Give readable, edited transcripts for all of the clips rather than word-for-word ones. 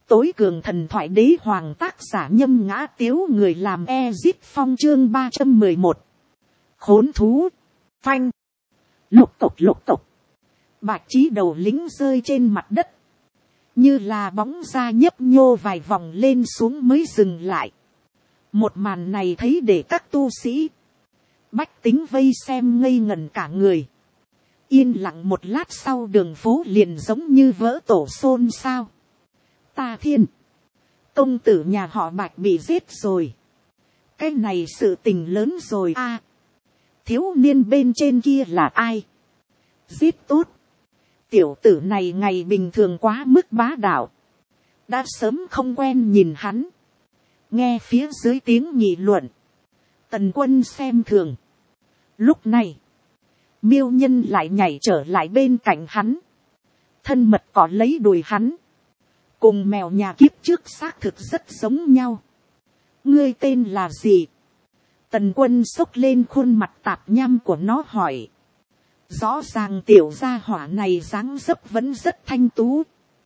tối cường thần thoại đế hoàng, tác giả Nhâm Ngã Tiếu, người làm Ezip Phong, chương 311. Khốn thú, phanh, lục cộc, bạch trí đầu lính rơi trên mặt đất, như là bóng ra nhấp nhô vài vòng lên xuống mới dừng lại. Một màn này thấy để các tu sĩ bách tính vây xem ngây ngẩn cả người. Yên lặng một lát sau, đường phố liền giống như vỡ tổ xôn xao. Ta thiên, công tử nhà họ Bạch bị giết rồi. Cái này sự tình lớn rồi a. Thiếu niên bên trên kia là ai? Giết tốt. Tiểu tử này ngày bình thường quá mức bá đạo. Đã sớm không quen nhìn hắn. Nghe phía dưới tiếng nghị luận, Tần Quân xem thường. Lúc này, Miêu Nhân lại nhảy trở lại bên cạnh hắn, thân mật cọ lấy đùi hắn. Cùng mèo nhà kiếp trước xác thực rất giống nhau. Ngươi tên là gì? Tần Quân xốc lên khuôn mặt tạp nham của nó hỏi. Rõ ràng tiểu gia hỏa này dáng dấp vẫn rất thanh tú.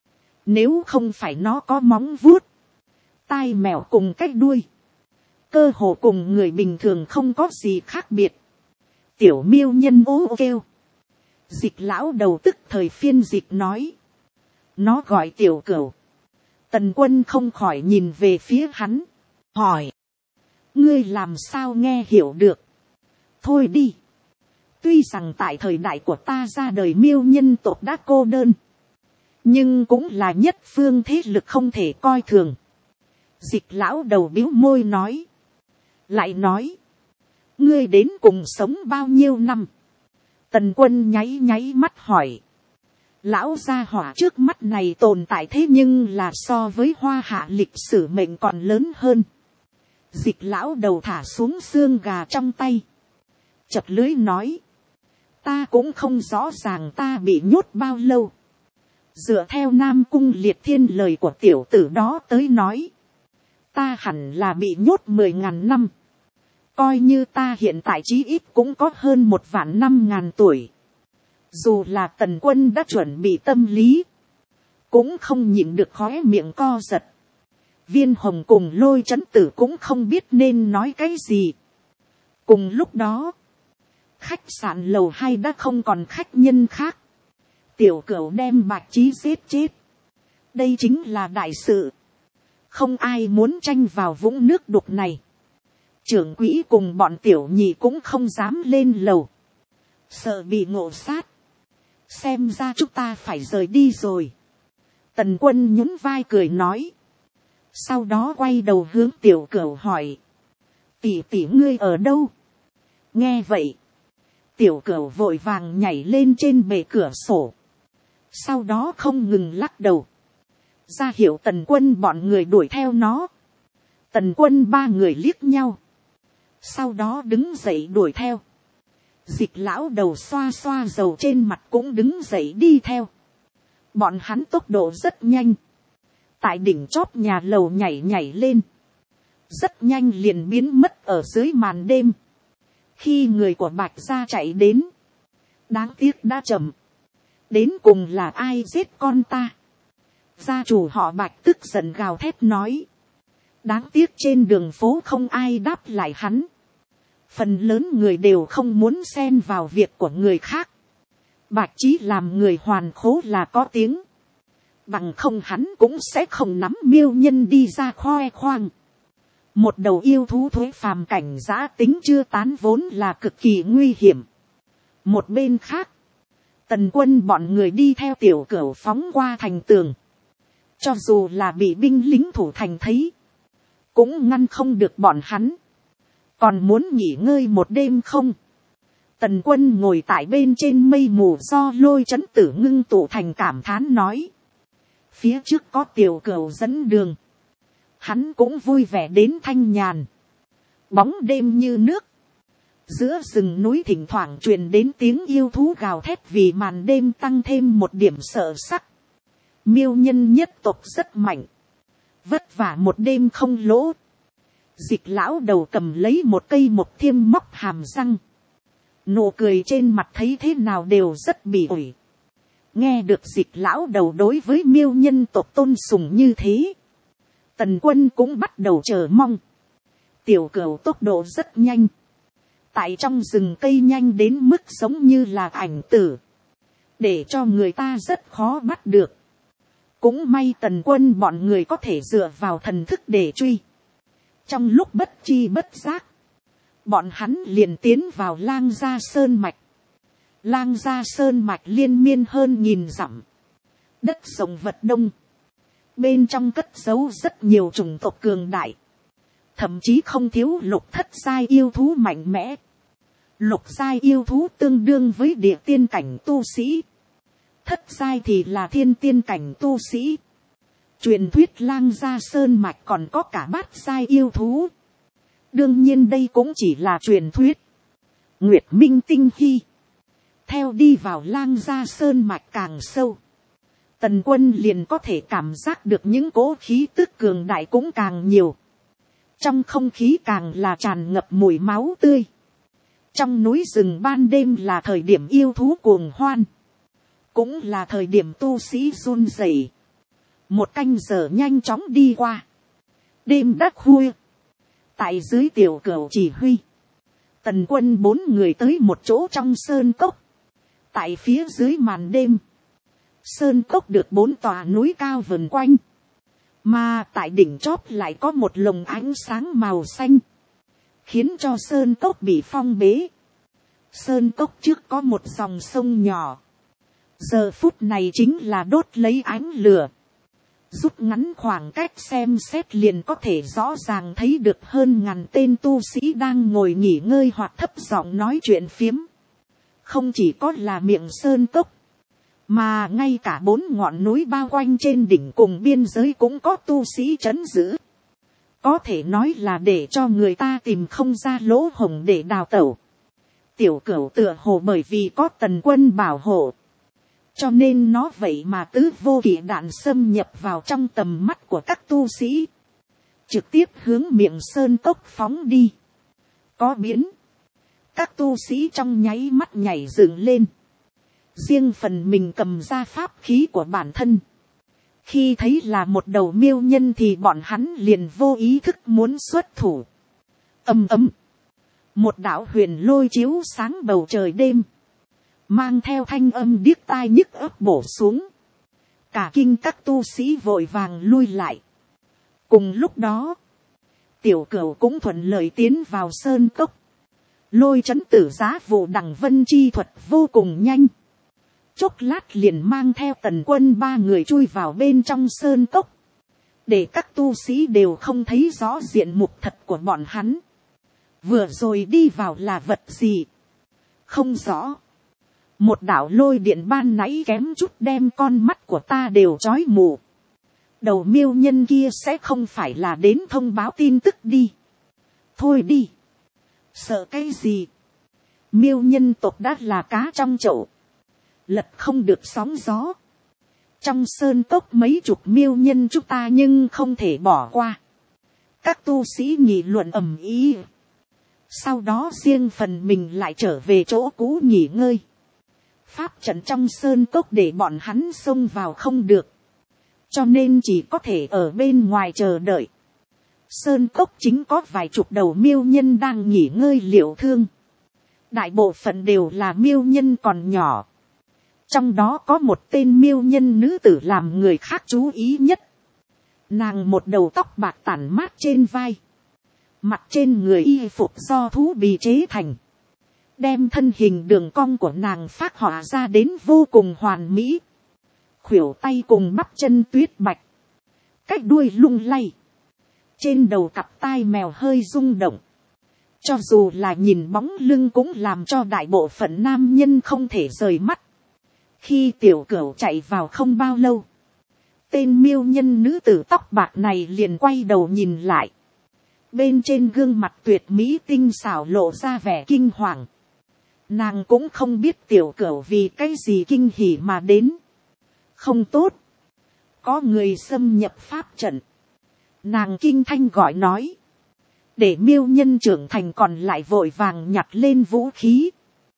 Nếu không phải nó có móng vuốt, tai mèo cùng cái đuôi, cơ hồ cùng người bình thường không có gì khác biệt. Tiểu Miêu Nhân ố kêu. Dịch lão đầu tức thời phiên dịch nói. Nó gọi Tiểu Cửu. Tần Quân không khỏi nhìn về phía hắn, hỏi. Ngươi làm sao nghe hiểu được? Thôi đi. Tuy rằng tại thời đại của ta ra đời miêu nhân tộc đã cô đơn, nhưng cũng là nhất phương thế lực không thể coi thường. Dịch lão đầu bĩu môi nói. Lại nói. Ngươi đến cùng sống bao nhiêu năm? Tần Quân nháy nháy mắt hỏi. Lão gia hỏa trước mắt này tồn tại thế nhưng là so với hoa hạ lịch sử mệnh còn lớn hơn. Dịch lão đầu thả xuống xương gà trong tay, chật lưới nói. Ta cũng không rõ ràng ta bị nhốt bao lâu. Dựa theo Nam Cung Liệt Thiên lời của tiểu tử đó tới nói, ta hẳn là bị nhốt 10.000 năm. Coi như ta hiện tại chí ít cũng có hơn 1.500.000 tuổi. Dù là Tần Quân đã chuẩn bị tâm lý, cũng không nhịn được khóe miệng co giật. Viên Hồng cùng Lôi Chấn Tử cũng không biết nên nói cái gì. Cùng lúc đó, khách sạn lầu 2 đã không còn khách nhân khác. Tiểu Cửu đem Bạch Trí giết chết. Đây chính là đại sự. Không ai muốn tranh vào vũng nước đục này. Trưởng quỹ cùng bọn tiểu nhị cũng không dám lên lầu, sợ bị ngộ sát. Xem ra chúng ta phải rời đi rồi. Tần Quân nhún vai cười nói. Sau đó quay đầu hướng Tiểu Cửu hỏi. Tỷ tỷ ngươi ở đâu? Nghe vậy, Tiểu Cửu vội vàng nhảy lên trên bệ cửa sổ. Sau đó không ngừng lắc đầu, ra hiệu Tần Quân bọn người đuổi theo nó. Tần Quân ba người liếc nhau, sau đó đứng dậy đuổi theo. Dịch lão đầu xoa xoa dầu trên mặt cũng đứng dậy đi theo. Bọn hắn tốc độ rất nhanh, tại đỉnh chóp nhà lầu nhảy nhảy lên, rất nhanh liền biến mất ở dưới màn đêm. Khi người của Bạch gia chạy đến, đáng tiếc đã chậm. Đến cùng là ai giết con ta? Gia chủ họ Bạch tức giận gào thét nói. Đáng tiếc trên đường phố không ai đáp lại hắn. Phần lớn người đều không muốn xen vào việc của người khác. Bạch Trí làm người hoàn khố là có tiếng. Bằng không hắn cũng sẽ không nắm miêu nhân đi ra khoe khoang. Một đầu yêu thú thuế phàm cảnh giã tính chưa tán vốn là cực kỳ nguy hiểm. Một bên khác, Tần Quân bọn người đi theo Tiểu Cửu phóng qua thành tường. Cho dù là bị binh lính thủ thành thấy, cũng ngăn không được bọn hắn. Còn muốn nghỉ ngơi một đêm không? Tần Quân ngồi tại bên trên mây mù do Lôi Chấn Tử ngưng tụ thành cảm thán nói. Phía trước có Tiểu Cửu dẫn đường, hắn cũng vui vẻ đến thanh nhàn. Bóng đêm như nước, giữa rừng núi thỉnh thoảng truyền đến tiếng yêu thú gào thét vì màn đêm tăng thêm một điểm sợ sắc. Miêu nhân nhất tộc rất mạnh, vất vả một đêm không lỗ. Dịch lão đầu cầm lấy một cây mộc thiêm móc hàm răng, nụ cười trên mặt thấy thế nào đều rất bỉ ổi. Nghe được Dịch lão đầu đối với miêu nhân tộc tôn sùng như thế, Tần Quân cũng bắt đầu chờ mong. Tiểu cửu tốc độ rất nhanh, tại trong rừng cây nhanh đến mức giống như là ảnh tử, để cho người ta rất khó bắt được. Cũng may Tần Quân bọn người có thể dựa vào thần thức để truy. Trong lúc bất chi bất giác, bọn hắn liền tiến vào Lang Gia Sơn Mạch. Lang Gia Sơn Mạch liên miên hơn 1000 dặm, đất rộng vật đông, bên trong cất giấu rất nhiều chủng tộc cường đại, thậm chí không thiếu lục thất giai yêu thú mạnh mẽ. Lục giai yêu thú tương đương với địa tiên cảnh tu sĩ, thất giai thì là thiên tiên cảnh tu sĩ. Truyền thuyết Lang Gia Sơn Mạch còn có cả bát giai yêu thú. Đương nhiên đây cũng chỉ là truyền thuyết. Nguyệt Minh tinh hy. Theo đi vào Lang Gia Sơn Mạch càng sâu, Tần Quân liền có thể cảm giác được những cỗ khí tức cường đại cũng càng nhiều. Trong không khí càng là tràn ngập mùi máu tươi. Trong núi rừng ban đêm là thời điểm yêu thú cuồng hoan, cũng là thời điểm tu sĩ run rẩy. Một canh giờ nhanh chóng đi qua. Đêm đã khuya. Tại dưới tiểu cửu chỉ huy, Tần Quân 4 người tới một chỗ trong sơn cốc. Tại phía dưới màn đêm, sơn cốc được 4 tòa núi cao vần quanh, mà tại đỉnh chóp lại có một lồng ánh sáng màu xanh, khiến cho sơn cốc bị phong bế. Sơn cốc trước có một dòng sông nhỏ, giờ phút này chính là đốt lấy ánh lửa. Rút ngắn khoảng cách xem xét liền có thể rõ ràng thấy được hơn 1000 tên tu sĩ đang ngồi nghỉ ngơi hoặc thấp giọng nói chuyện phiếm. Không chỉ có là miệng sơn cốc, mà ngay cả 4 ngọn núi bao quanh trên đỉnh cùng biên giới cũng có tu sĩ trấn giữ. Có thể nói là để cho người ta tìm không ra lỗ hổng để đào tẩu. Tiểu cửu tựa hồ bởi vì có Tần Quân bảo hộ, cho nên nó vậy mà tứ vô kỵ đạn xâm nhập vào trong tầm mắt của các tu sĩ, trực tiếp hướng miệng sơn cốc phóng đi. Có biến, các tu sĩ trong nháy mắt nhảy dựng lên, riêng phần mình cầm ra pháp khí của bản thân. Khi thấy là một đầu miêu nhân thì bọn hắn liền vô ý thức muốn xuất thủ. Ầm ầm, một đạo huyền lôi chiếu sáng bầu trời đêm, mang theo thanh âm điếc tai nhức ấp bổ xuống. Cả kinh các tu sĩ vội vàng lui lại. Cùng lúc đó, tiểu cửu cũng thuận lợi tiến vào sơn cốc. Lôi chấn tử giá vụ đằng vân chi thuật vô cùng nhanh. Chốc lát liền mang theo Tần Quân 3 người chui vào bên trong sơn cốc, để các tu sĩ đều không thấy rõ diện mục thật của bọn hắn. Vừa rồi đi vào là vật gì? Không rõ. Một đạo lôi điện ban nãy kém chút đem con mắt của ta đều chói mù. Đầu miêu nhân kia sẽ không phải là đến thông báo tin tức đi. Thôi đi. Sợ cái gì? Miêu nhân tộc đã là cá trong chậu, lật không được sóng gió. Trong sơn cốc mấy chục miêu nhân chúng ta nhưng không thể bỏ qua. Các tu sĩ nghị luận ầm ĩ. Sau đó riêng phần mình lại trở về chỗ cũ nghỉ ngơi. Pháp trận trong sơn cốc để bọn hắn xông vào không được, cho nên chỉ có thể ở bên ngoài chờ đợi. Sơn cốc chính có vài chục đầu miêu nhân đang nghỉ ngơi liệu thương. Đại bộ phận đều là miêu nhân còn nhỏ. Trong đó có một tên miêu nhân nữ tử làm người khác chú ý nhất. Nàng một đầu tóc bạc tản mát trên vai, mặt trên người y phục do thú bì chế thành, đem thân hình đường cong của nàng phác họa ra đến vô cùng hoàn mỹ. Khuỷu tay cùng bắp chân tuyết bạch, cách đuôi lung lay, trên đầu cặp tai mèo hơi rung động. Cho dù là nhìn bóng lưng cũng làm cho đại bộ phận nam nhân không thể rời mắt. Khi tiểu cửu chạy vào không bao lâu, tên miêu nhân nữ tử tóc bạc này liền quay đầu nhìn lại. Bên trên gương mặt tuyệt mỹ tinh xảo lộ ra vẻ kinh hoàng. Nàng cũng không biết tiểu cửu vì cái gì kinh hỉ mà đến. Không tốt, có người xâm nhập pháp trận. Nàng kinh thanh gọi nói, để miêu nhân trưởng thành còn lại vội vàng nhặt lên vũ khí.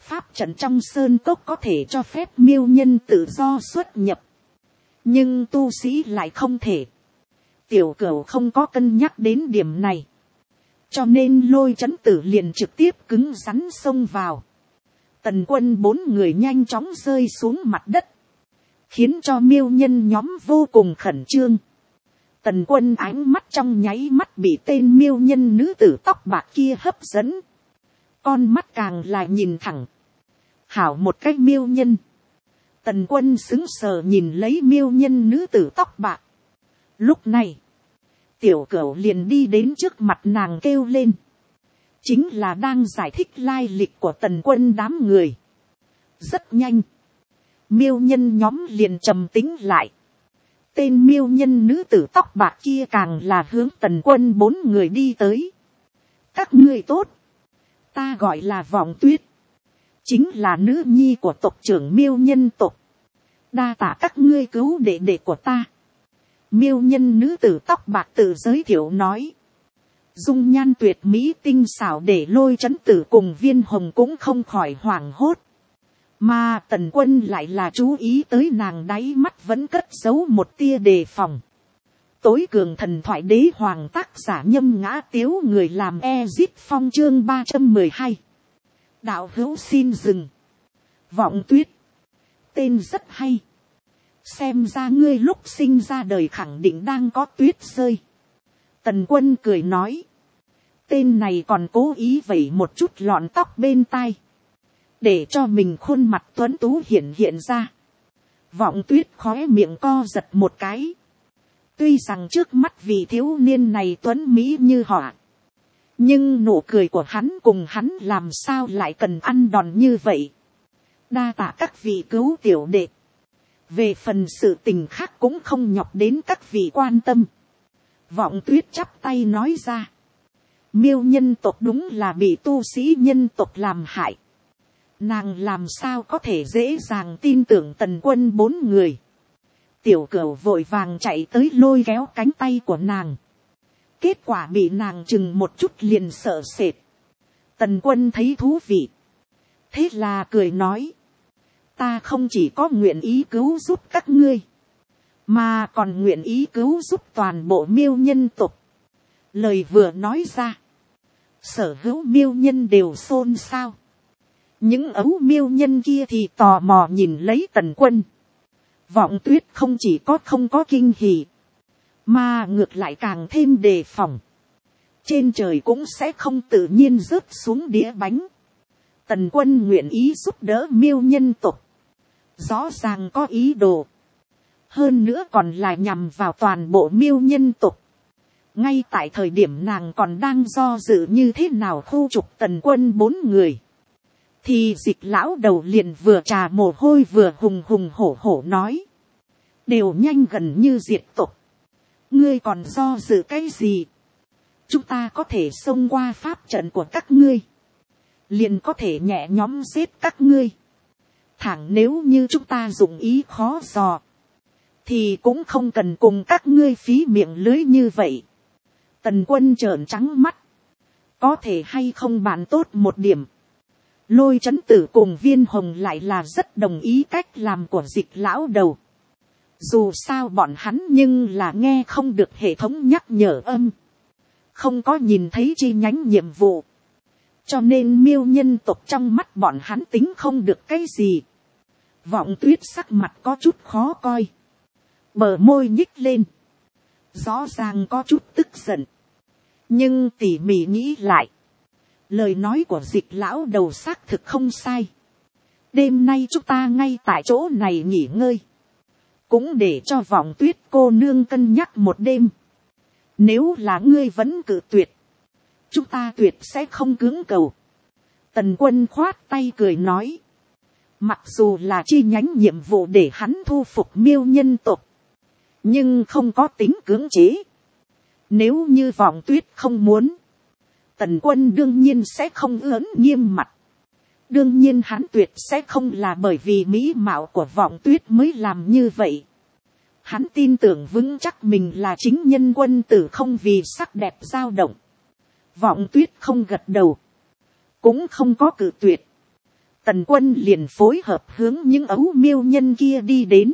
Pháp trận trong sơn cốc có thể cho phép miêu nhân tự do xuất nhập. Nhưng tu sĩ lại không thể. Tiểu Cửu không có cân nhắc đến điểm này. Cho nên Lôi Chấn Tử liền trực tiếp cứng rắn xông vào. Tần Quân 4 người nhanh chóng rơi xuống mặt đất. Khiến cho miêu nhân nhóm vô cùng khẩn trương. Tần Quân ánh mắt trong nháy mắt bị tên miêu nhân nữ tử tóc bạc kia hấp dẫn. Con mắt càng là nhìn thẳng. Hảo một cái miêu nhân. Tần Quân sững sờ nhìn lấy miêu nhân nữ tử tóc bạc. Lúc này, Tiểu Cửu liền đi đến trước mặt nàng kêu lên. Chính là đang giải thích lai lịch của Tần Quân đám người. Rất nhanh. Miêu nhân nhóm liền trầm tĩnh lại. Tên miêu nhân nữ tử tóc bạc kia càng là hướng Tần Quân 4 người đi tới. Các ngươi tốt. Ta gọi là Vọng Tuyết. Chính là nữ nhi của tộc trưởng miêu nhân tộc. Đa tạ các ngươi cứu đệ đệ của ta. Miêu nhân nữ tử tóc bạc tự giới thiệu nói. Dung nhan tuyệt mỹ tinh xảo để Lôi Chấn Tử cùng Viên Hồng cũng không khỏi hoảng hốt. Mà Tần Quân lại là chú ý tới nàng đáy mắt vẫn cất giấu một tia đề phòng. Tối cường thần thoại đế hoàng tác giả Nhâm Ngã Tiếu người làm Ezit Phong chương 312. Đạo hữu xin dừng. Vọng Tuyết. Tên rất hay. Xem ra ngươi lúc sinh ra đời khẳng định đang có tuyết rơi. Tần Quân cười nói. Tên này còn cố ý vẩy một chút lọn tóc bên tai. Để cho mình khuôn mặt tuấn tú hiện ra. Vọng Tuyết khóe miệng co giật một cái. Tuy rằng trước mắt vị thiếu niên này tuấn mỹ như họa. Nhưng nụ cười của hắn cùng hắn làm sao lại cần ăn đòn như vậy. Đa tạ các vị cứu tiểu đệ. Về phần sự tình khác cũng không nhọc đến các vị quan tâm. Vọng Tuyết chắp tay nói ra. Miêu nhân tộc đúng là bị tu sĩ nhân tộc làm hại. Nàng làm sao có thể dễ dàng tin tưởng Tần Quân 4 người. Tiểu Cửu vội vàng chạy tới lôi kéo cánh tay của nàng. Kết quả bị nàng chừng một chút liền sợ sệt. Tần Quân thấy thú vị. Thế là cười nói. Ta không chỉ có nguyện ý cứu giúp các ngươi. Mà còn nguyện ý cứu giúp toàn bộ miêu nhân tộc. Lời vừa nói ra. Sở hữu miêu nhân đều xôn xao. Những ấu miêu nhân kia thì tò mò nhìn lấy Tần Quân. Vọng Tuyết không chỉ không có kinh hỉ. Mà ngược lại càng thêm đề phòng. Trên trời cũng sẽ không tự nhiên rớt xuống đĩa bánh. Tần Quân nguyện ý giúp đỡ miêu nhân tộc. Rõ ràng có ý đồ. Hơn nữa còn là nhằm vào toàn bộ miêu nhân tộc. Ngay tại thời điểm nàng còn đang do dự như thế nào khu trục Tần Quân 4 người. Thì Dịch lão đầu liền vừa trà mồ hôi vừa hùng hùng hổ hổ nói. Đều nhanh gần như diệt tộc. Ngươi còn do dự cái gì? Chúng ta có thể xông qua pháp trận của các ngươi. Liền có thể nhẹ nhõm giết các ngươi. Thẳng nếu như chúng ta dụng ý khó dò. Thì cũng không cần cùng các ngươi phí miệng lưới như vậy. Tần Quân trợn trắng mắt. Có thể hay không bàn tốt một điểm. Lôi Chấn Tử cùng Viên Hồng lại là rất đồng ý cách làm của Dịch lão đầu. Dù sao bọn hắn nhưng là nghe không được hệ thống nhắc nhở âm. Không có nhìn thấy chi nhánh nhiệm vụ. Cho nên miêu nhân tộc trong mắt bọn hắn tính không được cái gì. Vọng Tuyết sắc mặt có chút khó coi. Bờ môi nhích lên. Rõ ràng có chút tức giận. Nhưng tỉ mỉ nghĩ lại. Lời nói của Dịch lão đầu xác thực không sai. Đêm nay chúng ta ngay tại chỗ này nghỉ ngơi. Cũng để cho Vọng Tuyết cô nương cân nhắc một đêm. Nếu là ngươi vẫn cự tuyệt. Chúng ta tuyệt sẽ không cưỡng cầu. Tần Quân khoát tay cười nói. Mặc dù là chi nhánh nhiệm vụ để hắn thu phục miêu nhân tộc. Nhưng không có tính cưỡng chế. Nếu như Vọng Tuyết không muốn. Tần Quân đương nhiên sẽ không ớn nghiêm mặt. Đương nhiên hắn tuyệt sẽ không là bởi vì mỹ mạo của Vọng Tuyết mới làm như vậy. Hắn tin tưởng vững chắc mình là chính nhân quân tử không vì sắc đẹp dao động. Vọng Tuyết không gật đầu. Cũng không có cự tuyệt. Tần Quân liền phối hợp hướng những ấu miêu nhân kia đi đến.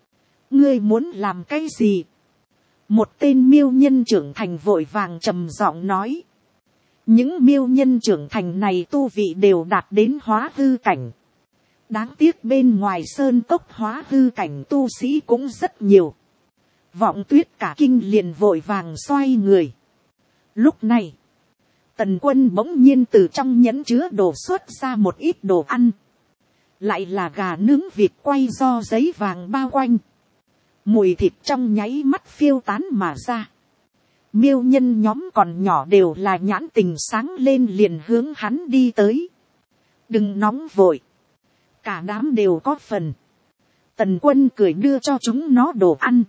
Ngươi muốn làm cái gì? Một tên miêu nhân trưởng thành vội vàng trầm giọng nói. Những miêu nhân trưởng thành này tu vị đều đạt đến hóa hư cảnh. Đáng tiếc bên ngoài sơn cốc hóa hư cảnh tu sĩ cũng rất nhiều. Vọng Tuyết cả kinh liền vội vàng xoay người. Lúc này, Tần Quân bỗng nhiên từ trong nhẫn chứa đồ xuất ra một ít đồ ăn. Lại là gà nướng vịt quay do giấy vàng bao quanh. Mùi thịt trong nháy mắt phiêu tán mà ra. Miêu nhân nhóm còn nhỏ đều là nhãn tình sáng lên liền hướng hắn đi tới. Đừng nóng vội. Cả đám đều có phần. Tần Quân cười đưa cho chúng nó đồ ăn.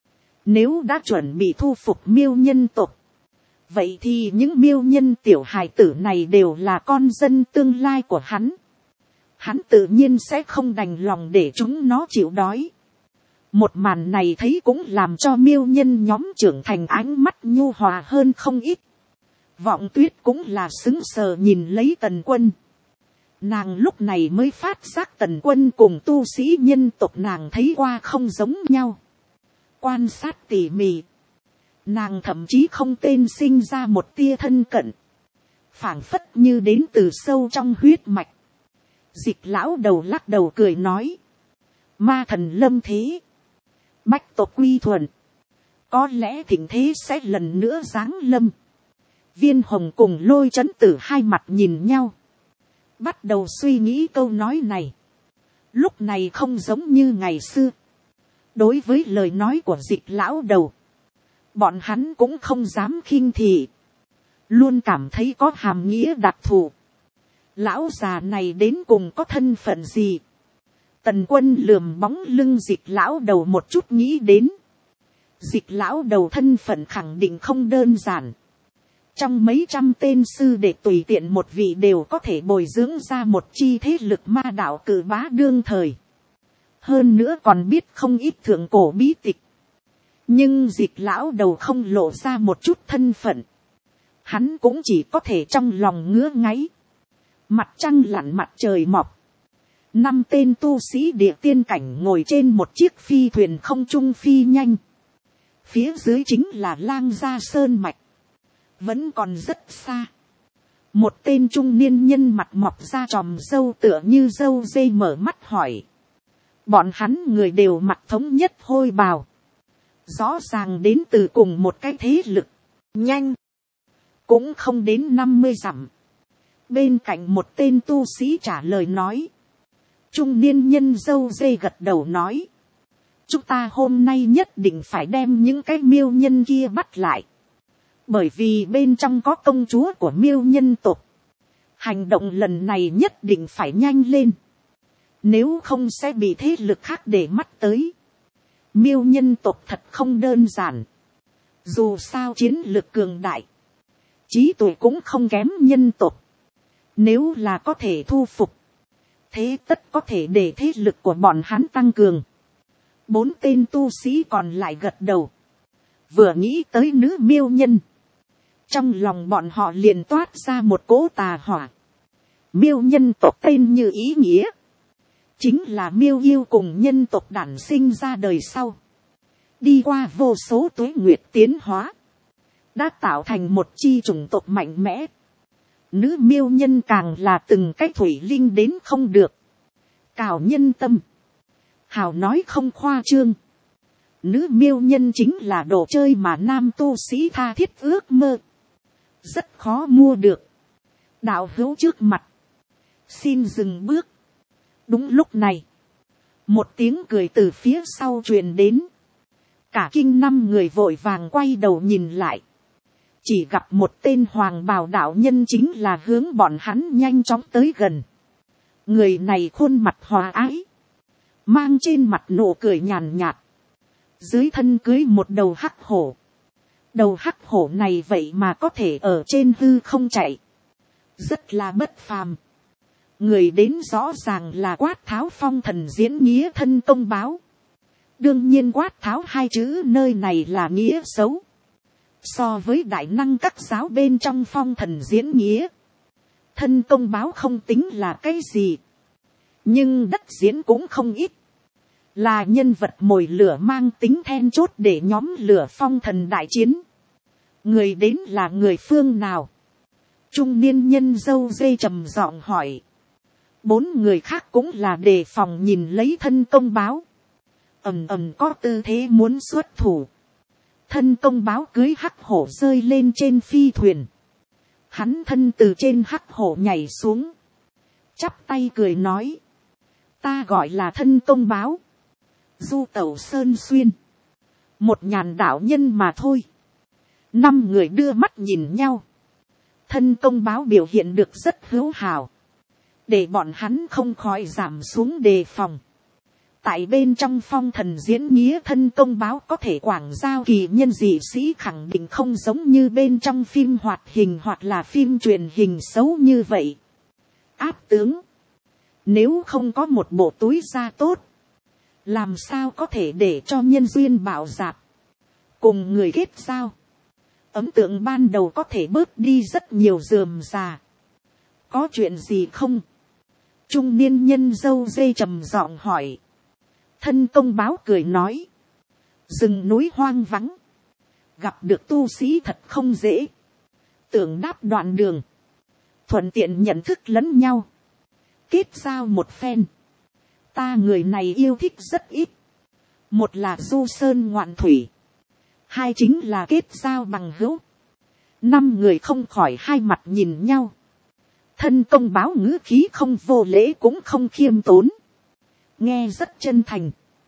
Nếu đã chuẩn bị thu phục miêu nhân tộc, vậy thì những miêu nhân tiểu hài tử này đều là con dân tương lai của hắn. Hắn tự nhiên sẽ không đành lòng để chúng nó chịu đói. Một màn này thấy cũng làm cho miêu nhân nhóm trưởng thành ánh mắt nhu hòa hơn không ít. Vọng Tuyết cũng là sững sờ nhìn lấy Tần Quân. Nàng lúc này mới phát giác Tần Quân cùng tu sĩ nhân tộc nàng thấy qua không giống nhau. Quan sát tỉ mỉ, nàng thậm chí không tên sinh ra một tia thân cận, phảng phất như đến từ sâu trong huyết mạch. Dịch lão đầu lắc đầu cười nói. Ma thần lâm thế, bách tộc quy thuần, có lẽ thịnh thế sẽ lần nữa giáng lâm. Viên Hồng cùng Lôi Chấn Tử hai mặt nhìn nhau, bắt đầu suy nghĩ câu nói này. Lúc này không giống như ngày xưa. Đối với lời nói của Dịch lão đầu, bọn hắn cũng không dám khinh thị, luôn cảm thấy có hàm nghĩa đặc thù. Lão già này đến cùng có thân phận gì? Tần Quân lườm bóng lưng Dịch lão đầu một chút nghĩ đến. Dịch lão đầu thân phận khẳng định không đơn giản. Trong mấy trăm tên sư đệ tùy tiện một vị đều có thể bồi dưỡng ra một chi thế lực ma đạo cử bá đương thời. Hơn nữa còn biết không ít thượng cổ bí tịch. Nhưng Dịch lão đầu không lộ ra một chút thân phận. Hắn cũng chỉ có thể trong lòng ngứa ngáy. Mặt trăng lặn mặt trời mọc. 5 tên tu sĩ địa tiên cảnh ngồi trên một chiếc phi thuyền không trung phi nhanh. Phía dưới chính là Lang Gia Sơn Mạch. Vẫn còn rất xa. Một tên trung niên nhân mặt mọc ra tròm râu tựa như râu dê mở mắt hỏi. Bọn hắn người đều mặc thống nhất hôi bào. Rõ ràng đến từ cùng một cái thế lực. Nhanh. Cũng không đến 50 dặm. Bên cạnh một tên tu sĩ trả lời nói. Trung niên nhân râu dê gật đầu nói. Chúng ta hôm nay nhất định phải đem những cái miêu nhân kia bắt lại. Bởi vì bên trong có công chúa của miêu nhân tộc. Hành động lần này nhất định phải nhanh lên. Nếu không sẽ bị thế lực khác để mắt tới. Miêu nhân tộc thật không đơn giản. Dù sao chiến lực cường đại. Trí tuệ cũng không kém nhân tộc. Nếu là có thể thu phục. Thế tất có thể để thế lực của bọn hắn tăng cường. 4 tên tu sĩ còn lại gật đầu. Vừa nghĩ tới nữ miêu nhân. Trong lòng bọn họ liền toát ra một cỗ tà hỏa. Miêu nhân tộc tên như ý nghĩa. Chính là miêu yêu cùng nhân tộc đản sinh ra đời sau. Đi qua vô số tuế nguyệt tiến hóa. Đã tạo thành một chi chủng tộc mạnh mẽ. Nữ miêu nhân càng là từng cái thủy linh đến không được. Cào nhân tâm. Hào nói không khoa trương. Nữ miêu nhân chính là đồ chơi mà nam tu sĩ tha thiết ước mơ. Rất khó mua được. Đạo hữu trước mặt. Xin dừng bước. Đúng lúc này. Một tiếng cười từ phía sau truyền đến. Cả kinh 5 người vội vàng quay đầu nhìn lại. Chỉ gặp một tên hoàng bào đạo nhân chính là hướng bọn hắn nhanh chóng tới gần. Người này khuôn mặt hòa ái. Mang trên mặt nụ cười nhàn nhạt. Dưới thân cưới một đầu hắc hổ. Đầu hắc hổ này vậy mà có thể ở trên hư không chạy. Rất là bất phàm. Người đến rõ ràng là Quát Tháo phong thần diễn nghĩa thân công báo. Đương nhiên Quát Tháo 2 chữ nơi này là nghĩa xấu. So với đại năng các giáo bên trong phong thần diễn nghĩa. Thân công báo không tính là cái gì. nhưng đất diễn cũng không ít, là nhân vật mồi lửa mang tính then chốt để nhóm lửa phong thần đại chiến. Người đến là người phương nào? Trung niên nhân dâu dê trầm giọng hỏi. 4 người khác cũng là đề phòng nhìn lấy thân công báo. Ầm ầm có tư thế muốn xuất thủ. Thân công báo cưới hắc hổ rơi lên trên phi thuyền. Hắn thân từ trên hắc hổ nhảy xuống. Chắp tay cười nói. Ta gọi là thân công báo. Du tẩu sơn xuyên. Một nhàn đạo nhân mà thôi. 5 người đưa mắt nhìn nhau. Thân công báo biểu hiện được rất hữu hảo. Để bọn hắn không khỏi giảm xuống đề phòng. Tại bên trong phong thần diễn nghĩa thân công báo có thể quảng giao kỳ nhân dị sĩ khẳng định không giống như bên trong phim hoạt hình hoặc là phim truyền hình xấu như vậy. Áp tướng. Nếu không có một bộ túi da tốt. Làm sao có thể để cho nhân duyên bảo dạp. Cùng người kết giao. Ấn tượng ban đầu có thể bớt đi rất nhiều rườm rà. Có chuyện gì không? Trung niên nhân dâu dê trầm giọng hỏi. Thân công báo cười nói. Rừng núi hoang vắng. Gặp được tu sĩ thật không dễ. Tưởng đáp đoạn đường. Thuận tiện nhận thức lẫn nhau. Kết giao một phen. Ta người này yêu thích rất ít. Một là du sơn ngoạn thủy. 2 chính là kết giao bằng hữu. 5 người không khỏi hai mặt nhìn nhau. Thân công báo ngữ khí không vô lễ cũng không khiêm tốn. Nghe rất chân thành.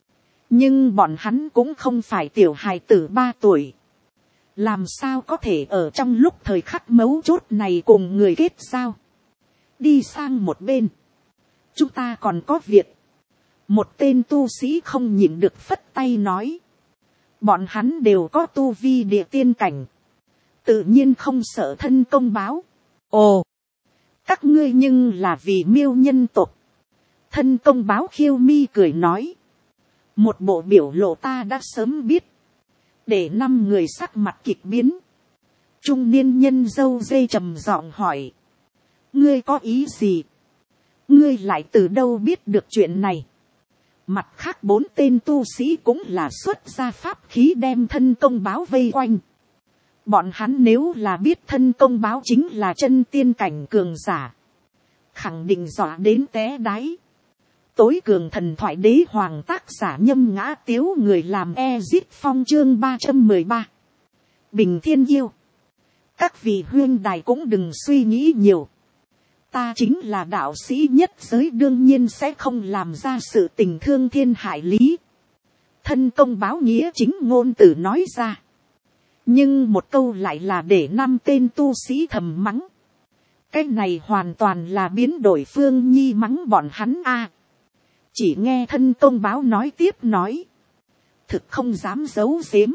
Nhưng bọn hắn cũng không phải tiểu hài tử 3 tuổi. Làm sao có thể ở trong lúc thời khắc mấu chốt này cùng người kết giao. Đi sang một bên. Chúng ta còn có việc. Một tên tu sĩ không nhịn được phất tay nói. Bọn hắn đều có tu vi địa tiên cảnh. Tự nhiên không sợ thân công báo. Ồ! Các ngươi nhưng là vì miêu nhân tộc. Thân công báo khiêu mi cười nói. Một bộ biểu lộ ta đã sớm biết. Để 5 người sắc mặt kịch biến. Trung niên nhân dâu dê trầm giọng hỏi. Ngươi có ý gì? Ngươi lại từ đâu biết được chuyện này? Mặt khác 4 tên tu sĩ cũng là xuất ra pháp khí đem thân công báo vây quanh. Bọn hắn nếu là biết thân công báo chính là chân tiên cảnh cường giả. Khẳng định dọa đến té đáy. Tối cường thần thoại đế hoàng tác giả Nhâm Ngã Tiếu người làm Ezit Phong chương 313. Bình Thiên Yêu. Các vị huyên đài cũng đừng suy nghĩ nhiều. Ta chính là đạo sĩ nhất giới đương nhiên sẽ không làm ra sự tình thương thiên hại lý. Thân công báo nghĩa chính ngôn từ nói ra. Nhưng một câu lại là để 5 tên tu sĩ thầm mắng. Cái này hoàn toàn là biến đổi phương nhi mắng bọn hắn a. Chỉ nghe thân công báo nói tiếp nói. Thực không dám giấu giếm.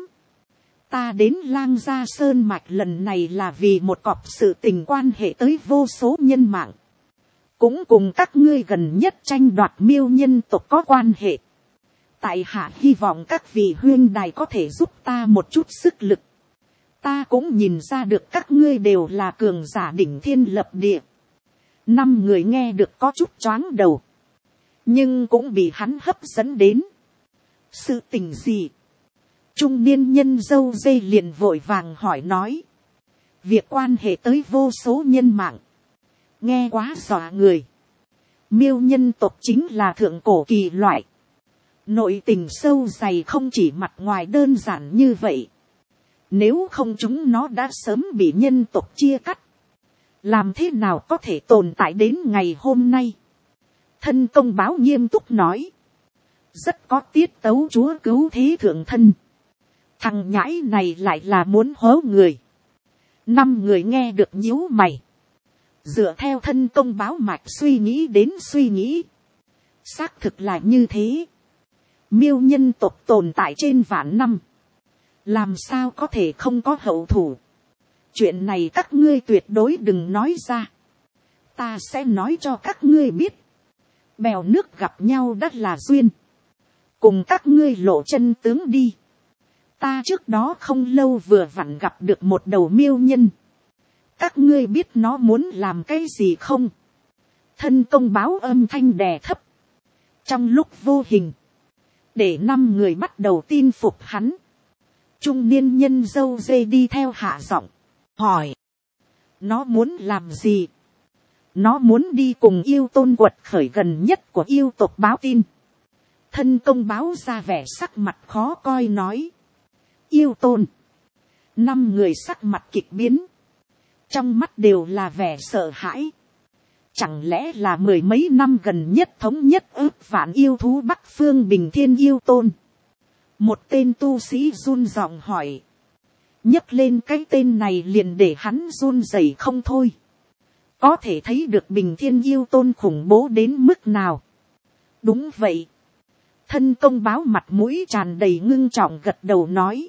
Ta đến Lang Gia Sơn Mạch lần này là vì một cọc sự tình quan hệ tới vô số nhân mạng. Cũng cùng các ngươi gần nhất tranh đoạt miêu nhân tộc có quan hệ. Tại hạ hy vọng các vị huyên đài có thể giúp ta một chút sức lực. Ta cũng nhìn ra được các ngươi đều là cường giả đỉnh thiên lập địa. 5 người nghe được có chút choáng đầu. Nhưng cũng bị hắn hấp dẫn đến. Sự tình gì? Trung niên nhân dâu dây liền vội vàng hỏi nói. Việc quan hệ tới vô số nhân mạng. Nghe quá dọa người. Miêu nhân tộc chính là thượng cổ kỳ loại. Nội tình sâu dày không chỉ mặt ngoài đơn giản như vậy. Nếu không chúng nó đã sớm bị nhân tộc chia cắt. Làm thế nào có thể tồn tại đến ngày hôm nay? Thân công báo nghiêm túc nói. Rất có tiết tấu chúa cứu thế thượng thân. Thằng nhãi này lại là muốn hố người. 5 người nghe được nhíu mày. Dựa theo thân công báo mạch suy nghĩ đến suy nghĩ. Xác thực là như thế. Miêu nhân tộc tồn tại trên vạn năm. Làm sao có thể không có hậu thủ. Chuyện này các ngươi tuyệt đối đừng nói ra. Ta sẽ nói cho các ngươi biết. Bèo nước gặp nhau đã là duyên. Cùng các ngươi lộ chân tướng đi. Ta trước đó không lâu vừa vặn gặp được một đầu miêu nhân. Các ngươi biết nó muốn làm cái gì không? Thân công báo âm thanh đè thấp. trong lúc vô hình, để 5 người bắt đầu tin phục hắn. Trung niên nhân dâu dê đi theo hạ giọng, hỏi, nó muốn làm gì? Nó muốn đi cùng yêu tôn quật khởi gần nhất của yêu tộc báo tin. Thân công báo ra vẻ sắc mặt khó coi nói, yêu tôn. 5 người sắc mặt kịch biến, trong mắt đều là vẻ sợ hãi. Chẳng lẽ là 10 mấy năm gần nhất thống nhất ước vạn yêu thú Bắc Phương Bình Thiên yêu tôn? Một tên tu sĩ run giọng hỏi. Nhấc lên cái tên này liền để hắn run rẩy không thôi. Có thể thấy được Bình Thiên yêu tôn khủng bố đến mức nào. Đúng vậy. Thân công báo mặt mũi tràn đầy ngưng trọng gật đầu nói.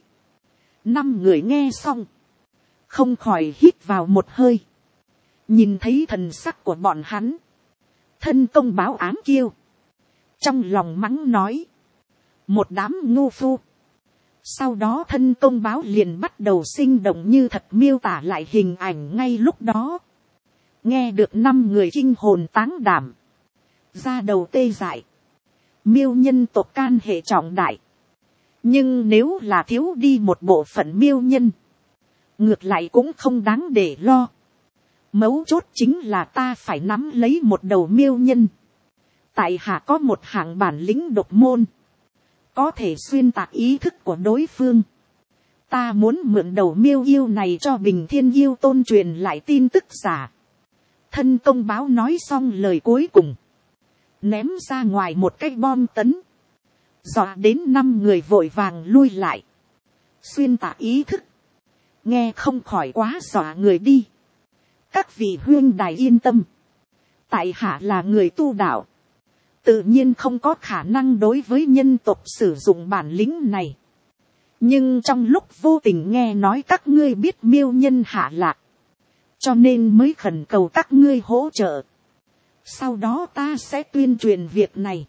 5 người nghe xong, không khỏi hít vào một hơi. Nhìn thấy thần sắc của bọn hắn, thân công báo ám kiêu, trong lòng mắng nói, một đám ngu phu. Sau đó thân công báo liền bắt đầu sinh động như thật miêu tả lại hình ảnh ngay lúc đó. Nghe được 5 người kinh hồn táng đảm, ra đầu tê dại. Miêu nhân tộc can hệ trọng đại, nhưng nếu là thiếu đi một bộ phận miêu nhân, ngược lại cũng không đáng để lo. Mấu chốt chính là ta phải nắm lấy một đầu miêu nhân. Tại hạ có một hạng bản lĩnh độc môn, có thể xuyên tạc ý thức của đối phương. Ta muốn mượn đầu miêu yêu này cho Bình Thiên yêu tôn truyền lại tin tức giả. Thân công báo nói xong lời cuối cùng, ném ra ngoài một cái bom tấn, dọa đến 5 người vội vàng lui lại. Xuyên tạc ý thức, nghe không khỏi quá dọa người đi. Các vị huynh đài yên tâm, tại hạ là người tu đạo, tự nhiên không có khả năng đối với nhân tộc sử dụng bản lĩnh này. Nhưng trong lúc vô tình nghe nói các ngươi biết miêu nhân hạ lạc, cho nên mới khẩn cầu các ngươi hỗ trợ. Sau đó ta sẽ tuyên truyền việc này,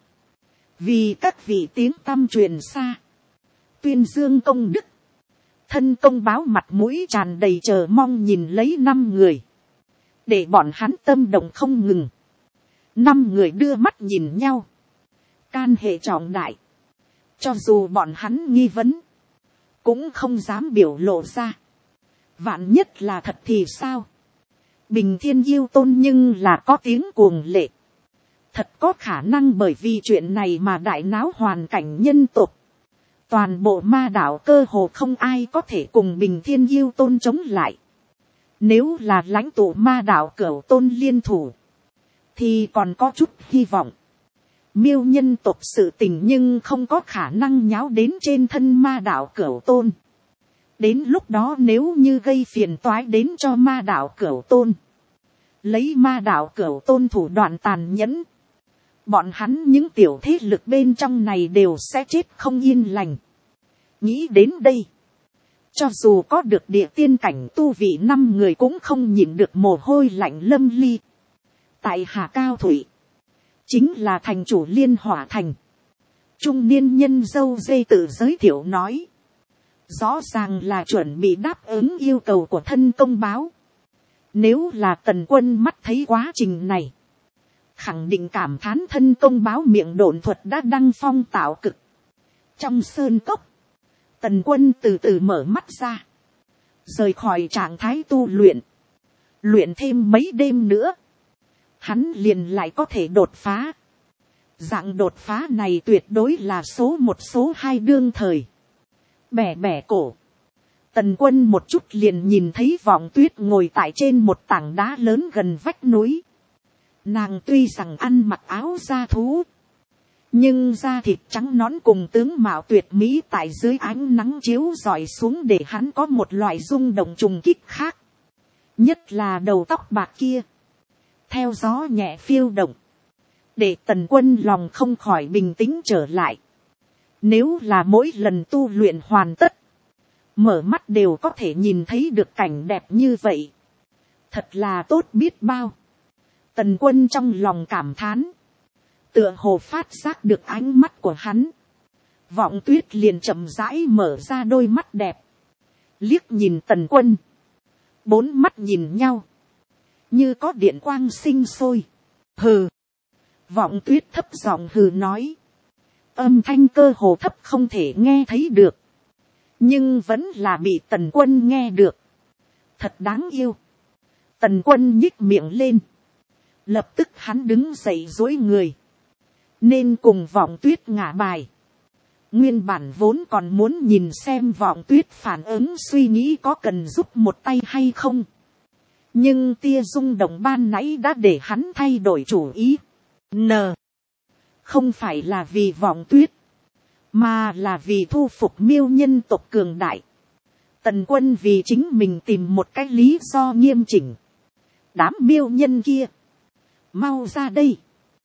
vì các vị tiếng tăm truyền xa, tuyên dương công đức. Thân công báo mặt mũi tràn đầy chờ mong nhìn lấy 5 người, để bọn hắn tâm động không ngừng. 5 người đưa mắt nhìn nhau, can hệ trọng đại, cho dù bọn hắn nghi vấn, cũng không dám biểu lộ ra. Vạn nhất là thật thì sao? Bình Thiên yêu tôn nhưng là có tiếng cuồng lệ, thật có khả năng bởi vì chuyện này mà đại náo hoàn cảnh nhân tộc. Toàn bộ ma đảo cơ hồ không ai có thể cùng Bình Thiên yêu tôn chống lại. Nếu là lãnh tụ ma đảo Cửu Tôn liên thủ, thì còn có chút hy vọng. Miêu nhân tộc sự tình nhưng không có khả năng nháo đến trên thân ma đảo Cửu Tôn. Đến lúc đó nếu như gây phiền toái đến cho ma đảo Cửu Tôn, lấy ma đảo Cửu Tôn thủ đoạn tàn nhẫn, bọn hắn những tiểu thế lực bên trong này đều sẽ chết không yên lành. Nghĩ đến đây, cho dù có được địa tiên cảnh tu vị 5 người cũng không nhịn được mồ hôi lạnh lâm ly. Tại Hà Cao Thủy, chính là thành chủ Liên Hỏa Thành. Trung niên nhân dâu dê tự giới thiệu nói, rõ ràng là chuẩn bị đáp ứng yêu cầu của thân công báo. Nếu là Tần Quân mắt thấy quá trình này, khẳng định cảm thán thân công báo miệng độn thuật đã đăng phong tạo cực. Trong sơn cốc, Tần Quân từ từ mở mắt ra, rời khỏi trạng thái tu luyện. Luyện thêm mấy đêm nữa, hắn liền lại có thể đột phá. Dạng đột phá này tuyệt đối là số 1 số 2 đương thời. Bẻ bẻ cổ, Tần Quân một chút liền nhìn thấy Vọng Tuyết ngồi tại trên một tảng đá lớn gần vách núi. Nàng tuy rằng ăn mặc áo da thú, nhưng da thịt trắng nõn cùng tướng mạo tuyệt mỹ tại dưới ánh nắng chiếu rọi xuống để hắn có một loại rung động trùng kích khác. Nhất là đầu tóc bạc kia, theo gió nhẹ phiêu động, để Tần Quân lòng không khỏi bình tĩnh trở lại. Nếu là mỗi lần tu luyện hoàn tất, mở mắt đều có thể nhìn thấy được cảnh đẹp như vậy, thật là tốt biết bao. Tần Quân trong lòng cảm thán, tựa hồ phát giác được ánh mắt của hắn. Vọng Tuyết liền chậm rãi mở ra đôi mắt đẹp, liếc nhìn Tần Quân. 4 mắt nhìn nhau, như có điện quang sinh sôi. Hừ, Vọng Tuyết thấp giọng hừ nói, âm thanh cơ hồ thấp không thể nghe thấy được, nhưng vẫn là bị Tần Quân nghe được. Thật đáng yêu. Tần Quân nhích miệng lên, lập tức hắn đứng dậy duỗi người, nên cùng Vọng Tuyết ngả bài. Nguyên bản vốn còn muốn nhìn xem Vọng Tuyết phản ứng suy nghĩ có cần giúp một tay hay không, nhưng tia rung động ban nãy đã để hắn thay đổi chủ ý. Không phải là vì Vọng Tuyết, mà là vì thu phục miêu nhân tộc cường đại. Tần Quân vì chính mình tìm một cái lý do nghiêm chỉnh. Đám miêu nhân kia, mau ra đây,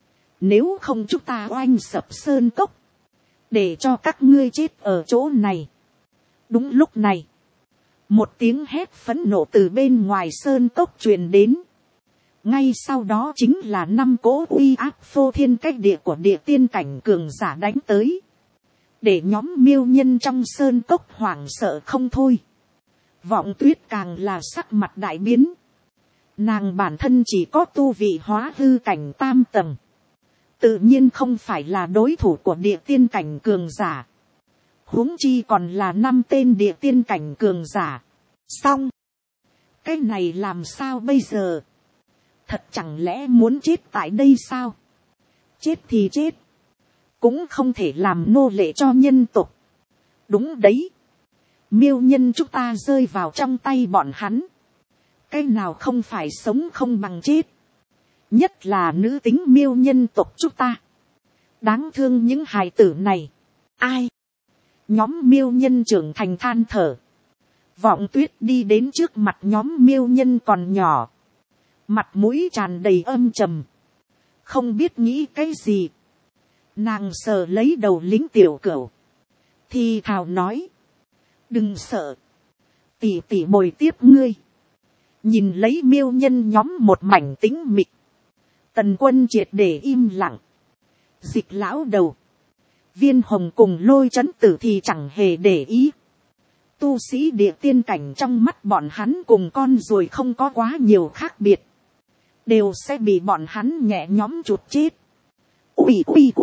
nếu không chúng ta oanh sập sơn cốc, để cho các ngươi chết ở chỗ này. Đúng lúc này, một tiếng hét phẫn nộ từ bên ngoài sơn cốc truyền đến. Ngay sau đó chính là 5 cỗ uy áp phô thiên cách địa của địa tiên cảnh cường giả đánh tới, để nhóm miêu nhân trong sơn cốc hoảng sợ không thôi. Vọng Tuyết càng là sắc mặt đại biến. Nàng bản thân chỉ có tu vị hóa hư cảnh tam tầng, tự nhiên không phải là đối thủ của địa tiên cảnh cường giả, huống chi còn là 5 tên địa tiên cảnh cường giả. Xong, cái này làm sao bây giờ? Thật chẳng lẽ muốn chết tại đây sao? Chết thì chết, cũng không thể làm nô lệ cho nhân tộc. Đúng đấy, miêu nhân chúng ta rơi vào trong tay bọn hắn, cái nào không phải sống không bằng chết. Nhất là nữ tính miêu nhân tộc chúng ta, đáng thương những hài tử này. Ai? Nhóm miêu nhân trưởng thành than thở. Vọng Tuyết đi đến trước mặt nhóm miêu nhân còn nhỏ, mặt mũi tràn đầy âm trầm, không biết nghĩ cái gì. Nàng sờ lấy đầu lính tiểu cửu, thì thào nói, đừng sợ, tỷ tỷ bồi tiếp ngươi. Nhìn lấy miêu nhân nhóm một mảnh tĩnh mịch, Tần Quân triệt để im lặng. Dịch lão đầu, Viên Hồng cùng Lôi Trấn Tử thì chẳng hề để ý. Tu sĩ địa tiên cảnh trong mắt bọn hắn cùng con ruồi không có quá nhiều khác biệt, đều sẽ bị bọn hắn nhẹ nhõm chuột chết. Ui,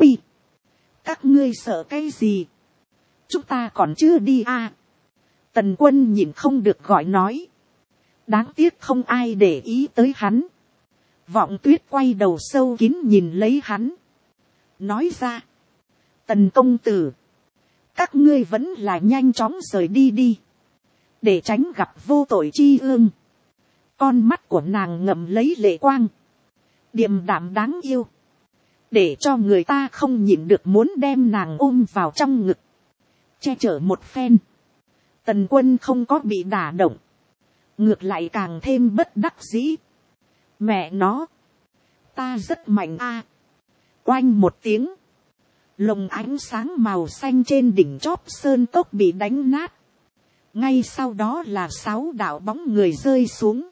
các ngươi sợ cái gì? Chúng ta còn chưa đi à? Tần Quân nhìn không được gọi nói. Đáng tiếc không ai để ý tới hắn. Vọng Tuyết quay đầu sâu kín nhìn lấy hắn, nói ra, Tần công tử, các ngươi vẫn là nhanh chóng rời đi đi, để tránh gặp vô tội chi ương. Con mắt của nàng ngậm lấy lệ quang, điềm đạm đáng yêu, để cho người ta không nhịn được muốn đem nàng ôm vào trong ngực, che chở một phen. Tần Quân không có bị đả động, ngược lại càng thêm bất đắc dĩ. Mẹ nó, ta rất mạnh a. Oanh một tiếng, lồng ánh sáng màu xanh trên đỉnh chóp sơn cốc bị đánh nát. Ngay sau đó là 6 đạo bóng người rơi xuống.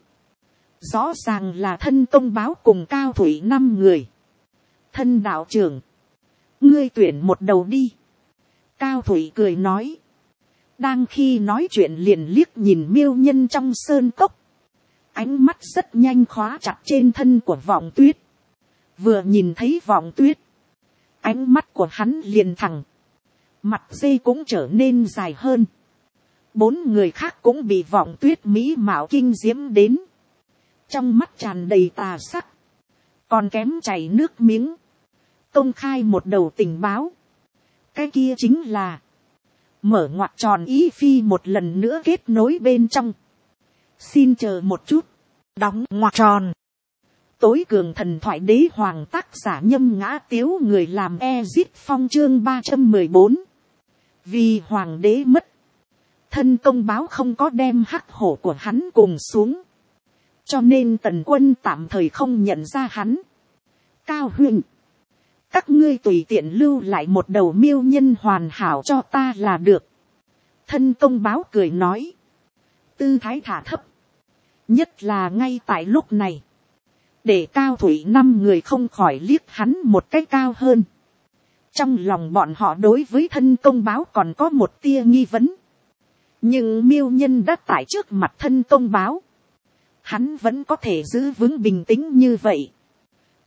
Rõ ràng là Thân Công Báo cùng Cao Thủy 5 người. Thân đạo trưởng, ngươi tuyển một đầu đi. Cao Thủy cười nói. Đang khi nói chuyện liền liếc nhìn miêu nhân trong sơn cốc. Ánh mắt rất nhanh khóa chặt trên thân của Vọng Tuyết. Vừa nhìn thấy Vọng Tuyết, ánh mắt của hắn liền thẳng, mặt dây cũng trở nên dài hơn. 4 người khác cũng bị Vọng Tuyết mỹ mạo kinh diễm đến, trong mắt tràn đầy tà sắc, còn kém chảy nước miếng. Công khai một đầu tình báo, cái kia chính là mở ngoặc tròn ý phi một lần nữa kết nối bên trong. Xin chờ một chút, đóng ngoặc tròn. Tối cường thần thoại đế hoàng tác giả Nhâm Ngã Tiếu, người làm Ezit Phong chương 314. Vì hoàng đế mất, Thân Công Báo không có đem hắc hổ của hắn cùng xuống, cho nên Tần Quân tạm thời không nhận ra hắn. Cao huynh, các ngươi tùy tiện lưu lại một đầu miêu nhân hoàn hảo cho ta là được. Thân Công Báo cười nói, tư thái thả thấp, nhất là ngay tại lúc này, để Cao Thủy 5 người không khỏi liếc hắn một cách cao hơn. Trong lòng bọn họ đối với Thân Công Báo còn có một tia nghi vấn, nhưng miêu nhân đã tại trước mặt Thân Công Báo, hắn vẫn có thể giữ vững bình tĩnh như vậy,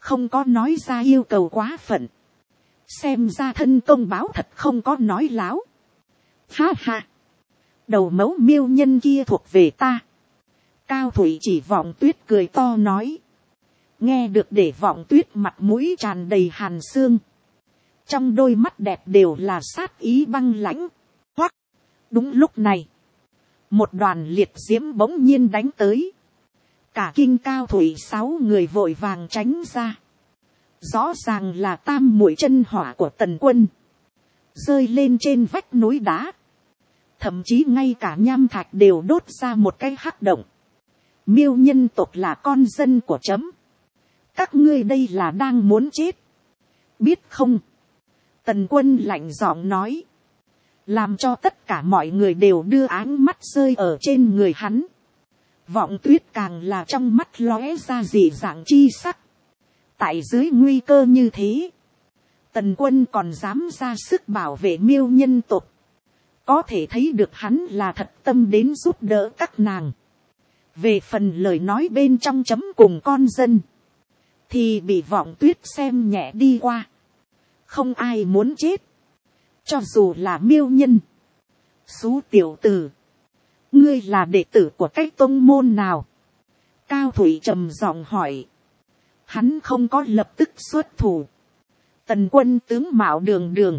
không có nói ra yêu cầu quá phận. Xem ra thân công báo thật không có nói láo. Ha ha, đầu mẫu miêu nhân kia thuộc về ta. Cao Thủy chỉ Vọng Tuyết cười to nói. Nghe được để Vọng Tuyết mặt mũi tràn đầy hàn xương. Trong đôi mắt đẹp đều là sát ý băng lãnh. Hoắc, đúng lúc này, một đoàn liệt diễm bỗng nhiên đánh tới. Cả kinh Cao Thủy 6 người vội vàng tránh ra. Rõ ràng là tam muội chân hỏa của Tần Quân. Rơi lên trên vách núi đá. Thậm chí ngay cả nham thạch đều đốt ra một cái hắc động. Miêu nhân tộc là con dân của trẫm. Các ngươi đây là đang muốn chết. Biết không? Tần Quân lạnh giọng nói. Làm cho tất cả mọi người đều đưa ánh mắt rơi ở trên người hắn. Vọng Tuyết càng là trong mắt lóe ra dị dạng chi sắc. Tại dưới nguy cơ như thế, Tần Quân còn dám ra sức bảo vệ miêu nhân tộc. Có thể thấy được hắn là thật tâm đến giúp đỡ các nàng. Về phần lời nói bên trong chấm cùng con dân, thì bị Vọng Tuyết xem nhẹ đi qua. Không ai muốn chết. Cho dù là miêu nhân. Xú tiểu tử, ngươi là đệ tử của cái tông môn nào? Cao Thủy trầm giọng hỏi. Hắn không có lập tức xuất thủ. Tần Quân tướng mạo đường đường,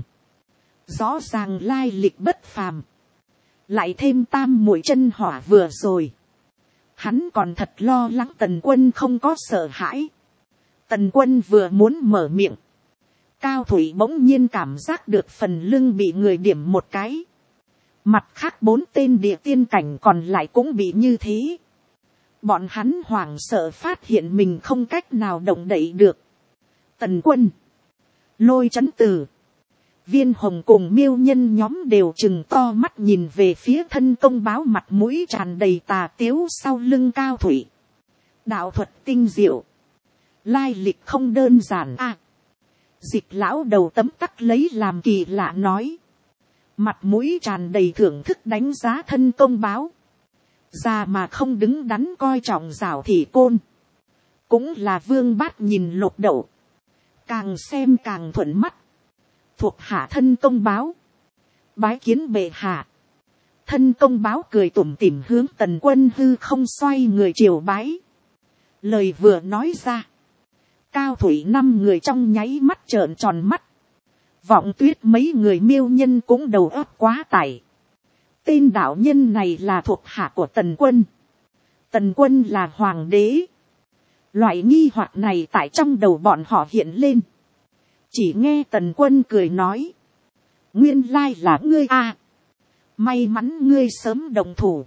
rõ ràng lai lịch bất phàm. Lại thêm tam muội chân hỏa vừa rồi. Hắn còn thật lo lắng Tần Quân không có sợ hãi. Tần Quân vừa muốn mở miệng. Cao Thủy bỗng nhiên cảm giác được phần lưng bị người điểm một cái. Mặt khác 4 tên địa tiên cảnh còn lại cũng bị như thế. Bọn hắn hoảng sợ phát hiện mình không cách nào động đậy được. Tần Quân, Lôi Chấn Tử, Viên Hồng cùng miêu nhân nhóm đều trừng to mắt nhìn về phía thân công báo mặt mũi tràn đầy tà tiếu sau lưng Cao Thủy. Đạo thuật tinh diệu, lai lịch không đơn giản à. Dịch lão đầu tấm tắc lấy làm kỳ lạ nói. Mặt mũi tràn đầy thưởng thức đánh giá thân công báo. Già mà không đứng đắn coi trọng rảo thị côn. Cũng là Vương Bát nhìn Lục Đậu. Càng xem càng thuận mắt. Thuộc hạ thân công báo. Bái kiến bệ hạ. Thân công báo cười tủm tỉm hướng Tần Quân hư không xoay người triều bái. Lời vừa nói ra. Cao Thủy 5 người trong nháy mắt trợn tròn mắt. Vọng Tuyết mấy người miêu nhân cũng đầu óc quá tải. Tên đạo nhân này là thuộc hạ của Tần Quân. Tần Quân là hoàng đế. Loại nghi hoặc này tại trong đầu bọn họ hiện lên. Chỉ nghe Tần Quân cười nói. Nguyên lai là ngươi à. May mắn ngươi sớm đồng thủ.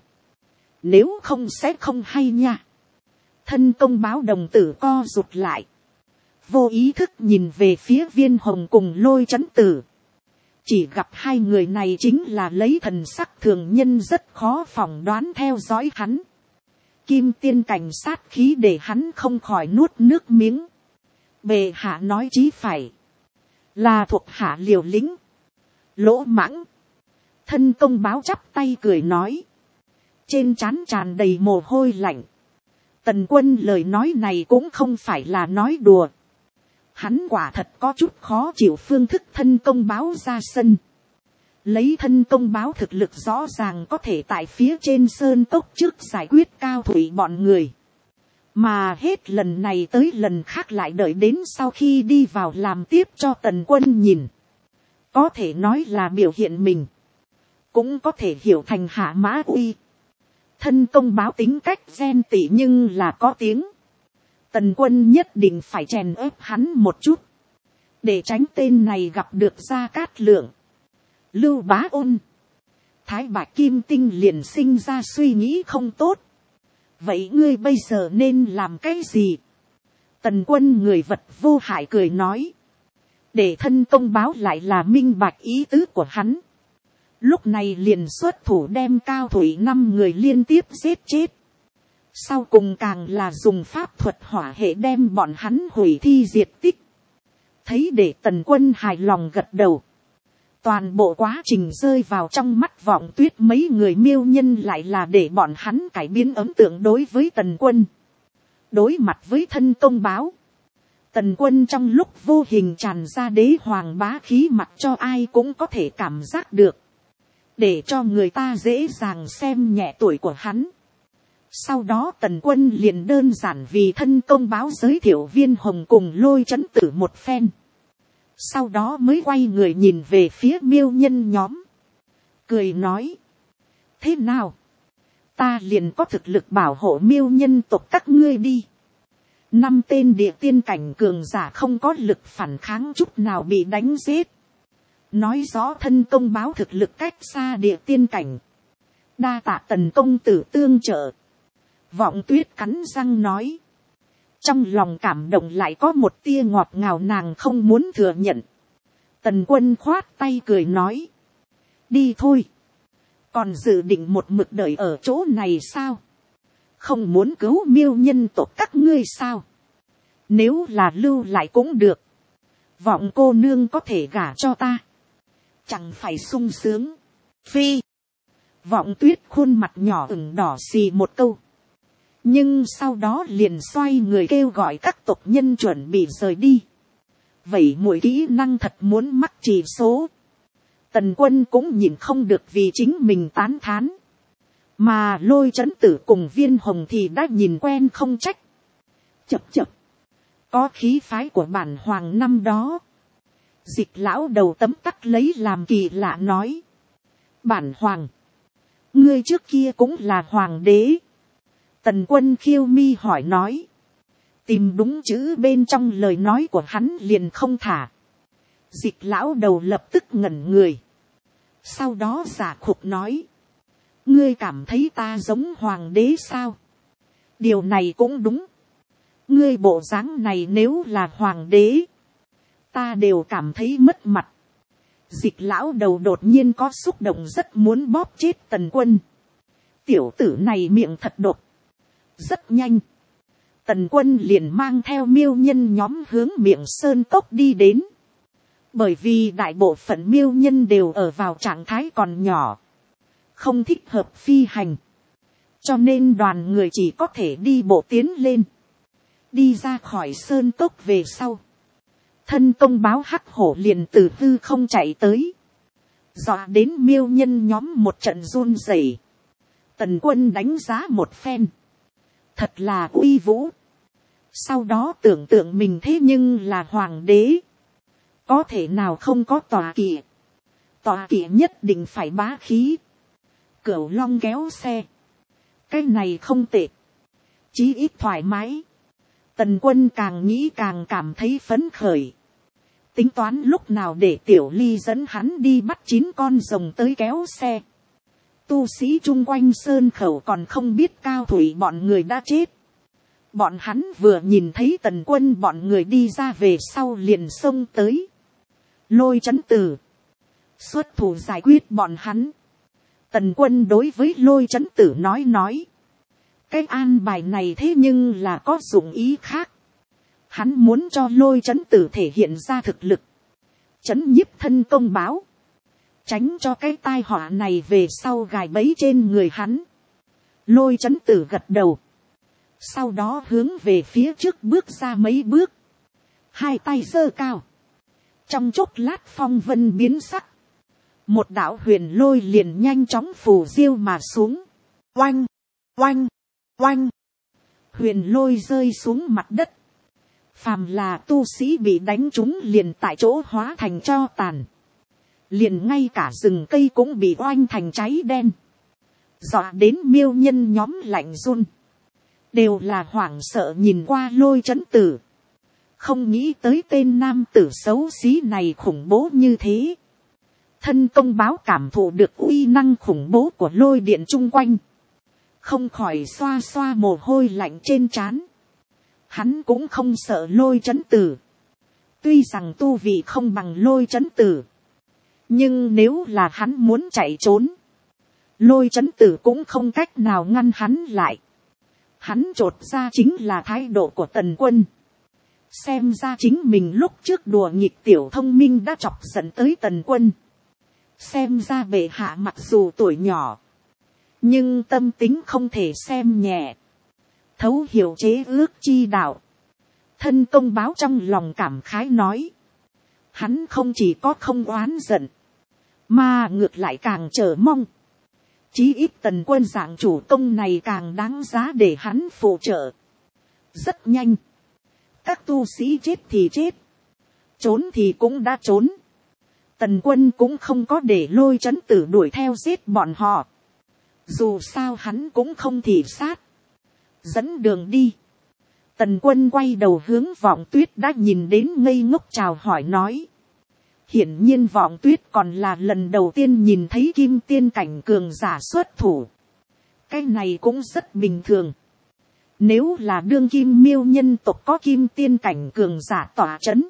Nếu không sẽ không hay nha. Thân công báo đồng tử co rụt lại. Vô ý thức nhìn về phía Viên Hồng cùng Lôi Chấn Tử. Chỉ gặp hai người này chính là lấy thần sắc thường nhân rất khó phỏng đoán theo dõi hắn. Kim tiên cảnh sát khí để hắn không khỏi nuốt nước miếng. Bệ hạ nói chí phải. Là thuộc hạ liều lĩnh. Lỗ mãng. Thân công báo chắp tay cười nói. Trên trán tràn đầy mồ hôi lạnh. Tần Quân lời nói này cũng không phải là nói đùa. Hắn quả thật có chút khó chịu phương thức thân công báo ra sân. Lấy thân công báo thực lực rõ ràng có thể tại phía trên sơn cốc trước giải quyết Cao Thủy bọn người. Mà hết lần này tới lần khác lại đợi đến sau khi đi vào làm tiếp cho Tần Quân nhìn. Có thể nói là biểu hiện mình. Cũng có thể hiểu thành hạ mã uy. Thân công báo tính cách ghen tị nhưng là có tiếng. Tần Quân nhất định phải chèn ép hắn một chút. Để tránh tên này gặp được Gia Cát Lượng. Lưu Bá Ôn. Thái Bạch Kim Tinh liền sinh ra suy nghĩ không tốt. Vậy ngươi bây giờ nên làm cái gì? Tần Quân người vật vô hại cười nói. Để thân công báo lại là minh bạch ý tứ của hắn. Lúc này liền xuất thủ đem Cao Thủy 5 người liên tiếp giết chết. Sau cùng càng là dùng pháp thuật hỏa hệ đem bọn hắn hủy thi diệt tích. Thấy để Tần Quân hài lòng gật đầu. Toàn bộ quá trình rơi vào trong mắt Vọng Tuyết mấy người miêu nhân lại là để bọn hắn cải biến ấn tượng đối với Tần Quân. Đối mặt với thân công báo. Tần Quân trong lúc vô hình tràn ra đế hoàng bá khí, mặc cho ai cũng có thể cảm giác được, để cho người ta dễ dàng xem nhẹ tuổi của hắn. Sau đó Tần Quân liền đơn giản vì thân công báo giới thiệu Viên Hồng cùng Lôi Chấn Tử một phen. Sau đó mới quay người nhìn về phía miêu nhân nhóm, cười nói: thế nào, ta liền có thực lực bảo hộ miêu nhân tộc các ngươi đi. 5 tên địa tiên cảnh cường giả không có lực phản kháng chút nào bị đánh giết, nói rõ thân công báo thực lực cách xa địa tiên cảnh. Đa tạ Tần công tử tương trợ. Vọng Tuyết cắn răng nói, trong lòng cảm động lại có một tia ngọt ngào nàng không muốn thừa nhận. Tần Quân khoát tay cười nói, đi thôi, còn dự định một mực đợi ở chỗ này sao, không muốn cứu miêu nhân tộc các ngươi sao, nếu là lưu lại cũng được, Vọng cô nương có thể gả cho ta, chẳng phải sung sướng. Phi. Vọng Tuyết khuôn mặt nhỏ ửng đỏ xì một câu, nhưng sau đó liền xoay người kêu gọi các tộc nhân chuẩn bị rời đi. Vậy mỗi kỹ năng thật muốn mắc chỉ số. Tần Quân cũng nhìn không được vì chính mình tán thán, mà Lôi Chấn Tử cùng Viên Hồng thì đã nhìn quen không trách. Chập chập, có khí phái của bản hoàng năm đó. Dịch lão đầu tấm tắc lấy làm kỳ lạ nói, bản hoàng, ngươi trước kia cũng là hoàng đế. Tần Quân khiêu mi hỏi nói, tìm đúng chữ bên trong lời nói của hắn liền không thả. Dịch lão đầu lập tức ngẩn người, sau đó giả khục nói, ngươi cảm thấy ta giống hoàng đế sao? Điều này cũng đúng, ngươi bộ dáng này nếu là hoàng đế, ta đều cảm thấy mất mặt. Dịch lão đầu đột nhiên có xúc động rất muốn bóp chết Tần Quân. Tiểu tử này miệng thật độc. Rất nhanh, Tần Quân liền mang theo miêu nhân nhóm hướng Miệng Sơn Cốc đi đến. Bởi vì đại bộ phận miêu nhân đều ở vào trạng thái còn nhỏ, không thích hợp phi hành, cho nên đoàn người chỉ có thể đi bộ tiến lên. Đi ra khỏi Sơn Cốc về sau, thân công báo Hắc Hổ liền từ hư không chạy tới, dọa đến miêu nhân nhóm một trận run rẩy. Tần Quân đánh giá một phen, thật là uy vũ. Sau đó tưởng tượng mình thế nhưng là hoàng đế, có thể nào không có tọa kỵ. Tọa kỵ nhất định phải bá khí. Cửu long kéo xe, cái này không tệ, chí ít thoải mái. Tần Quân càng nghĩ càng cảm thấy phấn khởi, tính toán lúc nào để Tiểu Ly dẫn hắn đi bắt 9 con rồng tới kéo xe. Tu sĩ chung quanh sơn khẩu còn không biết Cao Thủy bọn người đã chết. Bọn hắn vừa nhìn thấy Tần Quân bọn người đi ra về sau liền xông tới. Lôi Chấn Tử xuất thủ giải quyết bọn hắn. Tần Quân đối với Lôi Chấn Tử nói, cái an bài này thế nhưng là có dụng ý khác. Hắn muốn cho Lôi Chấn Tử thể hiện ra thực lực, chấn nhiếp thân công báo, tránh cho cái tai họa này về sau gài bẫy trên người hắn. Lôi Chấn Tử gật đầu, sau đó hướng về phía trước bước ra mấy bước, hai tay giơ cao. Trong chốc lát phong vân biến sắc, một đạo huyền lôi liền nhanh chóng phù diêu mà xuống. Oanh, oanh, oanh, huyền lôi rơi xuống mặt đất. Phàm là tu sĩ bị đánh trúng liền tại chỗ hóa thành tro tàn, liền ngay cả rừng cây cũng bị oanh thành cháy đen, dọa đến miêu nhân nhóm lạnh run, đều là hoảng sợ nhìn qua Lôi Chấn Tử. Không nghĩ tới tên nam tử xấu xí này khủng bố như thế. Thân công báo cảm thụ được uy năng khủng bố của lôi điện chung quanh, không khỏi xoa xoa mồ hôi lạnh trên trán. Hắn cũng không sợ Lôi Chấn Tử, tuy rằng tu vị không bằng Lôi Chấn Tử, nhưng nếu là hắn muốn chạy trốn, Lôi Chấn Tử cũng không cách nào ngăn hắn lại. Hắn chột ra chính là thái độ của Tần Quân. Xem ra chính mình lúc trước đùa nghịch tiểu thông minh đã chọc giận tới Tần Quân. Xem ra bệ hạ mặc dù tuổi nhỏ, nhưng tâm tính không thể xem nhẹ, thấu hiểu chế ước chi đạo, Thân công báo trong lòng cảm khái nói. Hắn không chỉ có không oán giận, mà ngược lại càng chờ mong. Chí ít Tần Quân dạng chủ công này càng đáng giá để hắn phụ trợ. Rất nhanh. Các tu sĩ chết thì chết. Trốn thì cũng đã trốn. Tần Quân cũng không có để Lôi Chấn Tử đuổi theo giết bọn họ. Dù sao hắn cũng không thị sát. Dẫn đường đi. Tần Quân quay đầu hướng Vọng Tuyết đã nhìn đến ngây ngốc chào hỏi nói. Hiển nhiên Vọng Tuyết còn là lần đầu tiên nhìn thấy kim tiên cảnh cường giả xuất thủ. Cái này cũng rất bình thường. Nếu là đương kim miêu nhân tộc có kim tiên cảnh cường giả tỏa chấn,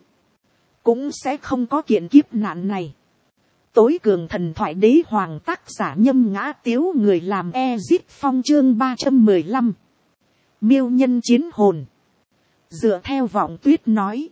cũng sẽ không có kiện kiếp nạn này. Tối cường thần thoại đế hoàng tác giả Nhâm Ngã Tiếu, người làm Ezip Phong chương 315. Miêu nhân chiến hồn. Dựa theo Vọng Tuyết nói,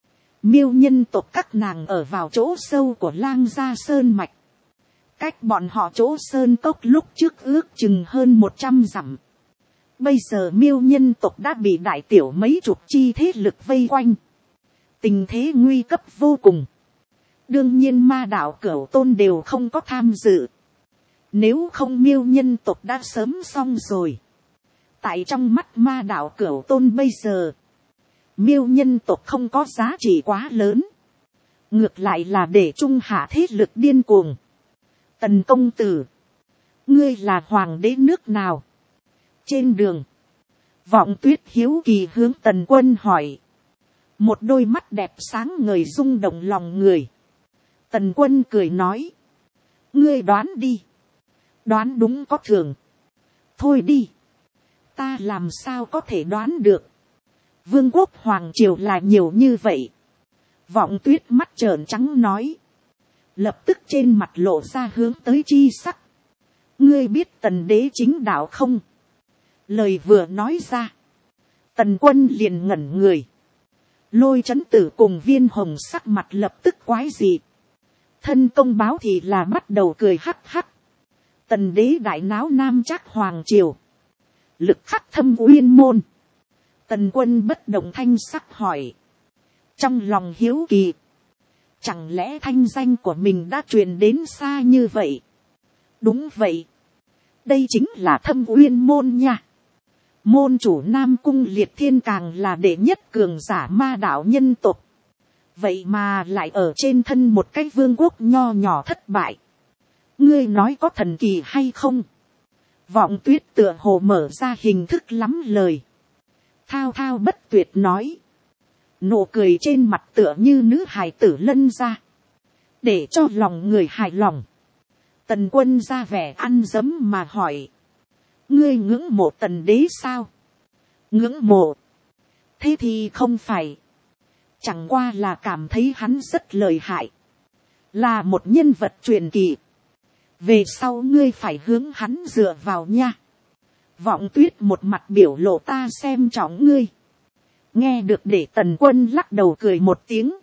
miêu nhân tộc các nàng ở vào chỗ sâu của Lang Gia Sơn Mạch. Cách bọn họ chỗ Sơn Cốc lúc trước ước chừng hơn 100 dặm. Bây giờ miêu nhân tộc đã bị đại tiểu mấy chục chi thế lực vây quanh. Tình thế nguy cấp vô cùng. Đương nhiên ma đạo Cửu Tôn đều không có tham dự. Nếu không miêu nhân tộc đã sớm xong rồi. Tại trong mắt ma đạo Cửu Tôn bây giờ, miêu nhân tộc không có giá trị quá lớn. Ngược lại là để trung hạ thế lực điên cuồng. Tần công tử, ngươi là hoàng đế nước nào? Trên đường, Vọng Tuyết hiếu kỳ hướng Tần Quân hỏi. Một đôi mắt đẹp sáng ngời rung động lòng người. Tần Quân cười nói. Ngươi đoán đi. Đoán đúng có thường. Thôi đi. Ta làm sao có thể đoán được. Vương quốc hoàng triều là nhiều như vậy. Vọng Tuyết mắt trợn trắng nói. Lập tức trên mặt lộ ra hướng tới chi sắc. Ngươi biết Tần đế chính đạo không? Lời vừa nói ra, Tần Quân liền ngẩn người. Lôi Chấn Tử cùng Viên Hồng sắc mặt lập tức quái dị. Thân công báo thì là bắt đầu cười hắc hắc. Tần đế đại náo Nam Trác hoàng triều, lực khắc thâm uyên môn. Tần Quân bất động thanh sắc hỏi. Trong lòng hiếu kỳ, chẳng lẽ thanh danh của mình đã truyền đến xa như vậy? Đúng vậy. Đây chính là Thâm Uyên môn nha. Môn chủ Nam Cung Liệt Thiên càng là đệ nhất cường giả ma đạo nhân tộc. Vậy mà lại ở trên thân một cái vương quốc nho nhỏ thất bại. Ngươi nói có thần kỳ hay không? Vọng Tuyết tựa hồ mở ra hình thức lắm lời. Thao thao bất tuyệt nói. Nụ cười trên mặt tựa như nữ hài tử lân ra. Để cho lòng người hài lòng. Tần Quân ra vẻ ăn dấm mà hỏi. Ngươi ngưỡng mộ Tần đế sao? Ngưỡng mộ. Thế thì không phải. Chẳng qua là cảm thấy hắn rất lợi hại. Là một nhân vật truyền kỳ. Về sau ngươi phải hướng hắn dựa vào nha. Vọng Tuyết một mặt biểu lộ ta xem trọng ngươi. Nghe được để Tần Quân lắc đầu cười một tiếng.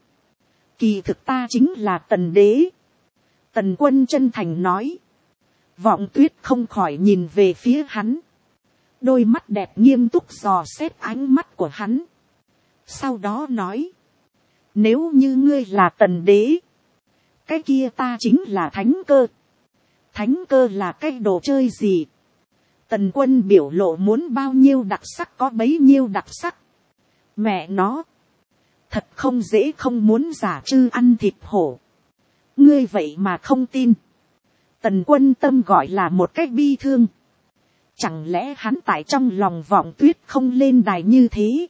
Kỳ thực ta chính là Tần đế. Tần Quân chân thành nói. Vọng Tuyết không khỏi nhìn về phía hắn. Đôi mắt đẹp nghiêm túc dò xét ánh mắt của hắn. Sau đó nói. Nếu như ngươi là Tần đế, cái kia ta chính là Thánh Cơ. Thánh Cơ là cái đồ chơi gì? Tần Quân biểu lộ muốn bao nhiêu đặc sắc có bấy nhiêu đặc sắc. Mẹ nó. Thật không dễ không muốn giả trư ăn thịt hổ. Ngươi vậy mà không tin. Tần Quân tâm gọi là một cách bi thương. Chẳng lẽ hắn tại trong lòng Vọng Tuyết không lên đài như thế?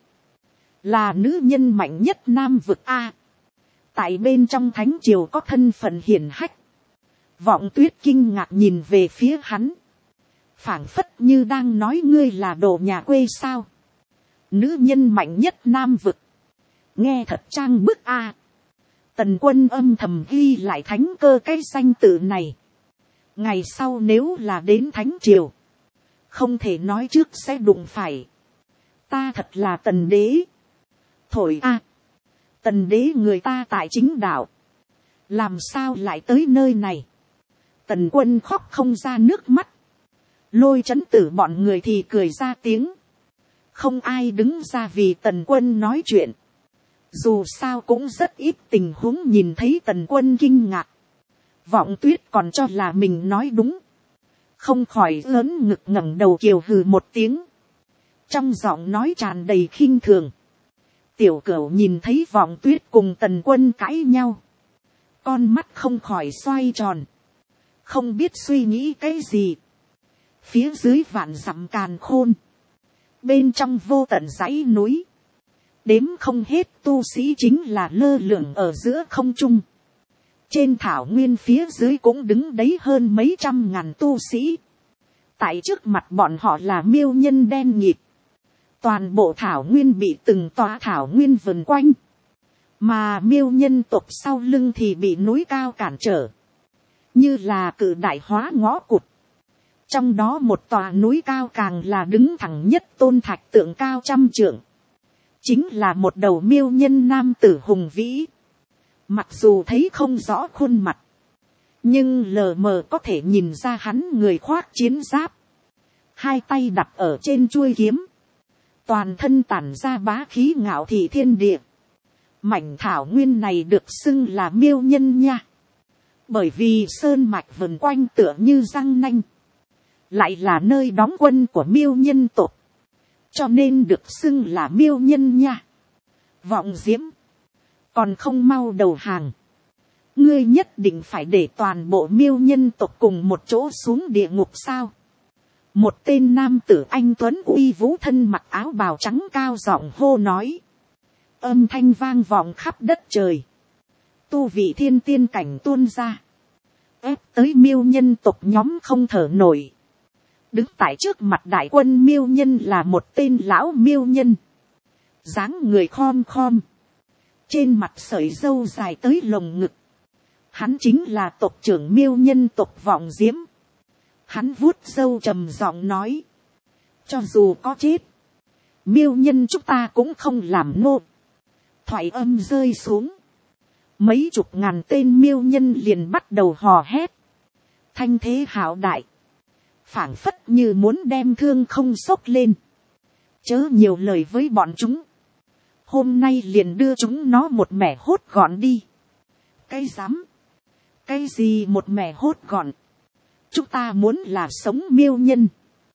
Là nữ nhân mạnh nhất Nam vực A. Tại bên trong thánh triều có thân phận hiển hách. Vọng Tuyết kinh ngạc nhìn về phía hắn. Phảng phất như đang nói ngươi là đồ nhà quê sao. Nữ nhân mạnh nhất Nam vực. Nghe thật trang bức A. Tần Quân âm thầm ghi lại Thánh Cơ cái danh tự này. Ngày sau nếu là đến thánh triều, không thể nói trước sẽ đụng phải. Ta thật là Tần đế. Thổi A. Tần đế người ta tại chính đạo. Làm sao lại tới nơi này? Tần Quân khóc không ra nước mắt. Lôi Chấn Tử bọn người thì cười ra tiếng. không ai đứng ra vì Tần Quân nói chuyện. Dù sao cũng rất ít tình huống nhìn thấy Tần Quân kinh ngạc. Vọng Tuyết còn cho là mình nói đúng. Không khỏi lớn ngực ngẩng đầu kiều hừ một tiếng. Trong giọng nói tràn đầy khinh thường. Tiểu Cửu nhìn thấy Vọng Tuyết cùng Tần Quân cãi nhau. Con mắt không khỏi xoay tròn. Không biết suy nghĩ cái gì. Phía dưới vạn dặm càn khôn. Bên trong vô tận dãy núi. Đếm không hết tu sĩ chính là lơ lửng ở giữa không trung. Trên thảo nguyên phía dưới cũng đứng đấy hơn mấy trăm ngàn tu sĩ. Tại trước mặt bọn họ là miêu nhân đen nhịp. Toàn bộ thảo nguyên bị từng tòa thảo nguyên vần quanh. Mà miêu nhân tộc sau lưng thì bị núi cao cản trở. Như là cự đại hóa ngõ cụt. Trong đó một tòa núi cao càng là đứng thẳng nhất tôn thạch tượng cao 100 trượng. Chính là một đầu miêu nhân nam tử hùng vĩ. Mặc dù thấy không rõ khuôn mặt. Nhưng lờ mờ có thể nhìn ra hắn người khoác chiến giáp. Hai tay đặt ở trên chuôi kiếm. Toàn thân tản ra bá khí ngạo thị thiên địa. Mảnh thảo nguyên này được xưng là miêu nhân nha. Bởi vì sơn mạch vần quanh tựa như răng nanh. Lại là nơi đóng quân của miêu nhân tộc. Cho nên được xưng là miêu nhân nha. Vọng Diễm. Còn không mau đầu hàng. Ngươi nhất định phải để toàn bộ miêu nhân tộc cùng một chỗ xuống địa ngục sao. Một tên nam tử anh tuấn uy vũ thân mặc áo bào trắng cao giọng hô nói. Âm thanh vang vọng khắp đất trời. Tu vị thiên tiên cảnh tuôn ra. Ép tới miêu nhân tộc nhóm không thở nổi. Đứng tại trước mặt đại quân miêu nhân là một tên lão miêu nhân. Dáng người khom khom. Trên mặt sợi râu dài tới lồng ngực. Hắn chính là tộc trưởng miêu nhân tộc Vọng Diễm. Hắn vuốt râu trầm giọng nói. Cho dù có chết. Miêu nhân chúng ta cũng không làm nô. Thoại âm rơi xuống. Mấy chục ngàn tên miêu nhân liền bắt đầu hò hét. Thanh thế hào đại. Phảng phất như muốn đem thương không xốc lên. Chớ nhiều lời với bọn chúng. Hôm nay liền đưa chúng nó một mẻ hốt gọn đi. Cái dám. Cái gì một mẻ hốt gọn. Chúng ta muốn là sống miêu nhân.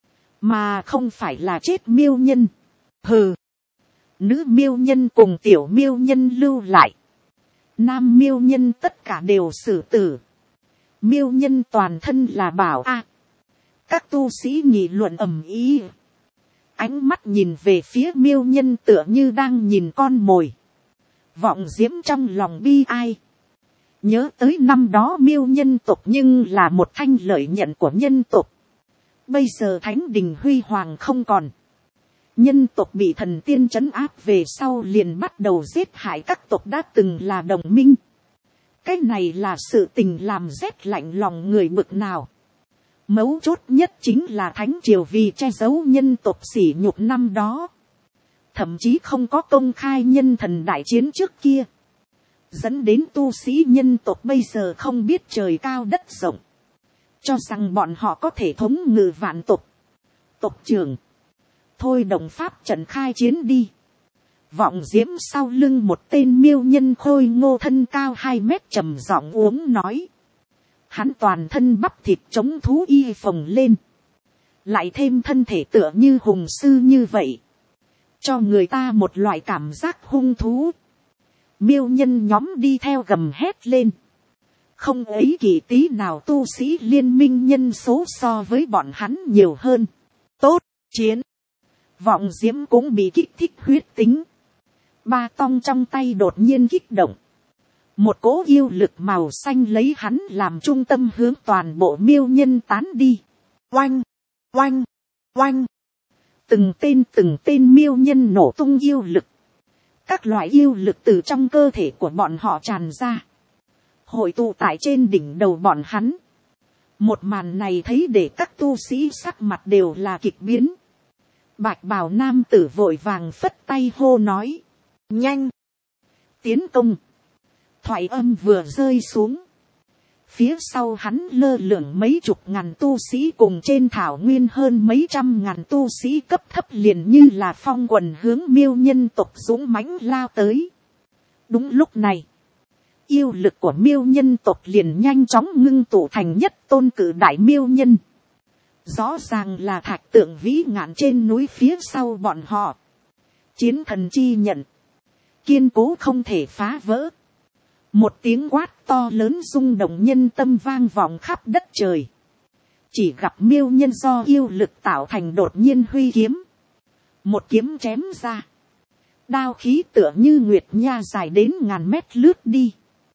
Mà không phải là chết miêu nhân. Hừ. Nữ miêu nhân cùng tiểu miêu nhân lưu lại. Nam miêu nhân tất cả đều xử tử. Miêu nhân toàn thân là bảo a. Các tu sĩ nghị luận ầm ĩ. Ánh mắt nhìn về phía miêu nhân tựa như đang nhìn con mồi. Vọng Diễm trong lòng bi ai. Nhớ tới năm đó miêu nhân tộc nhưng là một thanh lợi nhận của nhân tộc. Bây giờ thánh đình huy hoàng không còn. Nhân tộc bị thần tiên trấn áp về sau liền bắt đầu giết hại các tộc đã từng là đồng minh. Cái này là sự tình làm rét lạnh lòng người bực nào. Mấu chốt nhất chính là thánh triều vì che giấu nhân tộc sỉ nhục năm đó. Thậm chí không có công khai nhân thần đại chiến trước kia. Dẫn đến tu sĩ nhân tộc bây giờ không biết trời cao đất rộng. Cho rằng bọn họ có thể thống ngự vạn tộc. Tộc trưởng. Thôi đồng pháp trận khai chiến đi. Vọng Diễm sau lưng một tên miêu nhân khôi ngô thân cao 2 mét trầm giọng uống nói. Hắn toàn thân bắp thịt chống thú y phồng lên. Lại thêm thân thể tựa như hùng sư như vậy. Cho người ta một loại cảm giác hung thú. Miêu nhân nhóm đi theo gầm hét lên. Không ấy kỳ tí nào tu sĩ liên minh nhân số so với bọn hắn nhiều hơn. Tốt, chiến. Vọng Diễm cũng bị kích thích huyết tính. Ba tong trong tay đột nhiên kích động. Một cỗ yêu lực màu xanh lấy hắn làm trung tâm hướng toàn bộ miêu nhân tán đi. Oanh, oanh, oanh. Từng tên miêu nhân nổ tung yêu lực. Các loại yêu lực từ trong cơ thể của bọn họ tràn ra. Hội tụ tại trên đỉnh đầu bọn hắn. Một màn này thấy để các tu sĩ sắc mặt đều là kịch biến. Bạch bào nam tử vội vàng phất tay hô nói. Nhanh. Tiến công. Thoại âm vừa rơi xuống. Phía sau hắn lơ lửng mấy chục ngàn tu sĩ cùng trên thảo nguyên hơn mấy trăm ngàn tu sĩ cấp thấp liền như là phong quần hướng miêu nhân tộc dũng mãnh lao tới. Đúng lúc này, yêu lực của miêu nhân tộc liền nhanh chóng ngưng tụ thành nhất tôn cử đại miêu nhân. Rõ ràng là thạch tượng vĩ ngạn trên núi phía sau bọn họ. Chiến thần chi nhận, kiên cố không thể phá vỡ. Một tiếng quát to lớn rung động nhân tâm vang vọng khắp đất trời. Chỉ gặp miêu nhân do yêu lực tạo thành đột nhiên huy kiếm. Một kiếm chém ra. Đao khí tựa như nguyệt nha dài đến ngàn mét lướt đi.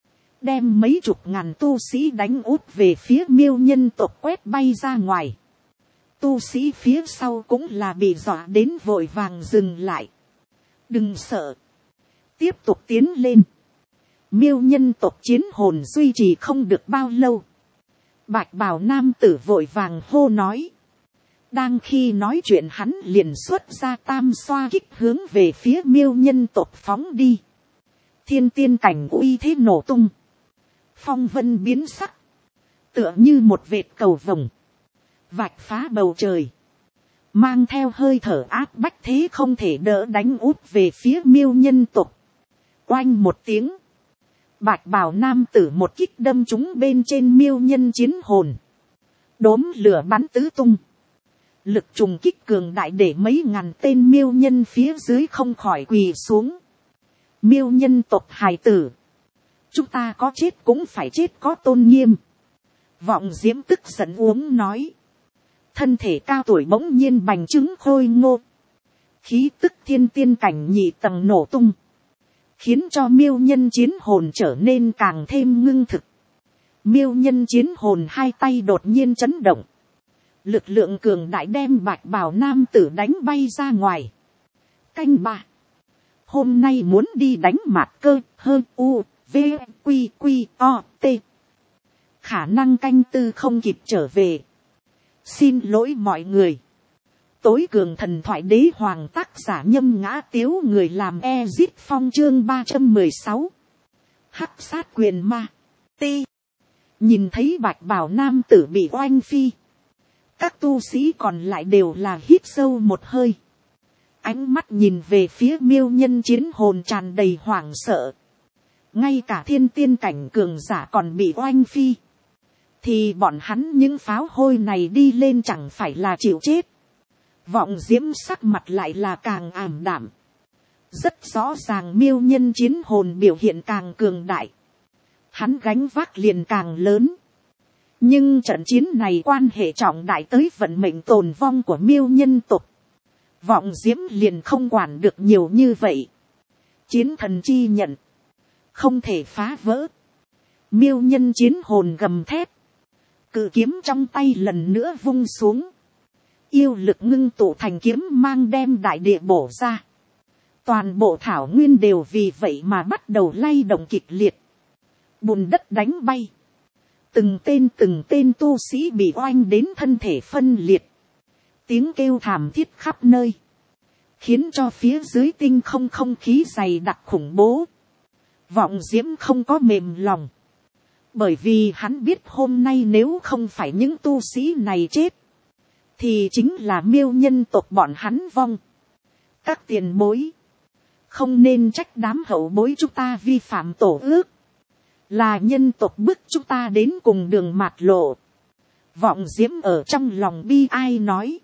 Đem mấy chục ngàn tu sĩ đánh út về phía miêu nhân tộc quét bay ra ngoài. Tu sĩ phía sau cũng là bị dọa đến vội vàng dừng lại. Đừng sợ. Tiếp tục tiến lên. Miêu nhân tộc chiến hồn duy trì không được bao lâu. Bạch bào nam tử vội vàng hô nói. Đang khi nói chuyện hắn liền xuất ra tam xoa kích hướng về phía miêu nhân tộc phóng đi. Thiên tiên cảnh uy thế nổ tung. Phong vân biến sắc. Tựa như một vệt cầu vồng. Vạch phá bầu trời. Mang theo hơi thở áp bách thế không thể đỡ đánh út về phía miêu nhân tộc. Oanh một tiếng. Bạch bào nam tử một kích đâm trúng bên trên miêu nhân chiến hồn. Đốm lửa bắn tứ tung. Lực trùng kích cường đại để mấy ngàn tên miêu nhân phía dưới không khỏi quỳ xuống. Miêu nhân tộc hài tử. Chúng ta có chết cũng phải chết có tôn nghiêm. Vọng diễm tức giận uống nói. Thân thể cao tuổi bỗng nhiên bành trướng khôi ngô. Khí tức thiên tiên cảnh nhị tầng nổ tung. Khiến cho miêu nhân chiến hồn trở nên càng thêm ngưng thực. Miêu nhân chiến hồn hai tay đột nhiên chấn động. Lực lượng cường đại đem bạch bào nam tử đánh bay ra ngoài. Canh ba. Hôm nay muốn đi đánh mạt cơ hơn u, v, quy quy, o, t. Khả năng canh tư không kịp trở về. Xin lỗi mọi người. Tối cường thần thoại đế hoàng tác giả nhâm ngã tiếu người làm Ezit Phong chương 316. Hắc sát quyền ma. Ti. Nhìn thấy bạch bào nam tử bị oanh phi. Các tu sĩ còn lại đều là hít sâu một hơi. Ánh mắt nhìn về phía miêu nhân chiến hồn tràn đầy hoảng sợ. Ngay cả thiên tiên cảnh cường giả còn bị oanh phi. Thì bọn hắn những pháo hôi này đi lên chẳng phải là chịu chết. Vọng diễm sắc mặt lại là càng ảm đạm. Rất rõ ràng miêu nhân chiến hồn biểu hiện càng cường đại. Hắn gánh vác liền càng lớn. Nhưng trận chiến này quan hệ trọng đại tới vận mệnh tồn vong của miêu nhân tộc. Vọng diễm liền không quản được nhiều như vậy. Chiến thần chi nhận. Không thể phá vỡ. Miêu nhân chiến hồn gầm thét. Cự kiếm trong tay lần nữa vung xuống. Yêu lực ngưng tụ thành kiếm mang đem đại địa bổ ra. Toàn bộ thảo nguyên đều vì vậy mà bắt đầu lay động kịch liệt. Bùn đất đánh bay. Từng tên tu sĩ bị oanh đến thân thể phân liệt. Tiếng kêu thảm thiết khắp nơi. Khiến cho phía dưới tinh không khí dày đặc khủng bố. Vọng diễm không có mềm lòng. Bởi vì hắn biết hôm nay nếu không phải những tu sĩ này chết. Thì chính là miêu nhân tộc bọn hắn vong. Các tiền bối. Không nên trách đám hậu bối chúng ta vi phạm tổ ước. Là nhân tộc bức chúng ta đến cùng đường mạt lộ. Vọng diễm ở trong lòng bi ai nói.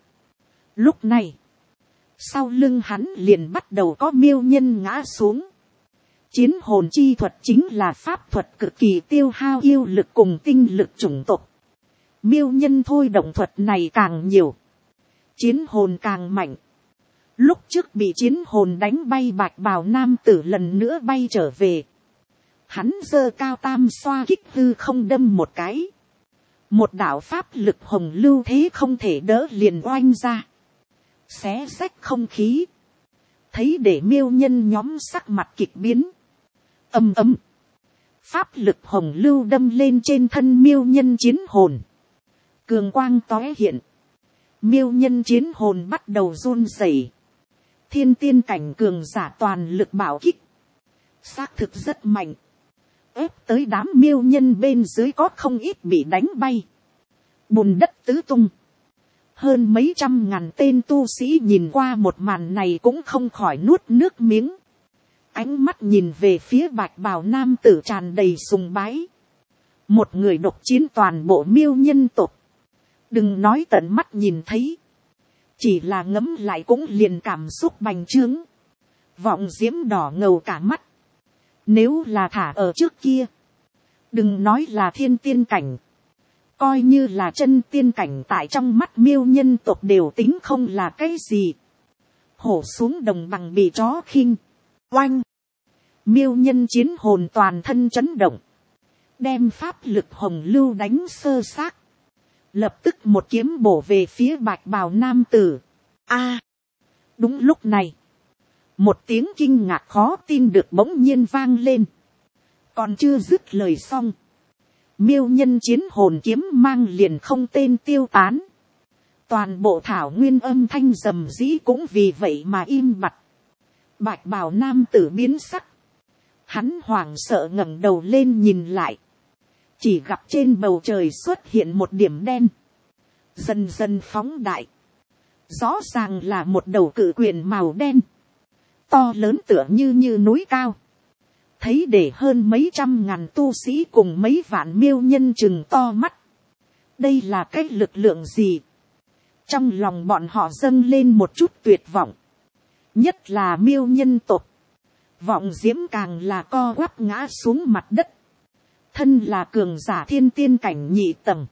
Lúc này. Sau lưng hắn liền bắt đầu có miêu nhân ngã xuống. Chiến hồn chi thuật chính là pháp thuật cực kỳ tiêu hao yêu lực cùng tinh lực chủng tộc. Miêu nhân thôi động thuật này càng nhiều. Chiến hồn càng mạnh. Lúc trước bị chiến hồn đánh bay bạch bào nam tử lần nữa bay trở về. Hắn giơ cao tam xoa kích hư không đâm một cái. Một đạo pháp lực hồng lưu thế không thể đỡ liền oanh ra. Xé rách không khí. Thấy để miêu nhân nhóm sắc mặt kịch biến. Ầm ầm. Pháp lực hồng lưu đâm lên trên thân miêu nhân chiến hồn. Cường quang tóe hiện. Miêu nhân chiến hồn bắt đầu run rẩy. Thiên tiên cảnh cường giả toàn lực bảo kích. Xác thực rất mạnh. ép tới đám miêu nhân bên dưới có không ít bị đánh bay, bùn đất tứ tung. Hơn mấy trăm ngàn tên tu sĩ nhìn qua một màn này cũng không khỏi nuốt nước miếng, ánh mắt nhìn về phía bạch bào nam tử tràn đầy sùng bái. Một người độc chiến toàn bộ miêu nhân tộc, đừng nói tận mắt nhìn thấy, chỉ là ngấm lại cũng liền cảm xúc bành trướng, vọng diễm đỏ ngầu cả mắt. Nếu là thả ở trước kia, đừng nói là thiên tiên cảnh, coi như là chân tiên cảnh tại trong mắt miêu nhân tộc đều tính không là cái gì. Hổ xuống đồng bằng bị chó khinh, oanh, miêu nhân chiến hồn toàn thân chấn động, đem pháp lực hồng lưu đánh sơ xác, lập tức một kiếm bổ về phía bạch bào nam tử. A, đúng lúc này, một tiếng kinh ngạc khó tin được bỗng nhiên vang lên, còn chưa dứt lời xong, miêu nhân chiến hồn kiếm mang liền không tên tiêu tán, toàn bộ thảo nguyên âm thanh rầm rĩ cũng vì vậy mà im bặt. Bạch bào nam tử biến sắc, hắn hoảng sợ ngẩng đầu lên nhìn lại, chỉ gặp trên bầu trời xuất hiện một điểm đen, dần dần phóng đại, rõ ràng là một đầu cự quyền màu đen, to lớn tựa như núi cao, thấy để hơn mấy trăm ngàn tu sĩ cùng mấy vạn miêu nhân chừng to mắt. Đây là cái lực lượng gì? Trong lòng bọn họ dâng lên một chút tuyệt vọng, nhất là miêu nhân tộc, vọng diễm càng là co quắp ngã xuống mặt đất. Thân là cường giả thiên tiên cảnh nhị tầng,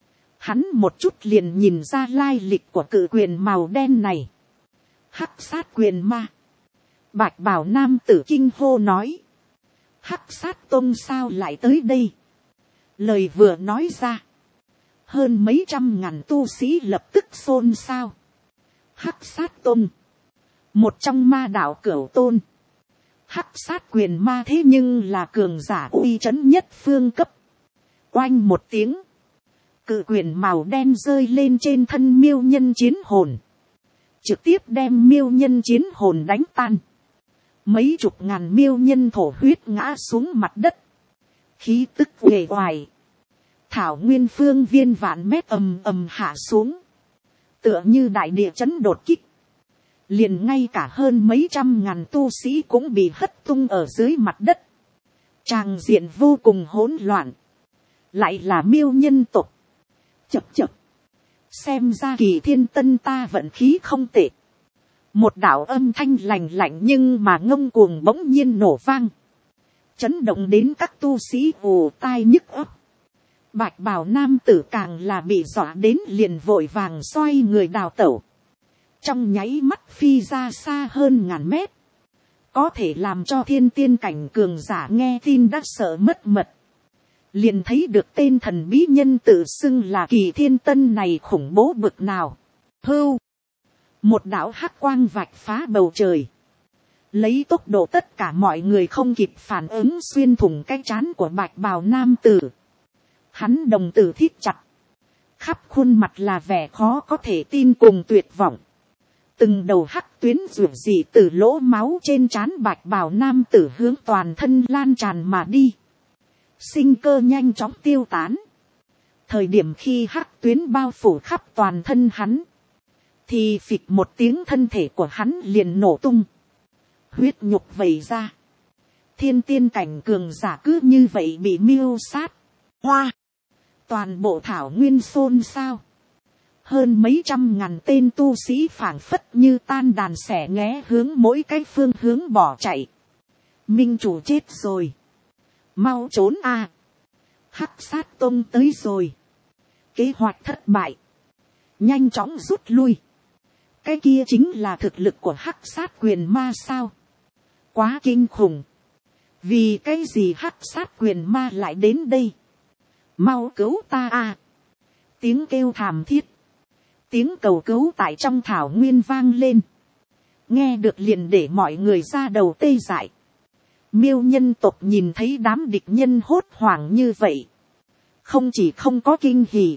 hắn một chút liền nhìn ra lai lịch của cự quyền màu đen này. Hắc sát quyền ma. Bạch bào nam tử kinh hô nói, Hắc sát tôn sao lại tới đây? Lời vừa nói ra, hơn mấy trăm ngàn tu sĩ lập tức xôn xao. Hắc sát tôn, một trong ma đạo cửu tôn. Hắc sát quyền ma thế nhưng là cường giả uy chấn nhất phương cấp. Oanh một tiếng, cự quyền màu đen rơi lên trên thân miêu nhân chiến hồn, trực tiếp đem miêu nhân chiến hồn đánh tan. Mấy chục ngàn miêu nhân thổ huyết ngã xuống mặt đất, khí tức uể oải. Thảo nguyên phương viên vạn mét ầm ầm hạ xuống, tựa như đại địa chấn đột kích. Liền ngay cả hơn mấy trăm ngàn tu sĩ cũng bị hất tung ở dưới mặt đất. Tràng diện vô cùng hỗn loạn. Lại là miêu nhân tộc. Chập chập. Xem ra Kỳ Thiên Tân ta vận khí không tệ. Một đạo âm thanh lành lạnh nhưng mà ngông cuồng bỗng nhiên nổ vang, chấn động đến các tu sĩ ù tai nhức óc. Bạch bào nam tử càng là bị dọa đến liền vội vàng xoay người đào tẩu. Trong nháy mắt phi ra xa hơn ngàn mét, có thể làm cho thiên tiên cảnh cường giả nghe tin đã sợ mất mật. Liền thấy được tên thần bí nhân tự xưng là Kỳ Thiên Tân này khủng bố bực nào. Hưu, một đạo hắc quang vạch phá bầu trời, lấy tốc độ tất cả mọi người không kịp phản ứng xuyên thủng cái trán của bạch bào nam tử. Hắn đồng tử thít chặt, khắp khuôn mặt là vẻ khó có thể tin cùng tuyệt vọng. Từng đầu hắc tuyến rủ rỉ từ lỗ máu trên trán bạch bào nam tử hướng toàn thân lan tràn mà đi. Sinh cơ nhanh chóng tiêu tán. Thời điểm khi hắc tuyến bao phủ khắp toàn thân hắn, thì phịch một tiếng thân thể của hắn liền nổ tung. Huyết nhục vẩy ra. Thiên tiên cảnh cường giả cứ như vậy bị miêu sát. Hoa. Toàn bộ thảo nguyên xôn xao. Hơn mấy trăm ngàn tên tu sĩ phảng phất như tan đàn xẻ nghé hướng mỗi cái phương hướng bỏ chạy. Minh chủ chết rồi. Mau trốn a. Hắc sát tông tới rồi. Kế hoạch thất bại. Nhanh chóng rút lui. Cái kia chính là thực lực của hắc sát quyền ma sao? Quá kinh khủng. Vì cái gì hắc sát quyền ma lại đến đây? Mau cứu ta a. Tiếng kêu thảm thiết, tiếng cầu cứu tại trong thảo nguyên vang lên. Nghe được liền để mọi người ra đầu tê dại. Miêu nhân tộc nhìn thấy đám địch nhân hốt hoảng như vậy, không chỉ không có kinh hỉ,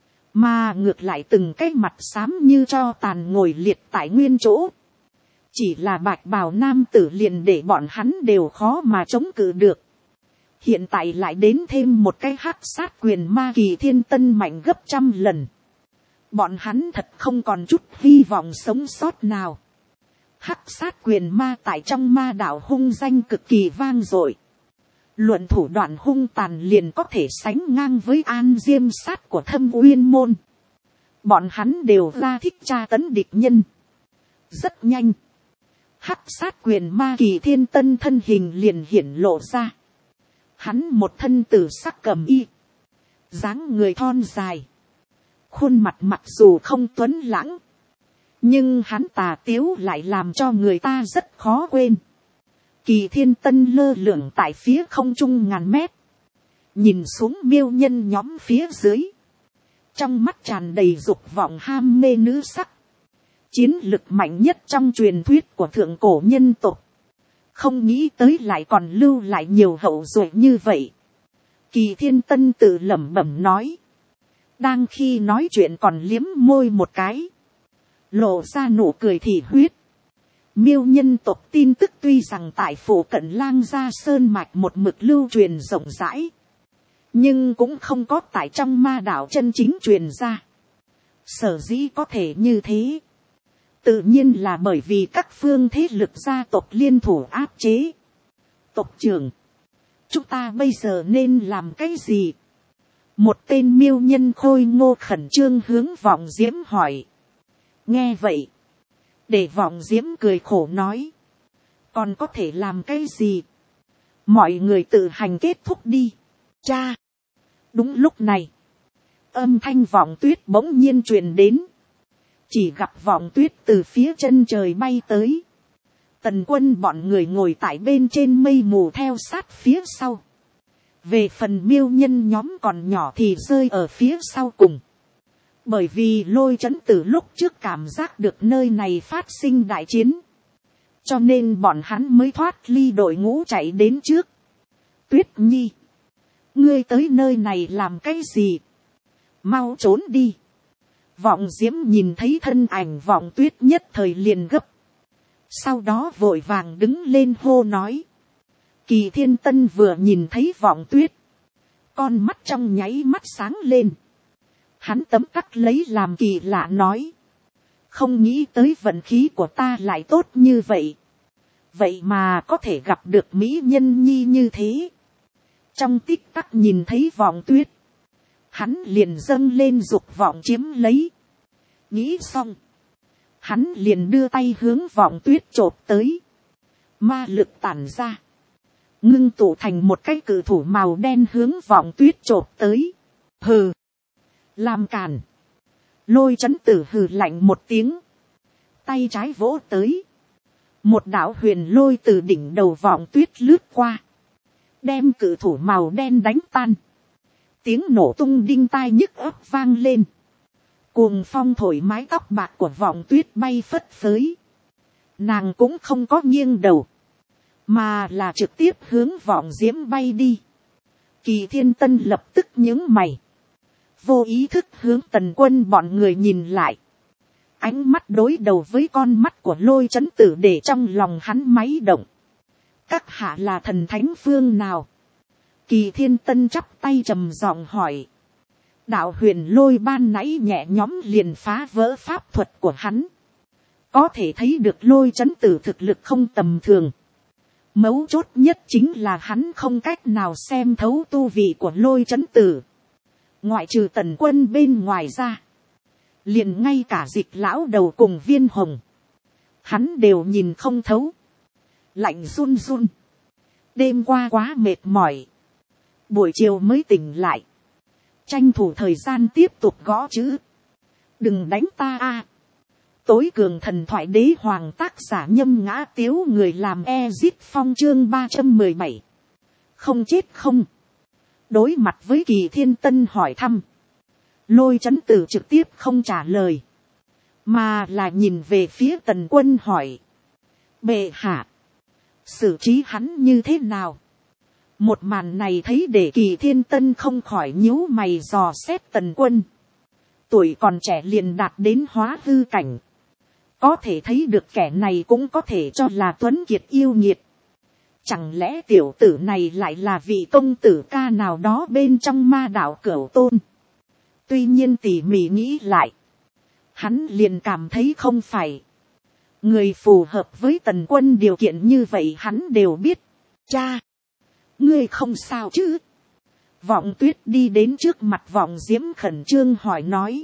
mà ngược lại từng cái mặt xám như tro tàn ngồi liệt tại nguyên chỗ. Chỉ là bạch bào nam tử liền để bọn hắn đều khó mà chống cự được. hiện tại lại đến thêm một cái hắc sát quyền ma Kỳ Thiên Tân mạnh gấp 100 lần. Bọn hắn thật không còn chút hy vọng sống sót nào. Hắc sát quyền ma tại trong ma đạo hung danh cực kỳ vang dội. Luận thủ đoạn hung tàn liền có thể sánh ngang với An Diêm sát của Thâm Uyên môn. Bọn hắn đều ra thích tra tấn địch nhân. Rất nhanh. Hắc sát quyền ma Kỳ Thiên Tân thân hình liền hiển lộ ra. Hắn một thân tử sắc cầm y. Dáng người thon dài. Khuôn mặt mặc dù không tuấn lãng. Nhưng hắn tà tiếu lại làm cho người ta rất khó quên. Kỳ Thiên Tân lơ lửng tại phía không trung ngàn mét. Nhìn xuống miêu nhân nhóm phía dưới. Trong mắt tràn đầy dục vọng ham mê nữ sắc. Chiến lực mạnh nhất trong truyền thuyết của thượng cổ nhân tộc. Không nghĩ tới lại còn lưu lại nhiều hậu duệ như vậy. Kỳ Thiên Tân tự lẩm bẩm nói. Đang khi nói chuyện còn liếm môi một cái. Lộ ra nụ cười thị huyết. Miêu nhân tộc tin tức tuy rằng tại phủ cận Lang Gia Sơn Mạch một mực lưu truyền rộng rãi. Nhưng cũng không có tại trong ma đảo chân chính truyền ra. Sở dĩ có thể như thế. Tự nhiên là bởi vì các phương thế lực gia tộc liên thủ áp chế. Tộc trưởng. Chúng ta bây giờ nên làm cái gì? Một tên miêu nhân khôi ngô khẩn trương hướng Vọng Diễm hỏi. Nghe vậy. Để Vọng Diễm cười khổ nói. Còn có thể làm cái gì? Mọi người tự hành kết thúc đi. Cha. Đúng lúc này. Âm thanh Vọng Tuyết bỗng nhiên truyền đến. Chỉ gặp Vọng Tuyết từ phía chân trời bay tới. Tần Quân bọn người ngồi tại bên trên mây mù theo sát phía sau. Về phần miêu nhân nhóm còn nhỏ thì rơi ở phía sau cùng. Bởi vì Lôi Chấn từ lúc trước cảm giác được nơi này phát sinh đại chiến. Cho nên bọn hắn mới thoát ly đội ngũ chạy đến trước. Tuyết Nhi. Ngươi tới nơi này làm cái gì? Mau trốn đi. Vọng Diễm nhìn thấy thân ảnh Vọng Tuyết nhất thời liền gấp. Sau đó vội vàng đứng lên hô nói. Kỳ Thiên Tân vừa nhìn thấy Vọng Tuyết. Con mắt trong nháy mắt sáng lên. Hắn tấm tắc lấy làm kỳ lạ nói. Không nghĩ tới vận khí của ta lại tốt như vậy. Vậy mà có thể gặp được mỹ nhân nhi như thế. Trong tích tắc nhìn thấy Vọng Tuyết. Hắn liền dâng lên dục vọng chiếm lấy. Nghĩ xong. Hắn liền đưa tay hướng Vọng Tuyết chộp tới. Ma lực tản ra. Ngưng tụ thành một cái cự thủ màu đen hướng Vọng Tuyết chộp tới. Hừ. Làm cản. Lôi Chấn Tử hừ lạnh một tiếng. Tay trái vỗ tới. Một đạo huyền lôi từ đỉnh đầu Vọng Tuyết lướt qua. Đem cự thủ màu đen đánh tan. Tiếng nổ tung đinh tai nhức óc vang lên. Cuồng phong thổi mái tóc bạc của Vọng Tuyết bay phất phới. Nàng cũng không có nghiêng đầu. Mà là trực tiếp hướng Vọng Diễm bay đi. Kỳ Thiên Tân lập tức nhướng mày. Vô ý thức hướng Tần Quân bọn người nhìn lại. Ánh mắt đối đầu với con mắt của Lôi Chấn Tử để trong lòng hắn máy động. Các hạ là thần thánh phương nào? Kỳ Thiên Tân chắp tay trầm giọng hỏi. Đạo huyền lôi ban nãy nhẹ nhõm liền phá vỡ pháp thuật của hắn. Có thể thấy được Lôi Chấn Tử thực lực không tầm thường. Mấu chốt nhất chính là hắn không cách nào xem thấu tu vị của Lôi Chấn Tử. Ngoại trừ Tần Quân bên ngoài ra. Liền ngay cả Dịch lão đầu cùng Viên Hồng. Hắn đều nhìn không thấu. Lạnh run run. Đêm qua quá mệt mỏi. Buổi chiều mới tỉnh lại. Tranh thủ thời gian tiếp tục gõ chữ. Đừng đánh ta a. Tối cường thần thoại đế hoàng tác giả Nhâm Ngã Tiếu, người làm Ezit Phong chương 317. Không chết không. Đối mặt với Kỳ Thiên Tân hỏi thăm. Lôi Chấn Tử trực tiếp không trả lời. Mà là nhìn về phía Tần Quân hỏi. Bệ hạ. Xử trí hắn như thế nào? Một màn này thấy để Kỳ Thiên Tân không khỏi nhíu mày dò xét Tần Quân. Tuổi còn trẻ liền đạt đến hóa hư cảnh. Có thể thấy được kẻ này cũng có thể cho là tuấn kiệt yêu nghiệt. Chẳng lẽ tiểu tử này lại là vị công tử ca nào đó bên trong ma đạo Cửu Tôn? Tuy nhiên tỉ mỉ nghĩ lại, hắn liền cảm thấy không phải. Người phù hợp với Tần Quân điều kiện như vậy hắn đều biết. Cha, ngươi không sao chứ? Vọng Tuyết đi đến trước mặt Vọng Diễm khẩn trương hỏi nói.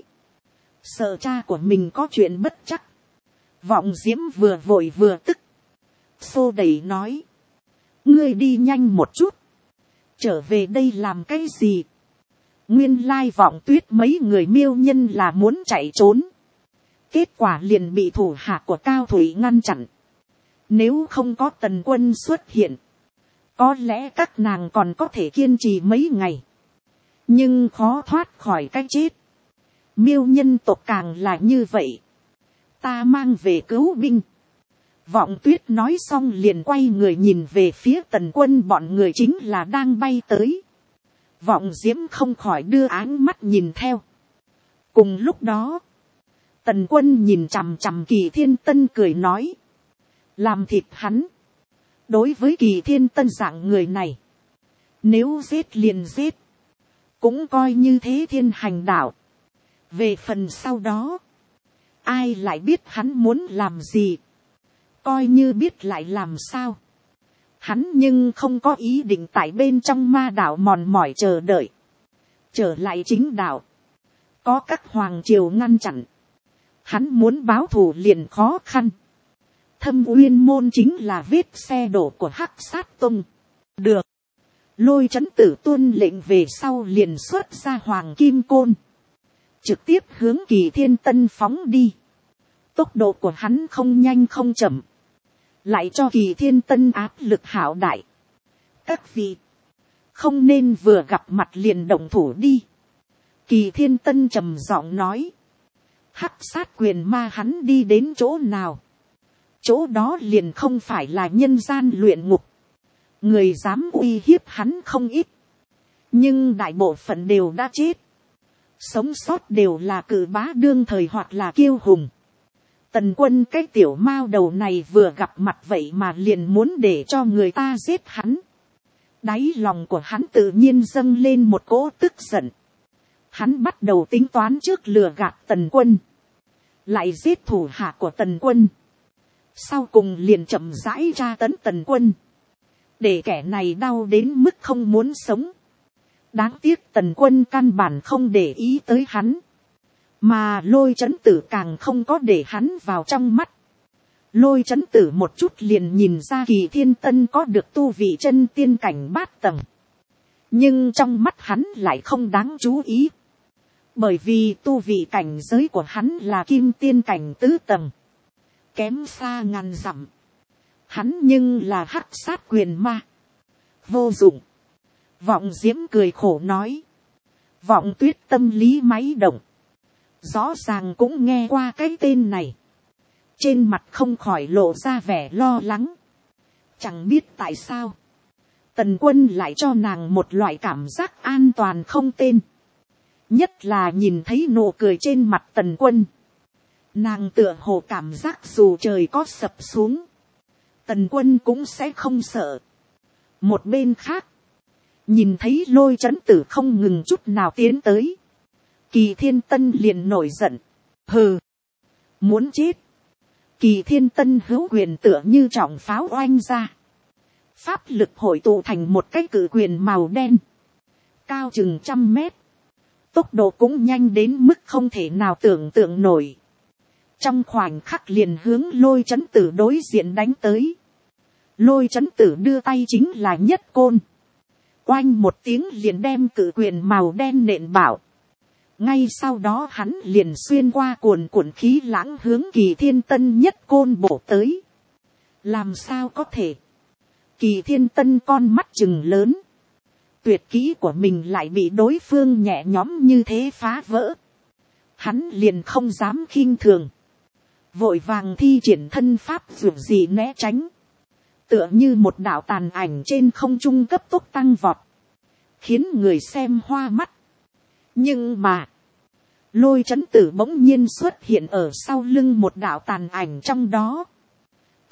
Sợ cha của mình có chuyện bất chắc. Vọng Diễm vừa vội vừa tức. Xô đẩy nói. Ngươi đi nhanh một chút. Trở về đây làm cái gì? Nguyên lai Vọng Tuyết mấy người miêu nhân là muốn chạy trốn. Kết quả liền bị thủ hạ của Cao Thủy ngăn chặn. Nếu không có Tần Quân xuất hiện, có lẽ các nàng còn có thể kiên trì mấy ngày. Nhưng khó thoát khỏi cái chết. Miêu nhân tộc càng là như vậy. Ta mang về cứu binh. Vọng Tuyết nói xong liền quay người nhìn về phía Tần Quân, bọn người chính là đang bay tới. Vọng Diễm không khỏi đưa áng mắt nhìn theo. Cùng lúc đó, Tần Quân nhìn chằm chằm Kỳ Thiên Tân cười nói. Làm thịt hắn. Đối với Kỳ Thiên Tân dạng người này, nếu giết liền giết, cũng coi như thế thiên hành đạo. Về phần sau đó, ai lại biết hắn muốn làm gì, coi như biết lại làm sao. Hắn nhưng không có ý định tại bên trong ma đạo mòn mỏi chờ đợi. Trở lại chính đạo, có các hoàng triều ngăn chặn, hắn muốn báo thù liền khó khăn. Thâm Uyên môn chính là vết xe đổ của Hắc Sát Tông. Được. Lôi Chấn Tử tuân lệnh về sau liền xuất ra Hoàng Kim Côn, trực tiếp hướng Kỳ Thiên Tân phóng đi. Tốc độ của hắn không nhanh không chậm, lại cho Kỳ Thiên Tân áp lực hảo đại. Các vị, không nên vừa gặp mặt liền động thủ đi. Kỳ Thiên Tân trầm giọng nói. Hắc sát quyền ma hắn đi đến chỗ nào, chỗ đó liền không phải là nhân gian luyện ngục. Người dám uy hiếp hắn không ít, nhưng đại bộ phận đều đã chết. Sống sót đều là cử bá đương thời hoặc là kiêu hùng. Tần Quân cái tiểu mao đầu này vừa gặp mặt vậy mà liền muốn để cho người ta giết hắn. Đáy lòng của hắn tự nhiên dâng lên một cỗ tức giận. Hắn bắt đầu tính toán trước lừa gạt Tần Quân, lại giết thủ hạ của Tần Quân, sau cùng liền chậm rãi tra tấn Tần Quân, để kẻ này đau đến mức không muốn sống. Đáng tiếc Tần Quân căn bản không để ý tới hắn, mà Lôi Chấn Tử càng không có để hắn vào trong mắt. Lôi Chấn Tử một chút liền nhìn ra Kỳ Thiên Tân có được tu vị chân tiên cảnh 8 tầng, nhưng trong mắt hắn lại không đáng chú ý, bởi vì tu vị cảnh giới của hắn là kim tiên cảnh 4 tầng, kém xa ngàn dặm. Hắn nhưng là Hắc sát quyền ma, vô dụng. Vọng Diễm cười khổ nói. Vọng Tuyết tâm lý máy động, rõ ràng cũng nghe qua cái tên này, trên mặt không khỏi lộ ra vẻ lo lắng. Chẳng biết tại sao, Tần Quân lại cho nàng một loại cảm giác an toàn không tên. Nhất là nhìn thấy nụ cười trên mặt Tần Quân, nàng tựa hồ cảm giác dù trời có sập xuống, Tần Quân cũng sẽ không sợ. Một bên khác, nhìn thấy Lôi Chấn Tử không ngừng chút nào tiến tới, Kỳ Thiên Tân liền nổi giận. Hừ, muốn chết. Kỳ Thiên Tân hữu quyền tựa như trọng pháo oanh ra, pháp lực hội tụ thành một cái cự quyền màu đen, cao chừng 100 mét, tốc độ cũng nhanh đến mức không thể nào tưởng tượng nổi. Trong khoảnh khắc liền hướng Lôi Chấn Tử đối diện đánh tới. Lôi Chấn Tử đưa tay chính là nhất côn, oanh một tiếng liền đem cự quyền màu đen nện bảo. Ngay sau đó hắn liền xuyên qua cuồn cuộn khí lãng hướng Kỳ Thiên Tân nhất côn bổ tới. Làm sao có thể? Kỳ Thiên Tân con mắt trừng lớn, tuyệt kỹ của mình lại bị đối phương nhẹ nhõm như thế phá vỡ. Hắn liền không dám khinh thường, vội vàng thi triển thân pháp dù gì né tránh, tựa như một đạo tàn ảnh trên không trung cấp tốc tăng vọt, khiến người xem hoa mắt. Nhưng mà, Lôi Chấn Tử bỗng nhiên xuất hiện ở sau lưng một đạo tàn ảnh trong đó.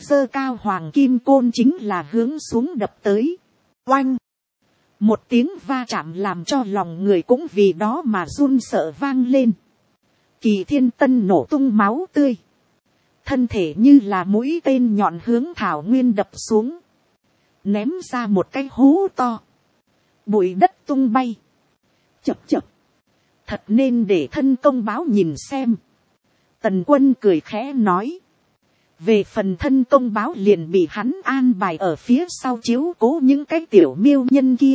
giơ cao hoàng kim côn chính là hướng xuống đập tới. Oanh! Một tiếng va chạm làm cho lòng người cũng vì đó mà run sợ vang lên. Kỳ Thiên Tân nổ tung máu tươi. Thân thể như là mũi tên nhọn hướng thảo nguyên đập xuống. Ném ra một cái hố to. Bụi đất tung bay. Chập chập. Thật nên để thân công báo nhìn xem. Tần Quân cười khẽ nói. Về phần thân công báo liền bị hắn an bài ở phía sau chiếu cố những cái tiểu miêu nhân kia.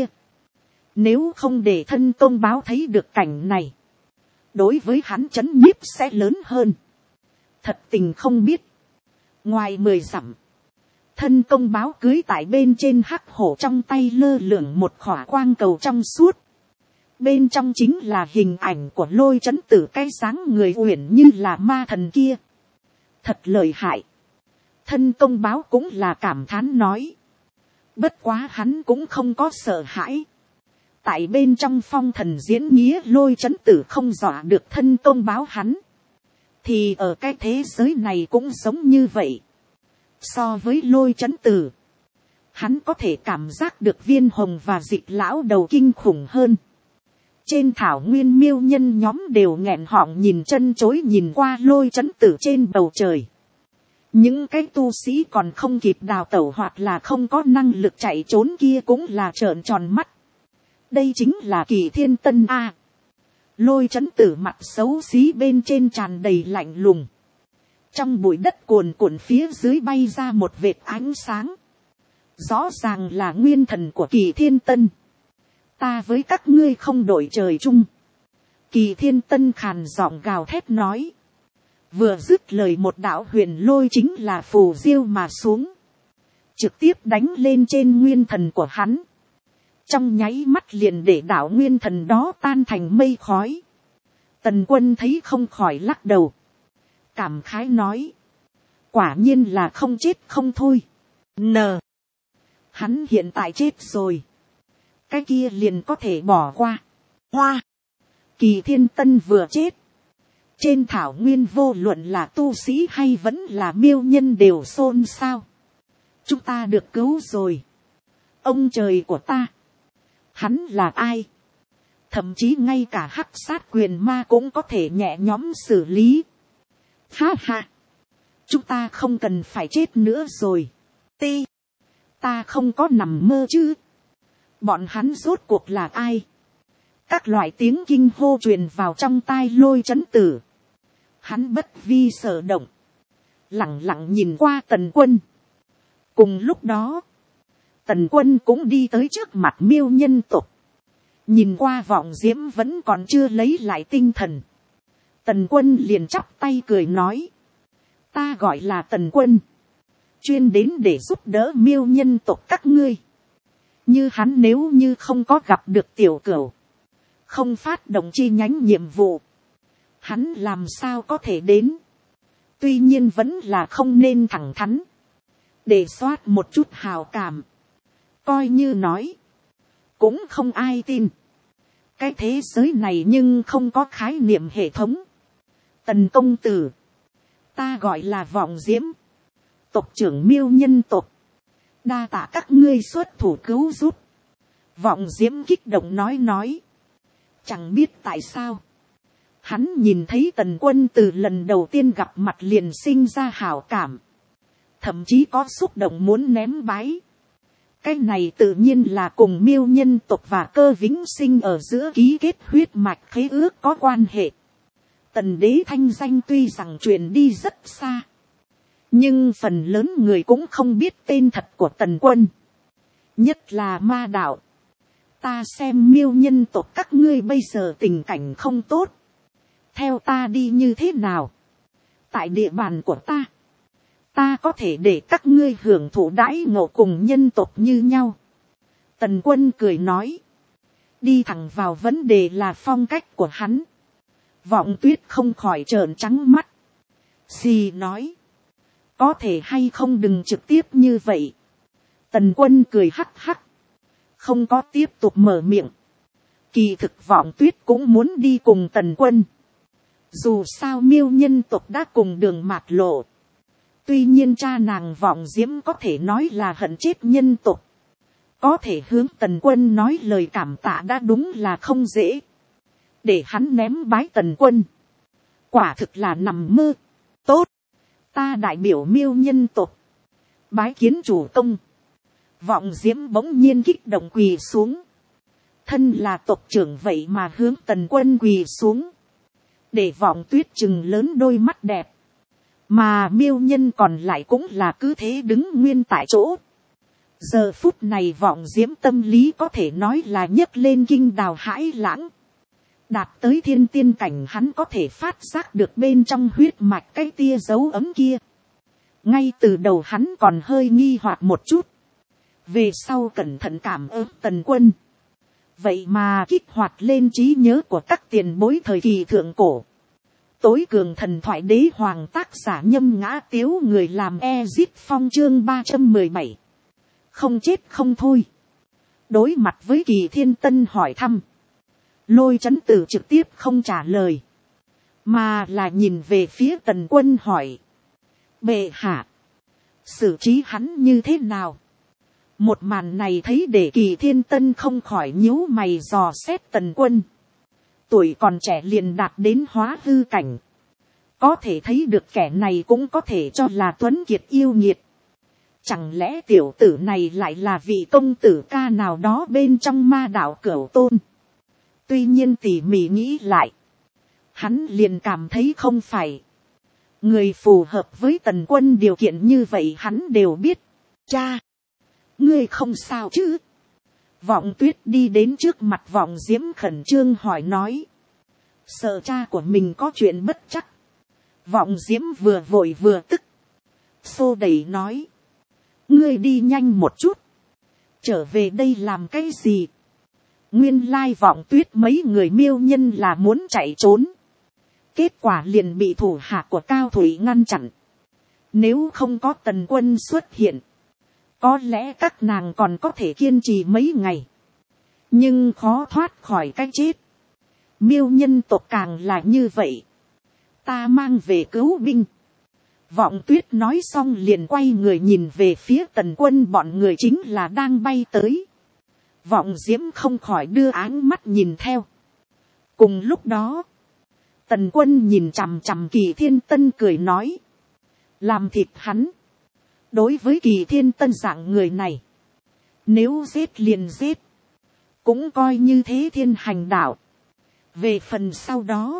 Nếu không để thân công báo thấy được cảnh này. Đối với hắn chấn nhiếp sẽ lớn hơn. Thật tình không biết. Ngoài 10 dặm. Thân công báo cưới tại bên trên hắc hổ trong tay lơ lửng một khỏa quang cầu trong suốt. Bên trong chính là hình ảnh của Lôi Chấn Tử, cái dáng người uyển như là ma thần kia. Thật lợi hại. Thân công báo cũng là cảm thán nói. Bất quá hắn cũng không có sợ hãi. Tại bên trong phong thần diễn nghĩa Lôi Chấn Tử không dọa được thân công báo hắn. Thì ở cái thế giới này cũng giống như vậy. So với Lôi Chấn Tử, hắn có thể cảm giác được Viên Hồng và Dịch lão đầu kinh khủng hơn. Trên thảo nguyên miêu nhân nhóm đều nghẹn họng nhìn chân chối nhìn qua Lôi Chấn Tử trên bầu trời. Những cái tu sĩ còn không kịp đào tẩu hoặc là không có năng lực chạy trốn kia cũng là trợn tròn mắt. Đây chính là Kỳ Thiên Tân A. Lôi Chấn Tử mặt xấu xí bên trên tràn đầy lạnh lùng. Trong bụi đất cuồn cuộn phía dưới bay ra một vệt ánh sáng. Rõ ràng là nguyên thần của Kỳ Thiên Tân. Ta với các ngươi không đổi trời chung. Kỳ Thiên Tân khàn giọng gào thét nói. Vừa dứt lời một đạo huyền lôi chính là phù diêu mà xuống. Trực tiếp đánh lên trên nguyên thần của hắn. Trong nháy mắt liền để đạo nguyên thần đó tan thành mây khói. Tần Quân thấy không khỏi lắc đầu. Cảm khái nói. Quả nhiên là không chết không thôi. Hắn hiện tại chết rồi. Cái kia liền có thể bỏ qua. Hoa. Kỳ Thiên Tân vừa chết. Trên thảo nguyên vô luận là tu sĩ hay vẫn là miêu nhân đều xôn xao. Chúng ta được cứu rồi. Ông trời của ta. Hắn là ai? Thậm chí ngay cả hắc sát quyền ma cũng có thể nhẹ nhõm xử lý. Ha ha. Chúng ta không cần phải chết nữa rồi. Ta không có nằm mơ chứ. Bọn hắn rốt cuộc là ai? Các loại tiếng kinh hô truyền vào trong tai Lôi Chấn Tử. Hắn bất vi sở động. Lặng lặng nhìn qua Tần Quân. Cùng lúc đó. Tần Quân cũng đi tới trước mặt miêu nhân tộc. Nhìn qua Vọng Diễm vẫn còn chưa lấy lại tinh thần. Tần Quân liền chắp tay cười nói. Ta gọi là Tần Quân. Chuyên đến để giúp đỡ miêu nhân tộc các ngươi. Như hắn nếu như không có gặp được tiểu cửu. Không phát động chi nhánh nhiệm vụ. Hắn làm sao có thể đến. Tuy nhiên vẫn là không nên thẳng thắn. Để soát một chút hào cảm. Coi như nói. Cũng không ai tin. Cái thế giới này nhưng không có khái niệm hệ thống. Tần công tử. Ta gọi là Vọng Diễm. Tộc trưởng miêu nhân tộc. Đa tạ các ngươi xuất thủ cứu giúp. Vọng Diễm kích động nói. Chẳng biết tại sao. Hắn nhìn thấy Tần Quân từ lần đầu tiên gặp mặt liền sinh ra hảo cảm. Thậm chí có xúc động muốn ném bái. Cái này tự nhiên là cùng miêu nhân tộc và Cơ Vĩnh Sinh ở giữa ký kết huyết mạch khế ước có quan hệ. Tần đế thanh danh tuy rằng truyền đi rất xa. Nhưng phần lớn người cũng không biết tên thật của Tần Quân. Nhất là ma đạo. Ta xem miêu nhân tộc các ngươi bây giờ tình cảnh không tốt. Theo ta đi như thế nào? Tại địa bàn của ta. Ta có thể để các ngươi hưởng thụ đãi ngộ cùng nhân tộc như nhau. Tần Quân cười nói. Đi thẳng vào vấn đề là phong cách của hắn. Vọng Tuyết không khỏi trợn trắng mắt. Xì nói. Có thể hay không đừng trực tiếp như vậy. Tần Quân cười hắc hắc. Không có tiếp tục mở miệng. Kỳ thực Vọng Tuyết cũng muốn đi cùng Tần Quân. Dù sao miêu nhân tộc đã cùng đường mạt lộ. Tuy nhiên cha nàng Vọng Diễm có thể nói là hận chết nhân tộc. Có thể hướng Tần Quân nói lời cảm tạ đã đúng là không dễ. Để hắn ném bái Tần Quân. Quả thực là nằm mơ. Tốt. Ta đại biểu Miêu nhân tộc. Bái kiến chủ công. Vọng Diễm bỗng nhiên kích động quỳ xuống. Thân là tộc trưởng vậy mà hướng Tần Quân quỳ xuống. Để Vọng Tuyết chừng lớn đôi mắt đẹp. Mà Miêu nhân còn lại cũng là cứ thế đứng nguyên tại chỗ. Giờ phút này Vọng Diễm tâm lý có thể nói là nhấc lên kinh đào hãi lãng. Đạt tới thiên tiên cảnh hắn có thể phát giác được bên trong huyết mạch cái tia dấu ấm kia. Ngay từ đầu hắn còn hơi nghi hoặc một chút. Về sau cẩn thận cảm ơn Tần Quân. Vậy mà kích hoạt lên trí nhớ của các tiền bối thời kỳ thượng cổ. Tối cường thần thoại đế hoàng tác giả Nhâm Ngã Tiếu, người làm Ezip Phong chương 317. Không chết không thôi. Đối mặt với Kỳ Thiên Tân hỏi thăm. Lôi Chấn Tử trực tiếp không trả lời. Mà là nhìn về phía Tần Quân hỏi. Bệ hạ. Xử trí hắn như thế nào? Một màn này thấy để Kỳ Thiên Tân không khỏi nhíu mày dò xét Tần Quân. Tuổi còn trẻ liền đạt đến hóa hư cảnh. Có thể thấy được kẻ này cũng có thể cho là tuấn kiệt yêu nghiệt. Chẳng lẽ tiểu tử này lại là vị công tử ca nào đó bên trong ma đạo Cửu Tôn? Tuy nhiên tỉ mỉ nghĩ lại. Hắn liền cảm thấy không phải. Người phù hợp với Tần Quân điều kiện như vậy hắn đều biết. Cha! Ngươi không sao chứ? Vọng Tuyết đi đến trước mặt Vọng Diễm khẩn trương hỏi nói. Sợ cha của mình có chuyện bất chắc. Vọng Diễm vừa vội vừa tức. Xô đẩy nói. Ngươi đi nhanh một chút. Trở về đây làm cái gì? Nguyên lai Vọng Tuyết mấy người Miêu nhân là muốn chạy trốn. Kết quả liền bị thủ hạ của Cao Thủy ngăn chặn. Nếu không có Tần Quân xuất hiện. Có lẽ các nàng còn có thể kiên trì mấy ngày. Nhưng khó thoát khỏi cái chết. Miêu nhân tộc càng là như vậy. Ta mang về cứu binh. Vọng Tuyết nói xong liền quay người nhìn về phía Tần Quân, bọn người chính là đang bay tới. Vọng Diễm không khỏi đưa áng mắt nhìn theo. Cùng lúc đó, Tần Quân nhìn chằm chằm Kỳ Thiên Tân cười nói. Làm thịt hắn. Đối với Kỳ Thiên Tân dạng người này, nếu giết liền giết, cũng coi như thế thiên hành đạo. Về phần sau đó,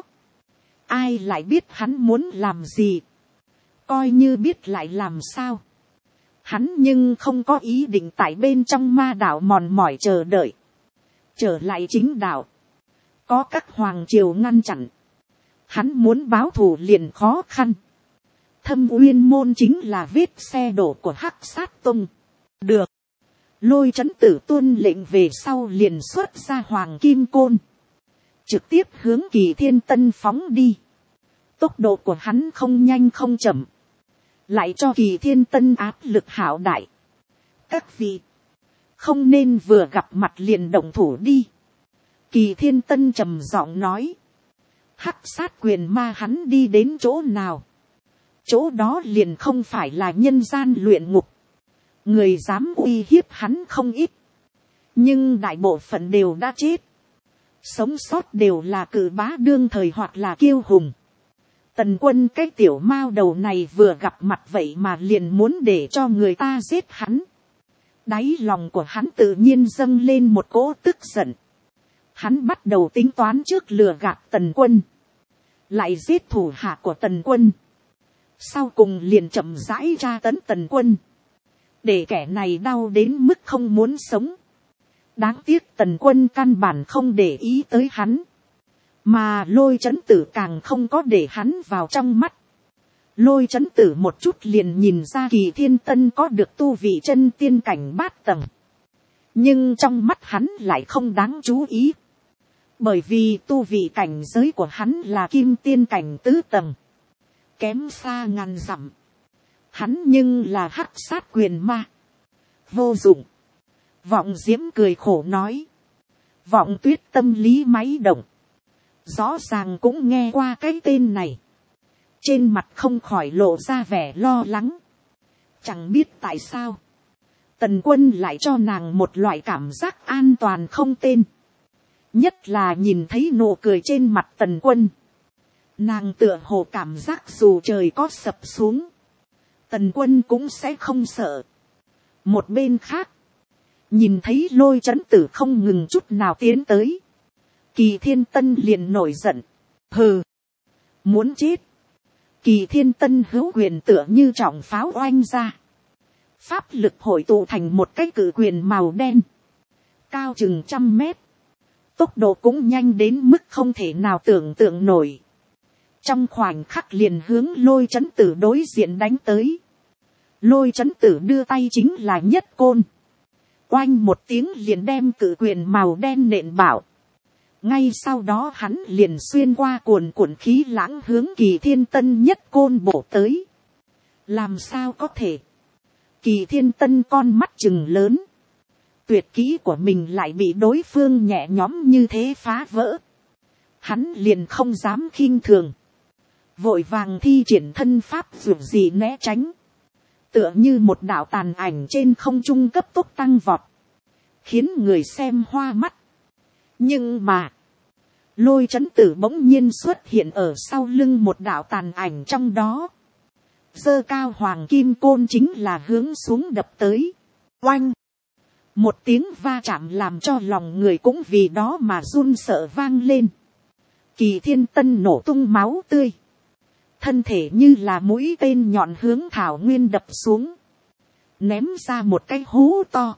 ai lại biết hắn muốn làm gì, coi như biết lại làm sao. Hắn nhưng không có ý định tại bên trong ma đạo mòn mỏi chờ đợi. Trở lại chính đạo, có các hoàng triều ngăn chặn, hắn muốn báo thù liền khó khăn. Thâm Uyên môn chính là vết xe đổ của Hắc Sát Tông. Được. Lôi Chấn Tử tuân lệnh về sau liền xuất ra Hoàng Kim Côn. Trực tiếp hướng Kỳ Thiên Tân phóng đi. Tốc độ của hắn không nhanh không chậm. Lại cho Kỳ Thiên Tân áp lực hảo đại. Các vị. Không nên vừa gặp mặt liền động thủ đi. Kỳ Thiên Tân trầm giọng nói. Hắc sát quyền ma hắn đi đến chỗ nào? Chỗ đó liền không phải là nhân gian luyện ngục. Người dám uy hiếp hắn không ít. Nhưng đại bộ phận đều đã chết. Sống sót đều là cử bá đương thời hoặc là kiêu hùng. Tần Quân cái tiểu mao đầu này vừa gặp mặt vậy mà liền muốn để cho người ta giết hắn. Đáy lòng của hắn tự nhiên dâng lên một cỗ tức giận. Hắn bắt đầu tính toán trước lừa gạt Tần Quân. Lại giết thủ hạ của Tần Quân. Sau cùng liền chậm rãi tra tấn Tần Quân. Để kẻ này đau đến mức không muốn sống. Đáng tiếc Tần Quân căn bản không để ý tới hắn. Mà Lôi Chấn Tử càng không có để hắn vào trong mắt. Lôi Chấn Tử một chút liền nhìn ra Kỳ Thiên Tân có được tu vị chân tiên cảnh bát tầng. Nhưng trong mắt hắn lại không đáng chú ý. Bởi vì tu vị cảnh giới của hắn là kim tiên cảnh tứ tầng. Kém xa ngàn dặm. Hắn nhưng là hắc sát quyền ma. Vô dụng. Vọng Diễm cười khổ nói. Vọng Tuyết tâm lý máy động. Rõ ràng cũng nghe qua cái tên này. trên mặt không khỏi lộ ra vẻ lo lắng. Chẳng biết tại sao, Tần Quân lại cho nàng một loại cảm giác an toàn không tên. Nhất là nhìn thấy nụ cười trên mặt Tần Quân, nàng tựa hồ cảm giác dù trời có sập xuống, Tần Quân cũng sẽ không sợ. Một bên khác, nhìn thấy Lôi Chấn Tử không ngừng chút nào tiến tới, Kỳ Thiên Tân liền nổi giận. Hừ, muốn chết. Kỳ Thiên Tân hữu quyền tựa như trọng pháo oanh ra, pháp lực hội tụ thành một cái cự quyền màu đen, cao chừng 100 mét, tốc độ cũng nhanh đến mức không thể nào tưởng tượng nổi. Trong khoảnh khắc liền hướng Lôi Chấn Tử đối diện đánh tới. Lôi Chấn Tử đưa tay chính là nhất côn, oanh một tiếng liền đem cự quyền màu đen nện bảo. Ngay sau đó hắn liền xuyên qua cuồn cuộn khí lãng hướng Kỳ Thiên Tân nhất côn bổ tới. Làm sao có thể? Kỳ Thiên Tân con mắt trừng lớn, tuyệt kỹ của mình lại bị đối phương nhẹ nhõm như thế phá vỡ. Hắn liền không dám khinh thường, vội vàng thi triển thân pháp dù gì né tránh, tựa như một đạo tàn ảnh trên không trung cấp tốc tăng vọt, khiến người xem hoa mắt. Nhưng mà, Lôi Chấn Tử bỗng nhiên xuất hiện ở sau lưng một đạo tàn ảnh trong đó, giơ cao hoàng kim côn chính là hướng xuống đập tới. Oanh, một tiếng va chạm làm cho lòng người cũng vì đó mà run sợ vang lên. Kỳ Thiên Tân nổ tung máu tươi, thân thể như là mũi tên nhọn hướng thảo nguyên đập xuống, ném ra một cái hố to,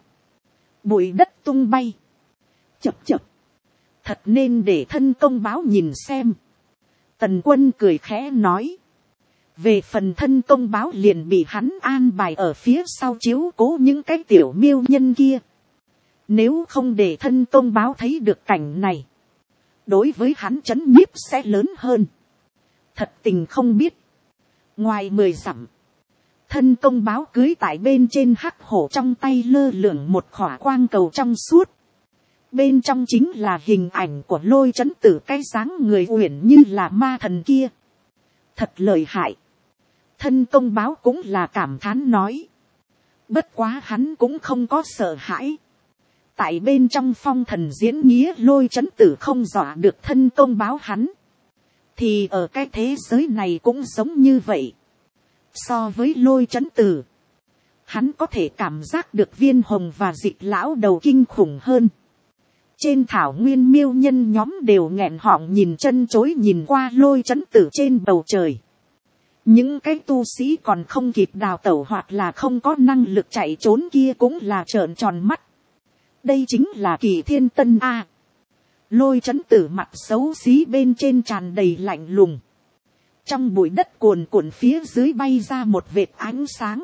bụi đất tung bay. Chập chập, thật nên để thân công báo nhìn xem. Tần Quân cười khẽ nói, về phần thân công báo liền bị hắn an bài ở phía sau chiếu cố những cái tiểu miêu nhân kia. Nếu không để thân công báo thấy được cảnh này, đối với hắn chấn nhiếp sẽ lớn hơn. Thật tình không biết, ngoài 10 dặm, thân công báo cưới tại bên trên hắc hổ, trong tay lơ lửng một khỏa quang cầu trong suốt. Bên trong chính là hình ảnh của Lôi Chấn Tử, cái dáng người uyển như là ma thần kia. Thật lợi hại. Thân công báo cũng là cảm thán nói. Bất quá hắn cũng không có sợ hãi. Tại bên trong phong thần diễn nghĩa Lôi Chấn Tử không dọa được thân công báo hắn, thì ở cái thế giới này cũng giống như vậy. So với Lôi Chấn Tử, hắn có thể cảm giác được Viên Hồng và Dịch lão đầu kinh khủng hơn. Trên thảo nguyên miêu nhân nhóm đều nghẹn họng nhìn chân chối nhìn qua Lôi Chấn Tử trên bầu trời. Những cái tu sĩ còn không kịp đào tẩu hoặc là không có năng lực chạy trốn kia cũng là trợn tròn mắt. Đây chính là Kỳ Thiên Tân a. Lôi Chấn Tử mặt xấu xí bên trên tràn đầy lạnh lùng. Trong bụi đất cuồn cuộn phía dưới bay ra một vệt ánh sáng.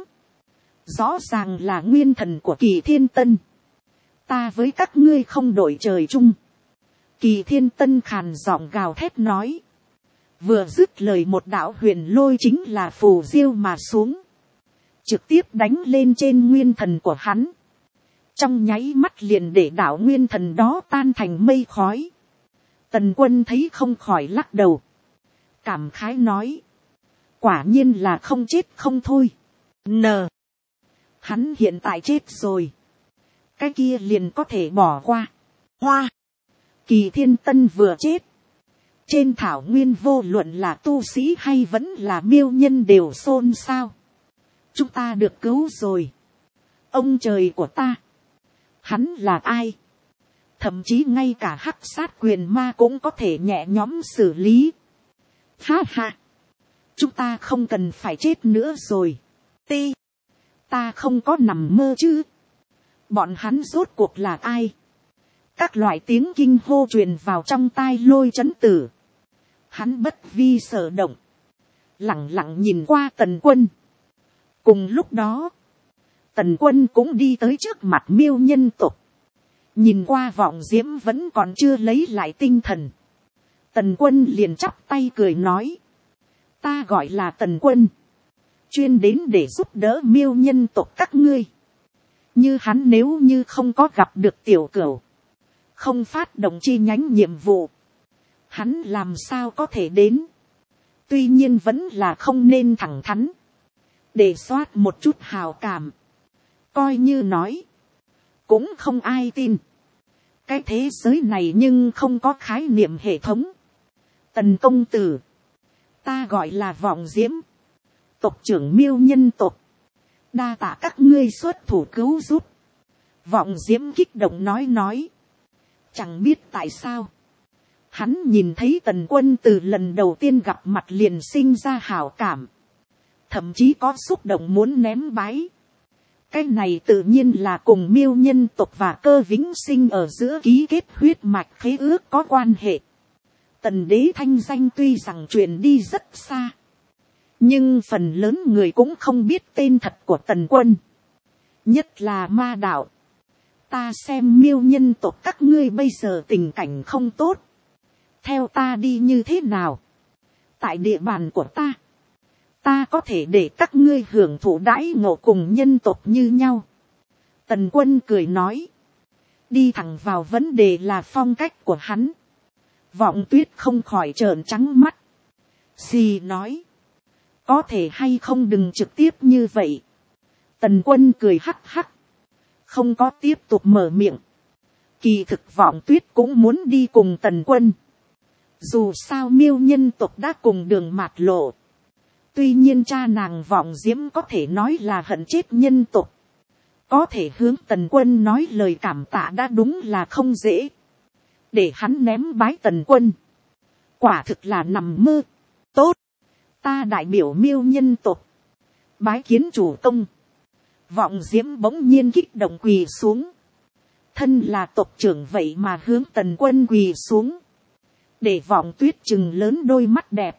Rõ ràng là nguyên thần của Kỳ Thiên Tân. Ta với các ngươi không đổi trời chung. Kỳ Thiên Tân khàn giọng gào thét nói. Vừa dứt lời một đạo huyền lôi chính là phù diêu mà xuống, trực tiếp đánh lên trên nguyên thần của hắn. Trong nháy mắt liền để đạo nguyên thần đó tan thành mây khói. Tần Quân thấy không khỏi lắc đầu, cảm khái nói. Quả nhiên là không chết không thôi. Hắn hiện tại chết rồi, cái kia liền có thể bỏ qua. Hoa, Kỳ Thiên Tân vừa chết, trên thảo nguyên vô luận là tu sĩ hay vẫn là miêu nhân đều xôn xao. Chúng ta được cứu rồi. Ông trời của ta, hắn là ai? Thậm chí ngay cả hắc sát quyền ma cũng có thể nhẹ nhõm xử lý. Ha ha, chúng ta không cần phải chết nữa rồi. Ta không có nằm mơ chứ. Bọn hắn rốt cuộc là ai? Các loại tiếng kinh hô truyền vào trong tai Lôi Chấn Tử. Hắn bất vi sở động, lẳng lặng nhìn qua Tần Quân. Cùng lúc đó, Tần Quân cũng đi tới trước mặt miêu nhân tộc. Nhìn qua vọng diễm vẫn còn chưa lấy lại tinh thần. Tần Quân liền chắp tay cười nói. Ta gọi là Tần Quân, chuyên đến để giúp đỡ miêu nhân tộc các ngươi. Như hắn nếu như không có gặp được tiểu cửu, không phát động chi nhánh nhiệm vụ, hắn làm sao có thể đến. tuy nhiên vẫn là không nên thẳng thắn, để soát một chút hào cảm, coi như nói, cũng không ai tin. Cái thế giới này nhưng không có khái niệm hệ thống. Tần công tử, ta gọi là Vọng Diễm, tộc trưởng Miêu nhân tộc, đa tạ các ngươi xuất thủ cứu giúp. Vọng Diễm kích động nói, chẳng biết tại sao, hắn nhìn thấy Tần Quân từ lần đầu tiên gặp mặt liền sinh ra hảo cảm, thậm chí có xúc động muốn ném bái. Cái này tự nhiên là cùng Miêu nhân tộc và Cơ Vĩnh Sinh ở giữa ký kết huyết mạch khế ước có quan hệ. Tần đế thanh danh tuy rằng truyền đi rất xa, nhưng phần lớn người cũng không biết tên thật của Tần Quân, nhất là ma đạo. Ta xem Miêu nhân tộc các ngươi bây giờ tình cảnh không tốt, theo ta đi như thế nào? Tại địa bàn của ta có thể để các ngươi hưởng thụ đãi ngộ cùng nhân tộc như nhau. Tần Quân cười nói, đi thẳng vào vấn đề là phong cách của hắn. Vọng Tuyết không khỏi trợn trắng mắt, xì nói, có thể hay không đừng trực tiếp như vậy. Tần Quân cười hắc hắc, không có tiếp tục mở miệng. Kỳ thực Vọng Tuyết cũng muốn đi cùng Tần Quân, dù sao Miêu nhân tộc đã cùng đường mạt lộ. Tuy nhiên cha nàng Vọng Diễm có thể nói là hận chết nhân tộc, có thể hướng Tần Quân nói lời cảm tạ đã đúng là không dễ. Để hắn ném bái Tần Quân, quả thực là nằm mơ. Tốt, ta đại biểu Miêu nhân tộc, bái kiến chủ công. Vọng Diễm bỗng nhiên kích động quỳ xuống, thân là tộc trưởng vậy mà hướng Tần Quân quỳ xuống, để Vọng Tuyết chừng lớn đôi mắt đẹp,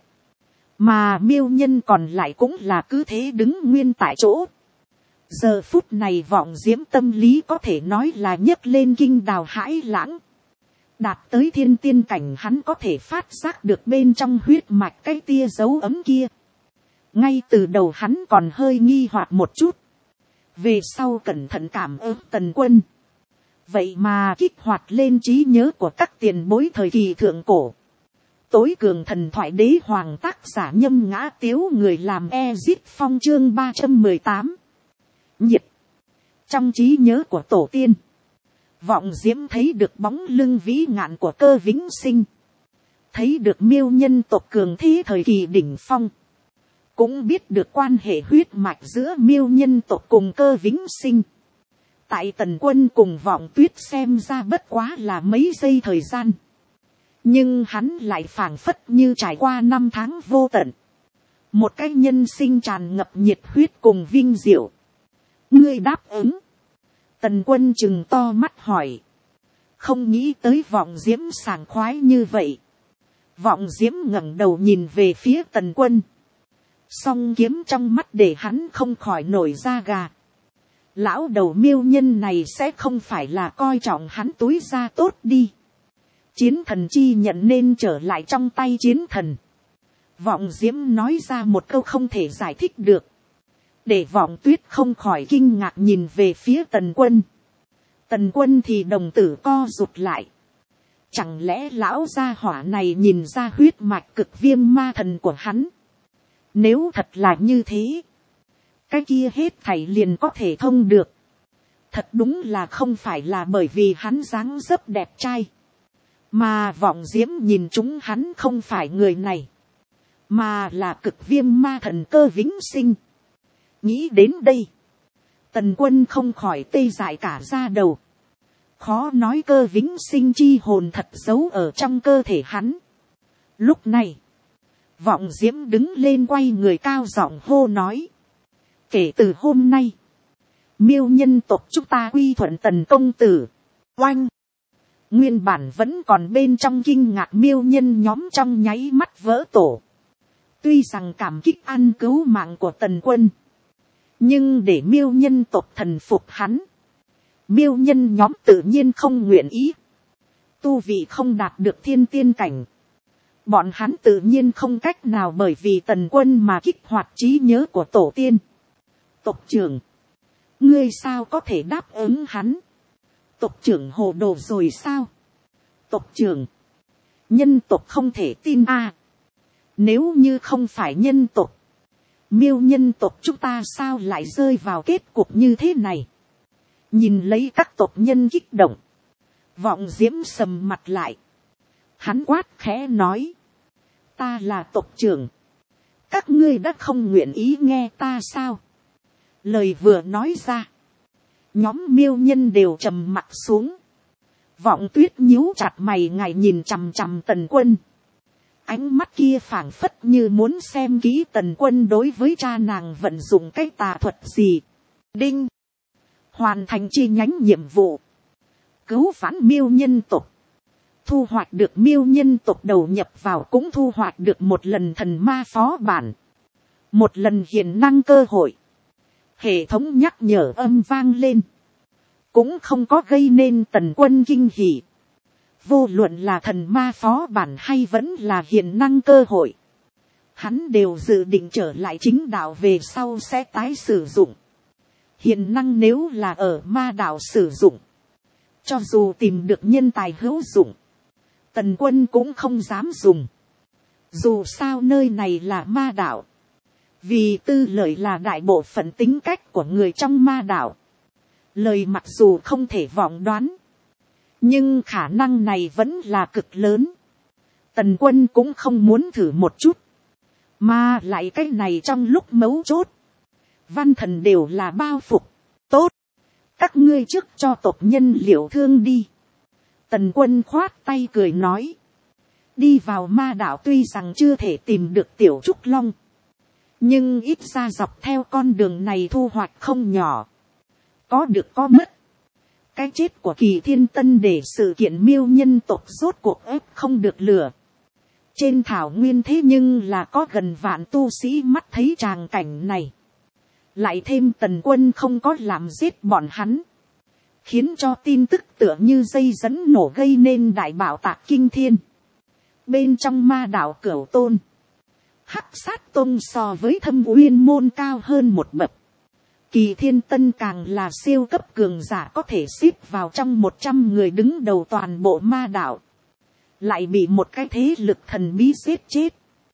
mà Miêu nhân còn lại cũng là cứ thế đứng nguyên tại chỗ. Giờ phút này Vọng Diễm tâm lý có thể nói là nhấc lên kinh đào hãi lãng, đạt tới thiên tiên cảnh hắn có thể phát giác được bên trong huyết mạch cái tia dấu ấm kia. Ngay từ đầu hắn còn hơi nghi hoặc một chút, về sau cẩn thận cảm ơn Tần Quân, vậy mà kích hoạt lên trí nhớ của các tiền bối thời kỳ thượng cổ. Tối cường thần thoại đế hoàng tác giả Nhâm Ngã Tiếu, người làm Ezit Phong, chương 318. Nhiệt. Trong trí nhớ của tổ tiên, Vọng Diễm thấy được bóng lưng vĩ ngạn của Cơ Vĩnh Sinh, thấy được Miêu nhân tộc cường thế thời kỳ đỉnh phong, cũng biết được quan hệ huyết mạch giữa Miêu nhân tộc cùng Cơ Vĩnh Sinh. Tại Tần Quân cùng Vọng Tuyết xem ra bất quá là mấy giây thời gian, nhưng hắn lại phảng phất như trải qua 5 tháng vô tận, một cái nhân sinh tràn ngập nhiệt huyết cùng vinh diệu. Ngươi đáp ứng? Tần Quân chừng to mắt hỏi, không nghĩ tới Vọng Diễm sảng khoái như vậy. Vọng Diễm ngẩng đầu nhìn về phía Tần Quân, song kiếm trong mắt để hắn không khỏi nổi da gà. Lão đầu Miêu nhân này sẽ không phải là coi trọng hắn túi da tốt đi. Chiến thần chi nhận nên trở lại trong tay chiến thần. Vọng Diễm nói ra một câu không thể giải thích được, để Vọng Tuyết không khỏi kinh ngạc nhìn về phía Tần Quân. Tần Quân thì đồng tử co rụt lại. Chẳng lẽ lão gia hỏa này nhìn ra huyết mạch cực viêm ma thần của hắn? Nếu thật là như thế, cái kia hết thảy liền có thể thông được. Thật đúng là không phải là bởi vì hắn dáng dấp đẹp trai, mà Vọng Diễm nhìn chúng hắn không phải người này, mà là cực viêm ma thần Cơ Vĩnh Sinh. Nghĩ đến đây, Tần Quân không khỏi tê dại cả da đầu. Khó nói Cơ Vĩnh Sinh chi hồn thật giấu ở trong cơ thể hắn. Lúc này, Vọng Diễm đứng lên quay người cao giọng hô nói, kể từ hôm nay, Miêu nhân tộc chúng ta quy thuận Tần công tử. Oanh! Nguyên bản vẫn còn bên trong kinh ngạc Miêu nhân nhóm trong nháy mắt vỡ tổ. Tuy rằng cảm kích ăn cứu mạng của Tần Quân, nhưng để Miêu nhân tộc thần phục hắn, Miêu nhân nhóm tự nhiên không nguyện ý. Tu vị không đạt được thiên tiên cảnh, bọn hắn tự nhiên không cách nào bởi vì Tần Quân mà kích hoạt trí nhớ của tổ tiên. Tộc trưởng, ngươi sao có thể đáp ứng hắn? Tộc trưởng hồ đồ rồi sao? Tộc trưởng, nhân tộc không thể tin a. Nếu như không phải nhân tộc, miêu nhân tộc chúng ta sao lại rơi vào kết cục như thế này. Nhìn lấy các tộc nhân kích động, vọng diễm sầm mặt lại. Hắn quát khẽ nói, ta là tộc trưởng, các ngươi đã không nguyện ý nghe ta sao. Lời vừa nói ra, nhóm miêu nhân đều trầm mặt xuống. Vọng tuyết nhíu chặt mày ngài nhìn chằm chằm Tần Quân. Ánh mắt kia phảng phất như muốn xem kỹ Tần Quân đối với cha nàng vận dụng cái tà thuật gì. Đinh. Hoàn thành chi nhánh nhiệm vụ. Cứu vãn miêu nhân tộc. Thu hoạch được miêu nhân tộc đầu nhập vào, cũng thu hoạch được một lần thần ma phó bản. Một lần hiện năng cơ hội. Hệ thống nhắc nhở âm vang lên. Cũng không có gây nên Tần Quân kinh hỉ. Vô luận là thần ma phó bản hay vẫn là hiện năng cơ hội, hắn đều dự định trở lại chính đạo về sau sẽ tái sử dụng. Hiện năng nếu là ở ma đạo sử dụng, cho dù tìm được nhân tài hữu dụng, Tần Quân cũng không dám dùng. Dù sao nơi này là ma đạo, vì tư lợi là đại bộ phận tính cách của người trong ma đạo. Lời mặc dù không thể vọng đoán, nhưng khả năng này vẫn là cực lớn. Tần Quân cũng không muốn thử một chút, mà lại cái này trong lúc mấu chốt, văn thần đều là bao phục. Tốt, các ngươi trước cho tộc nhân liệu thương đi. Tần Quân khoát tay cười nói, đi vào ma đạo tuy rằng chưa thể tìm được tiểu trúc long, nhưng ít ra dọc theo con đường này thu hoạch không nhỏ. Có được có mất. Cái chết của Kỳ Thiên Tân để sự kiện miêu nhân tộc rốt cuộc ép không được lửa. Trên thảo nguyên thế nhưng là có gần vạn tu sĩ mắt thấy tràng cảnh này. Lại thêm Tần Quân không có làm giết bọn hắn, khiến cho tin tức tựa như dây dẫn nổ gây nên đại bạo tạc kinh thiên. Bên trong ma đạo Cửu Tôn, Hắc Sát Tông so với Thâm Uyên Môn cao hơn một bậc. Kỳ Thiên Tân càng là siêu cấp cường giả, có thể xếp vào trong 100 người đứng đầu toàn bộ ma đạo. Lại bị một cái thế lực thần bí giết chết.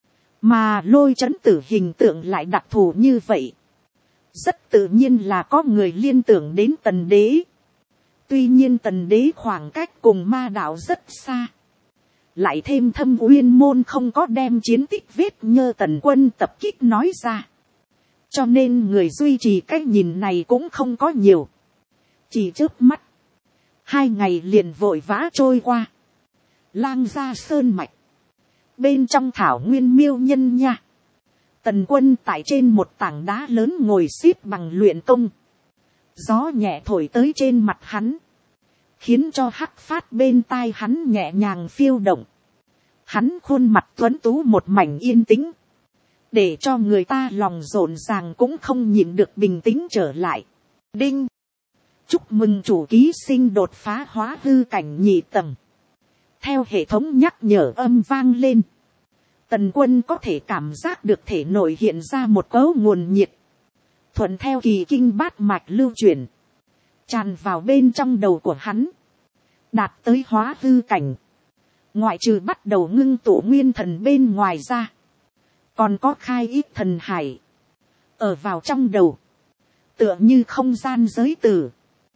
Mà Lôi Chấn Tử hình tượng lại đặc thù như vậy. Rất tự nhiên là có người liên tưởng đến Tần Đế. Tuy nhiên Tần Đế khoảng cách cùng ma đạo rất xa. Lại thêm Thâm Uyên Môn không có đem chiến tích vết nhơ Tần Quân tập kích nói ra. Cho nên người duy trì cái nhìn này cũng không có nhiều. Chỉ chớp mắt, 2 ngày liền vội vã trôi qua. Lang Gia Sơn Mạch, bên trong thảo nguyên miêu nhân nha. Tần Quân tại trên một tảng đá lớn ngồi xếp bằng luyện công. Gió nhẹ thổi tới trên mặt hắn, khiến cho hắc phát bên tai hắn nhẹ nhàng phiêu động. Hắn khuôn mặt tuấn tú một mảnh yên tĩnh, để cho người ta lòng rộn ràng cũng không nhịn được bình tĩnh trở lại. Đinh. Chúc mừng chủ ký sinh đột phá hóa hư cảnh nhị tầng. Theo hệ thống nhắc nhở âm vang lên, Tần Quân có thể cảm giác được thể nội hiện ra một cấu nguồn nhiệt. Thuận theo kỳ kinh bát mạch lưu chuyển, tràn vào bên trong đầu của hắn. Đạt tới hóa hư cảnh. Ngoại trừ bắt đầu ngưng tụ nguyên thần bên ngoài ra, còn có khai ít thần hải ở vào trong đầu, tựa như không gian giới tử,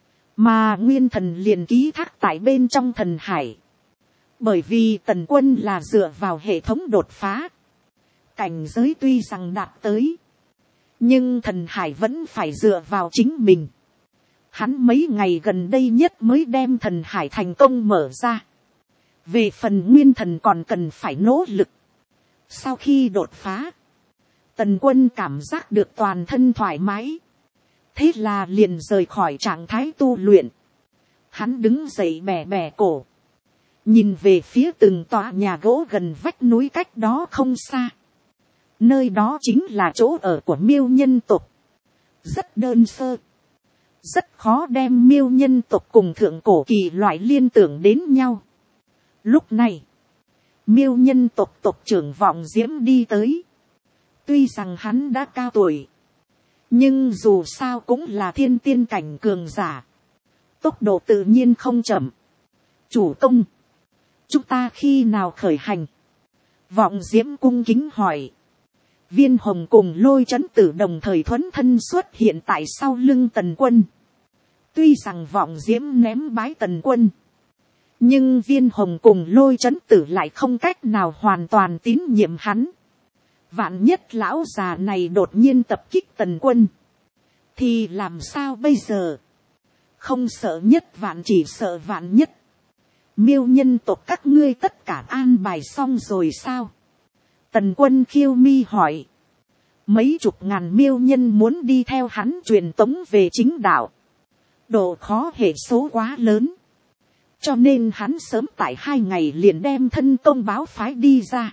mà nguyên thần liền ký thác tại bên trong thần hải. Bởi vì Tần Quân là dựa vào hệ thống đột phá, cảnh giới tuy rằng đạt tới, nhưng thần hải vẫn phải dựa vào chính mình. Hắn mấy ngày gần đây nhất mới đem thần hải thành công mở ra. Về phần nguyên thần còn cần phải nỗ lực. Sau khi đột phá, Tần Quân cảm giác được toàn thân thoải mái. Thế là liền rời khỏi trạng thái tu luyện. Hắn đứng dậy bẻ bẻ cổ, nhìn về phía từng tòa nhà gỗ gần vách núi cách đó không xa. Nơi đó chính là chỗ ở của miêu nhân tộc. Rất đơn sơ, rất khó đem miêu nhân tộc cùng thượng cổ kỳ loại liên tưởng đến nhau. Lúc này, miêu nhân tộc tộc trưởng Vọng Diễm đi tới. Tuy rằng hắn đã cao tuổi, nhưng dù sao cũng là thiên tiên cảnh cường giả. Tốc độ tự nhiên không chậm. Chủ công, chúng ta khi nào khởi hành? Vọng diễm cung kính hỏi. Viên hồng cùng lôi trấn tử đồng thời thuấn thân xuất hiện tại sau lưng tần quân. Tuy rằng vọng diễm ném bái tần quân, nhưng viên hồng cùng lôi trấn tử lại không cách nào hoàn toàn tín nhiệm hắn. Vạn nhất lão già này đột nhiên tập kích tần quân, thì làm sao bây giờ? Không sợ nhất vạn, chỉ sợ vạn nhất. Miêu nhân tộc các ngươi tất cả an bài xong rồi sao? Tần quân khiêu mi hỏi. Mấy chục ngàn miêu nhân muốn đi theo hắn truyền tống về chính đạo. Độ khó hệ số quá lớn. Cho nên hắn sớm tại 2 ngày liền đem thân công báo phái đi ra.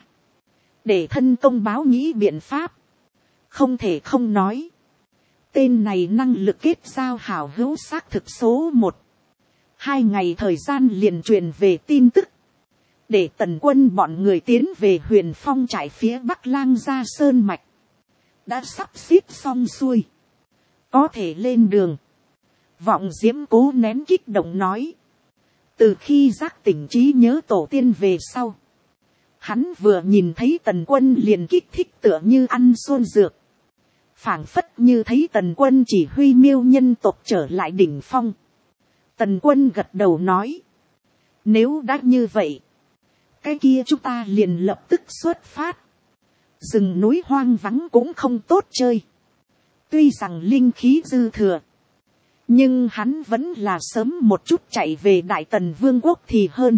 Để thân công báo nghĩ biện pháp. Không thể không nói. Tên này năng lực kết giao hảo hữu xác thực số 1. 2 ngày thời gian liền truyền về tin tức. Để tần quân bọn người tiến về Huyền Phong trại phía Bắc Lang Gia Sơn Mạch. Đã sắp xếp xong xuôi. Có thể lên đường. Vọng diễm cố nén kích động nói. Từ khi giác tỉnh trí nhớ tổ tiên về sau. Hắn vừa nhìn thấy tần quân liền kích thích tựa như ăn xuân dược. Phảng phất như thấy tần quân chỉ huy miêu nhân tộc trở lại đỉnh phong. Tần quân gật đầu nói. Nếu đã như vậy. Cái kia chúng ta liền lập tức xuất phát. Rừng núi hoang vắng cũng không tốt chơi. Tuy rằng linh khí dư thừa. Nhưng hắn vẫn là sớm một chút chạy về Đại Tần Vương quốc thì hơn.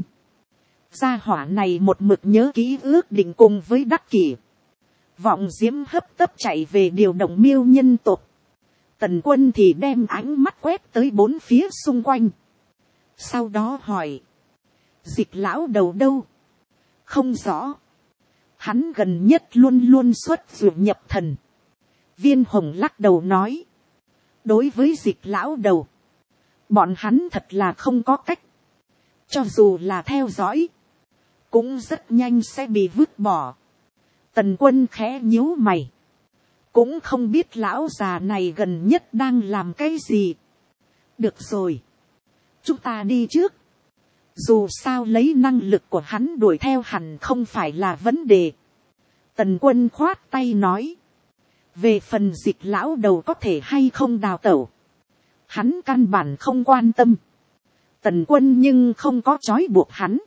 Gia hỏa này một mực nhớ kỹ ước định cùng với Đắc Kỷ. Vọng diễm hấp tấp chạy về điều động miêu nhân tộc. Tần quân thì đem ánh mắt quét tới 4 phía xung quanh. Sau đó hỏi. Dịch lão đầu đâu? Không rõ. Hắn gần nhất luôn luôn xuất ruột nhập thần. Viên hồng lắc đầu nói. Đối với dịch lão đầu. Bọn hắn thật là không có cách. Cho dù là theo dõi. Cũng rất nhanh sẽ bị vứt bỏ. Tần quân khẽ nhíu mày. Cũng không biết lão già này gần nhất đang làm cái gì. Được rồi. Chúng ta đi trước. Dù sao lấy năng lực của hắn đuổi theo hẳn không phải là vấn đề. Tần quân khoát tay nói. Về phần dịch lão đầu có thể hay không đào tẩu. Hắn căn bản không quan tâm. Tần quân nhưng không có trói buộc hắn.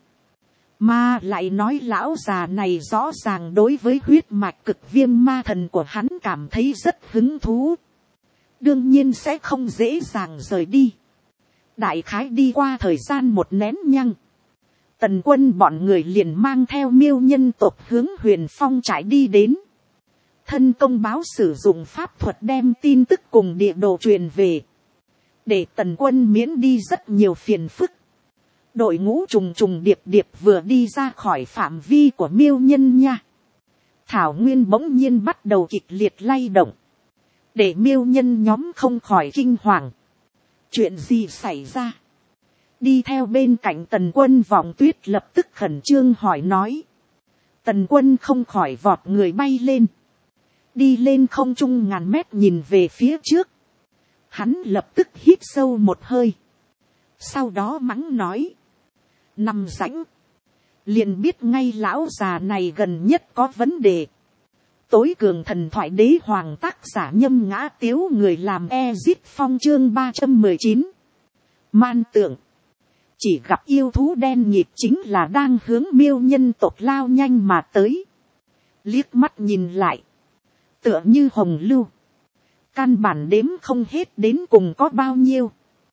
Mà lại nói lão già này rõ ràng đối với huyết mạch cực viêm ma thần của hắn cảm thấy rất hứng thú. Đương nhiên sẽ không dễ dàng rời đi. Đại khái đi qua thời gian 1 nén nhăng. Tần quân bọn người liền mang theo miêu nhân tộc hướng Huyền Phong trại đi đến. Thân công báo sử dụng pháp thuật đem tin tức cùng địa đồ truyền về. Để tần quân miễn đi rất nhiều phiền phức. Đội ngũ trùng trùng điệp điệp vừa đi ra khỏi phạm vi của miêu nhân nha. Thảo nguyên bỗng nhiên bắt đầu kịch liệt lay động. Để miêu nhân nhóm không khỏi kinh hoàng. Chuyện gì xảy ra? Đi theo bên cạnh tần quân Vọng Tuyết lập tức khẩn trương hỏi nói. Tần quân không khỏi vọt người bay lên. Đi lên không trung ngàn mét nhìn về phía trước. Hắn lập tức hít sâu một hơi. Sau đó mắng nói. Nằm rãnh. Liền biết ngay lão già này gần nhất có vấn đề. Tối cường thần thoại đế hoàng tác giả Nhâm Ngã Tiếu, người làm Ezit Phong chương 319. Man tượng. Chỉ gặp yêu thú đen nhịp chính là đang hướng miêu nhân tộc lao nhanh mà tới. Liếc mắt nhìn lại. Tựa như hồng lưu. Căn bản đếm không hết đến cùng có bao nhiêu.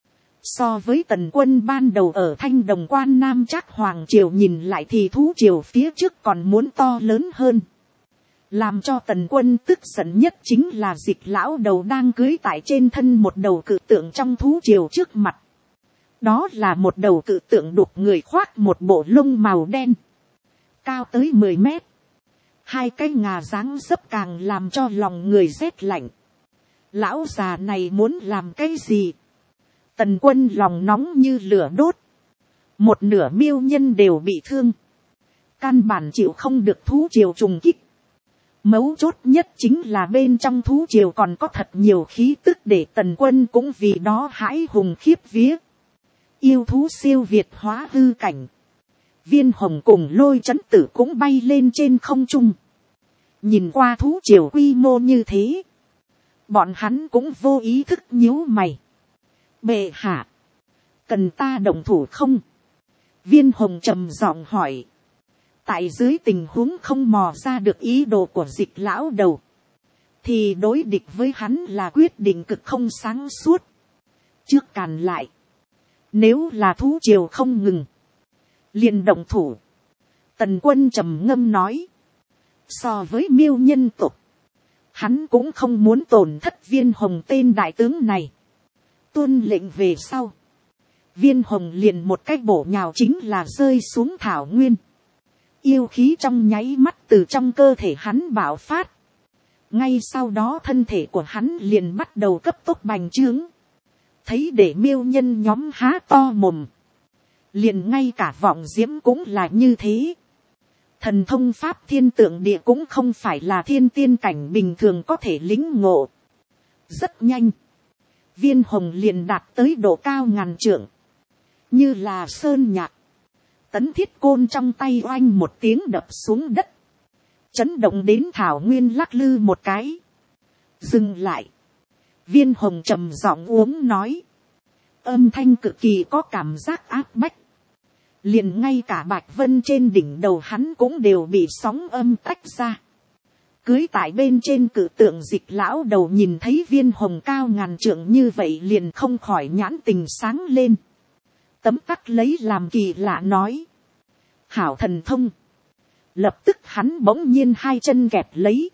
So với tần quân ban đầu ở Thanh Đồng Quan Nam Trác Hoàng Triều nhìn lại thì thú triều phía trước còn muốn to lớn hơn. Làm cho tần quân tức giận nhất chính là dịch lão đầu đang cưới tại trên thân một đầu cự tượng trong thú triều trước mặt. Đó là một đầu cự tượng đục người khoác một bộ lông màu đen. Cao tới 10 mét. 2 cái ngà dáng dấp càng làm cho lòng người rét lạnh. Lão già này muốn làm cái gì? Tần quân lòng nóng như lửa đốt. Một nửa miêu nhân đều bị thương. Căn bản chịu không được thú triều trùng kích. Mấu chốt nhất chính là bên trong thú triều còn có thật nhiều khí tức để tần quân cũng vì đó hãi hùng khiếp vía. Yêu thú siêu việt hóa hư cảnh. Viên hồng cùng lôi chấn tử cũng bay lên trên không trung. Nhìn qua thú triều quy mô như thế. Bọn hắn cũng vô ý thức nhíu mày. Bệ hạ. Cần ta động thủ không? Viên hồng trầm giọng hỏi. Tại dưới tình huống không mò ra được ý đồ của Dịch lão đầu. Thì đối địch với hắn là quyết định cực không sáng suốt. Trước càn lại. Nếu là thú triều không ngừng. Liền động thủ. Tần Quân trầm ngâm nói. So với Miêu nhân tộc. Hắn cũng không muốn tổn thất Viên hồng tên đại tướng này. Tuân lệnh về sau. Viên hồng liền một cách bổ nhào chính là rơi xuống thảo nguyên. Yêu khí trong nháy mắt từ trong cơ thể hắn bạo phát. Ngay sau đó thân thể của hắn liền bắt đầu cấp tốc bành trướng. Thấy để miêu nhân nhóm há to mồm. Liền ngay cả vọng diễm cũng là như thế. Thần thông pháp thiên tượng địa cũng không phải là thiên tiên cảnh bình thường có thể lĩnh ngộ. Rất nhanh. Viên hồng liền đạt tới độ cao ngàn trượng. Như là sơn nhạc. Tấn thiết côn trong tay oanh một tiếng đập xuống đất. Chấn động đến thảo nguyên lắc lư một cái. Dừng lại. Viên hồng trầm giọng uống nói. Âm thanh cực kỳ có cảm giác áp bách. Liền ngay cả bạch vân trên đỉnh đầu hắn cũng đều bị sóng âm tách ra. Cưới tại bên trên cự tượng Dịch lão đầu nhìn thấy viên hồng cao ngàn trượng như vậy liền không khỏi nhãn tình sáng lên. Tấm tắc lấy làm kỳ lạ nói. Hảo thần thông. Lập tức hắn bỗng nhiên hai chân kẹp lấy.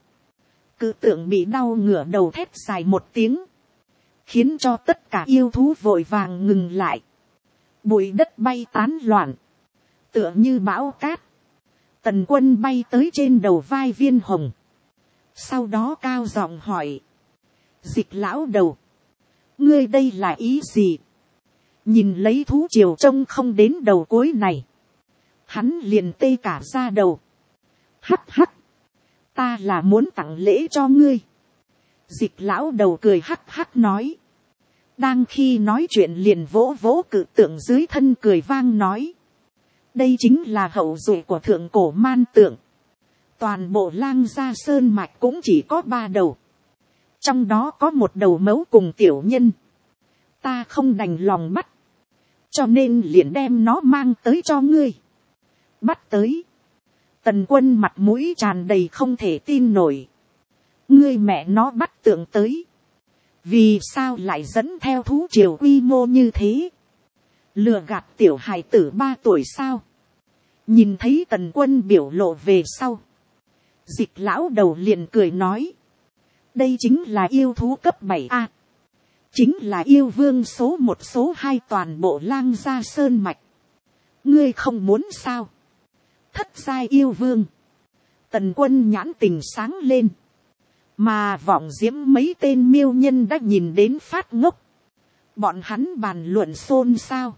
Cự tượng bị đau ngửa đầu thét dài một tiếng. Khiến cho tất cả yêu thú vội vàng ngừng lại. Bụi đất bay tán loạn. Tựa như bão cát. Tần Quân bay tới trên đầu vai viên hồng. Sau đó cao giọng hỏi. Dịch lão đầu. Ngươi đây là ý gì? Nhìn lấy thú triều trông không đến đầu cuối này. Hắn liền tê cả ra đầu. Hắc hắc. Ta là muốn tặng lễ cho ngươi. Dịch lão đầu cười hắc hắc nói. Đang khi nói chuyện liền vỗ vỗ cự tượng dưới thân cười vang nói. Đây chính là hậu duệ của thượng cổ man tượng. Toàn bộ Lang Gia Sơn Mạch cũng chỉ có 3 đầu. Trong đó có một đầu mấu cùng tiểu nhân. Ta không đành lòng bắt. Cho nên liền đem nó mang tới cho ngươi. Bắt tới. Tần Quân mặt mũi tràn đầy không thể tin nổi. Ngươi mẹ nó bắt tượng tới. Vì sao lại dẫn theo thú triều quy mô như thế? Lừa gạt tiểu hài tử 3 tuổi sao? Nhìn thấy Tần Quân biểu lộ về sau. Dịch lão đầu liền cười nói. Đây chính là yêu thú cấp 7A. Chính là yêu vương số 1 số 2 toàn bộ Lang Gia Sơn Mạch. Ngươi không muốn sao? Thất giai yêu vương. Tần Quân nhãn tình sáng lên. Mà vọng diễm mấy tên miêu nhân đã nhìn đến phát ngốc. Bọn hắn bàn luận xôn xao.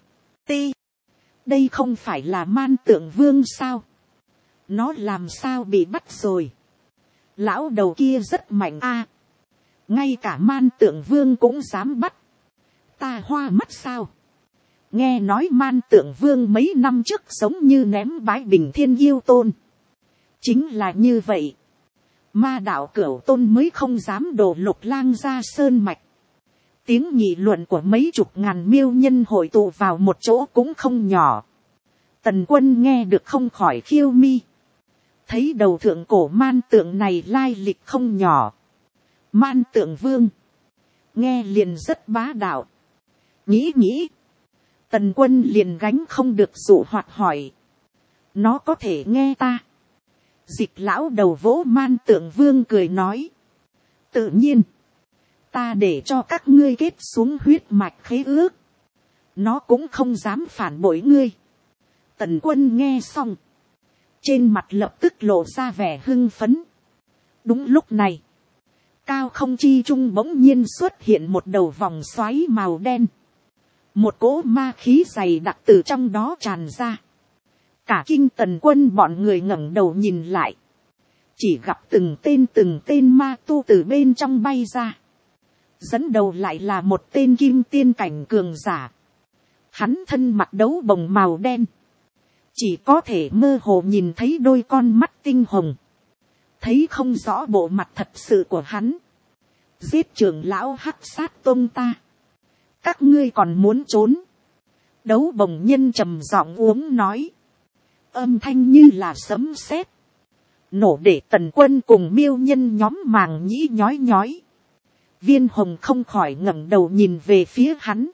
Đây không phải là man tượng vương sao? Nó làm sao bị bắt rồi? Lão đầu kia rất mạnh a. Ngay cả man tượng vương cũng dám bắt. Ta hoa mắt sao? Nghe nói man tượng vương mấy năm trước giống như ném bái bình thiên yêu tôn. Chính là như vậy. Ma đạo Cửu Tôn mới không dám đổ lục Lang Gia Sơn Mạch. Tiếng nghị luận của mấy chục ngàn miêu nhân hội tụ vào một chỗ cũng không nhỏ. Tần Quân nghe được không khỏi khiêu mi. Thấy đầu thượng cổ man tượng này lai lịch không nhỏ. Man tượng vương. Nghe liền rất bá đạo. Nghĩ. Tần Quân liền gánh không được dụ hoạt hỏi. Nó có thể nghe ta. Dịch lão đầu vỗ man tượng vương cười nói. Tự nhiên. Ta để cho các ngươi kết xuống huyết mạch khế ước. Nó cũng không dám phản bội ngươi. Tần Quân nghe xong. Trên mặt lập tức lộ ra vẻ hưng phấn. Đúng lúc này. Cao không chi trung bỗng nhiên xuất hiện một đầu vòng xoáy màu đen. Một cỗ ma khí dày đặc từ trong đó tràn ra. Cả kinh Tần Quân bọn người ngẩng đầu nhìn lại. Chỉ gặp từng tên ma tu từ bên trong bay ra. Dẫn đầu lại là một tên kim tiên cảnh cường giả. Hắn thân mặc đấu bồng màu đen. chỉ có thể mơ hồ nhìn thấy đôi con mắt tinh hồng, thấy không rõ bộ mặt thật sự của hắn. Giết trưởng lão Hắc Sát Tông ta, các ngươi còn muốn trốn? Đấu bồng nhân trầm giọng uống nói, âm thanh như là sấm sét nổ, để Tần Quân cùng Miêu Nhân nhóm màng nhĩ nhói nhói. Viên Hồng không khỏi ngẩng đầu nhìn về phía hắn,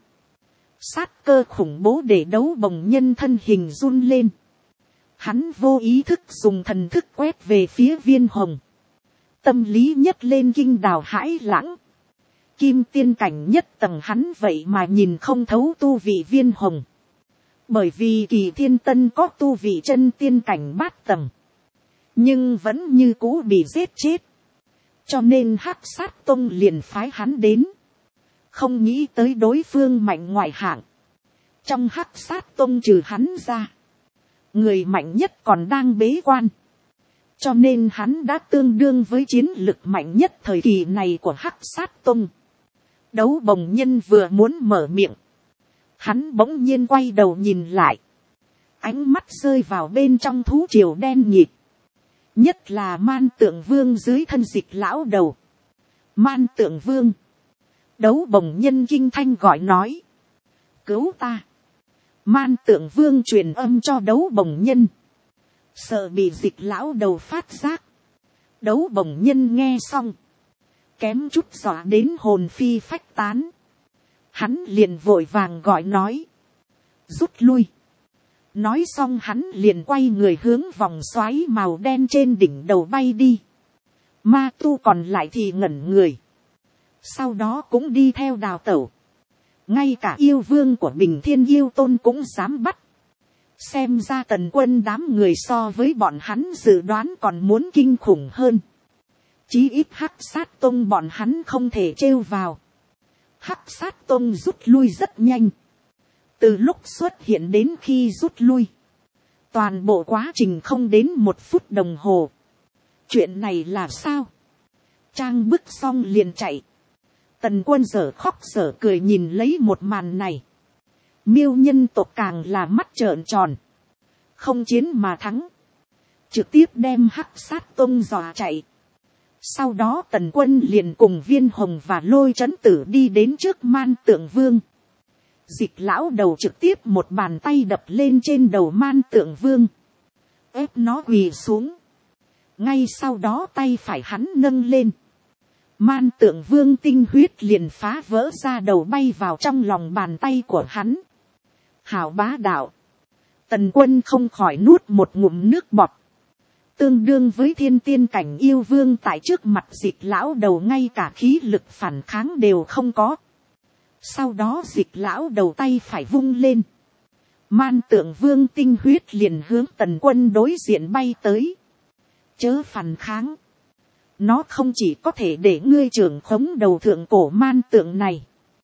sát cơ khủng bố để đấu bồng nhân thân hình run lên. Hắn vô ý thức dùng thần thức quét về phía Viên Hồng, tâm lý nhất lên kinh đào hãi lãng. Kim tiên cảnh nhất tầng hắn vậy mà nhìn không thấu tu vị Viên Hồng, bởi vì Kỳ Thiên Tân có tu vị chân tiên cảnh bát tầng, nhưng vẫn như cũ bị giết chết, cho nên Hắc Sát Tông liền phái hắn đến. Không nghĩ tới đối phương mạnh ngoại hạng, trong Hắc Sát Tông trừ hắn ra, người mạnh nhất còn đang bế quan, cho nên hắn đã tương đương với chiến lực mạnh nhất thời kỳ này của Hắc Sát Tông. Đấu bồng nhân vừa muốn mở miệng, hắn bỗng nhiên quay đầu nhìn lại, ánh mắt rơi vào bên trong thú triều đen nhịt, nhất là Man Tượng Vương dưới thân Dịch lão đầu. Man Tượng Vương, đấu bồng nhân kinh thanh gọi nói, cứu ta. Man Tượng Vương truyền âm cho đấu bồng nhân, sợ bị Dịch lão đầu phát giác. Đấu bồng nhân nghe xong, kém chút dọa đến hồn phi phách tán. Hắn liền vội vàng gọi nói, rút lui. Nói xong hắn liền quay người hướng vòng xoáy màu đen trên đỉnh đầu bay đi. Ma tu còn lại thì ngẩn người, sau đó cũng đi theo đào tẩu. Ngay cả yêu vương của Bình Thiên Yêu Tôn cũng dám bắt. Xem ra Tần Quân đám người so với bọn hắn dự đoán còn muốn kinh khủng hơn. Chí ít Hắc Sát Tông bọn hắn không thể trêu vào. Hắc Sát Tông rút lui rất nhanh. Từ lúc xuất hiện đến khi rút lui, toàn bộ quá trình không đến 1 phút đồng hồ. Chuyện này là sao? Trang bức xong liền chạy. Tần Quân dở khóc dở cười nhìn lấy một màn này. Miêu nhân tộc càng là mắt trợn tròn. Không chiến mà thắng, trực tiếp đem Hắc Sát Tông dọa chạy. Sau đó Tần Quân liền cùng Viên Hồng và Lôi Trấn Tử đi đến trước Man Tượng Vương. Dịch lão đầu trực tiếp một bàn tay đập lên trên đầu Man Tượng Vương, ép nó quỳ xuống. Ngay sau đó tay phải hắn nâng lên, Man Tượng Vương tinh huyết liền phá vỡ ra đầu bay vào trong lòng bàn tay của hắn. Hảo bá đạo. Tần Quân không khỏi nuốt một ngụm nước bọt. Tương đương với thiên tiên cảnh yêu vương tại trước mặt Dịch lão đầu ngay cả khí lực phản kháng đều không có. Sau đó Dịch lão đầu tay phải vung lên, Man Tượng Vương tinh huyết liền hướng Tần Quân đối diện bay tới. Chớ phản kháng, nó không chỉ có thể để ngươi trưởng khống đầu thượng cổ man tượng này,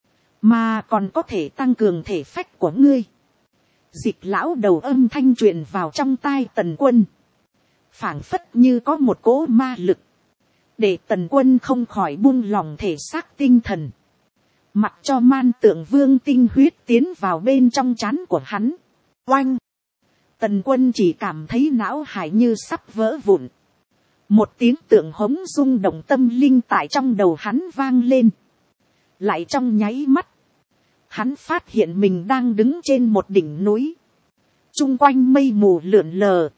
mà còn có thể tăng cường thể phách của ngươi. Dịch lão đầu âm thanh truyền vào trong tai Tần Quân, phảng phất như có một cỗ ma lực, để Tần Quân không khỏi buông lòng thể xác tinh thần, mặc cho Man Tượng Vương tinh huyết tiến vào bên trong trán của hắn. Oanh! Tần Quân chỉ cảm thấy não hải như sắp vỡ vụn. Một tiếng tượng hống rung động tâm linh tại trong đầu hắn vang lên. Lại trong nháy mắt, hắn phát hiện mình đang đứng trên một đỉnh núi. Chung quanh mây mù lượn lờ.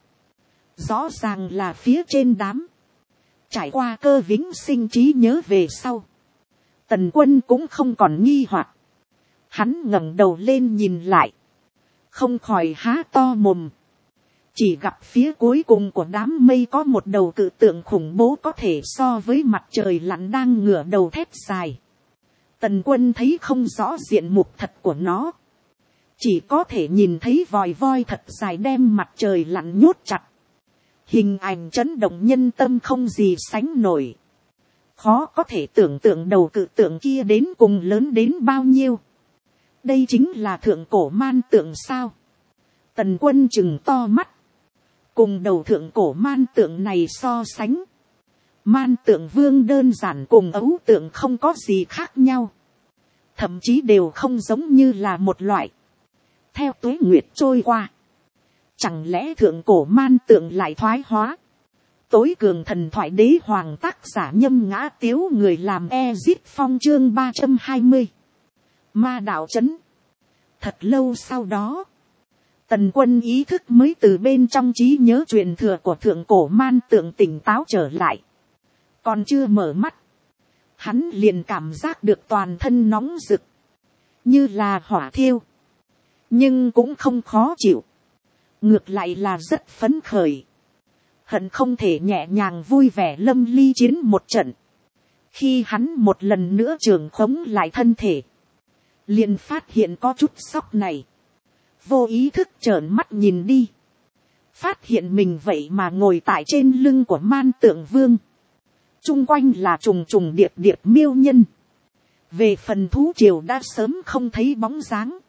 Rõ ràng là phía trên đám. Trải qua cơ vĩnh sinh trí nhớ về sau, Tần Quân cũng không còn nghi hoặc. Hắn ngẩng đầu lên nhìn lại, không khỏi há to mồm. Chỉ gặp phía cuối cùng của đám mây có một đầu cự tượng khủng bố có thể so với mặt trời lặn đang ngửa đầu thét dài. Tần Quân thấy không rõ diện mục thật của nó, chỉ có thể nhìn thấy vòi voi thật dài đem mặt trời lặn nhốt chặt. Hình ảnh chấn động nhân tâm không gì sánh nổi. Khó có thể tưởng tượng đầu cự tượng kia đến cùng lớn đến bao nhiêu. Đây chính là thượng cổ man tượng sao? Tần Quân trừng to mắt. Cùng đầu thượng cổ man tượng này so sánh, Man Tượng Vương đơn giản cùng ấu tượng không có gì khác nhau. Thậm chí đều không giống như là một loại. Theo tuế nguyệt trôi qua, Chẳng lẽ thượng cổ man tượng lại thoái hóa? Tối cường thần thoại đế hoàng tác giả Nhâm Ngã Tiếu, người làm Ezip Phong chương 320. Ma đạo chấn. Thật lâu sau đó, Tần Quân ý thức mới từ bên trong trí nhớ truyền thừa của thượng cổ man tượng tỉnh táo trở lại. Còn chưa mở mắt, hắn liền cảm giác được toàn thân nóng rực, như là hỏa thiêu, nhưng cũng không khó chịu, ngược lại là rất phấn khởi, hận không thể nhẹ nhàng vui vẻ lâm ly chiến một trận. Khi hắn một lần nữa trường khống lại thân thể, liền phát hiện có chút sốc này, vô ý thức trợn mắt nhìn đi, phát hiện mình vậy mà ngồi tại trên lưng của man tượng vương, chung quanh là trùng trùng điệp điệp miêu nhân, về phần thú triều đã sớm không thấy bóng dáng.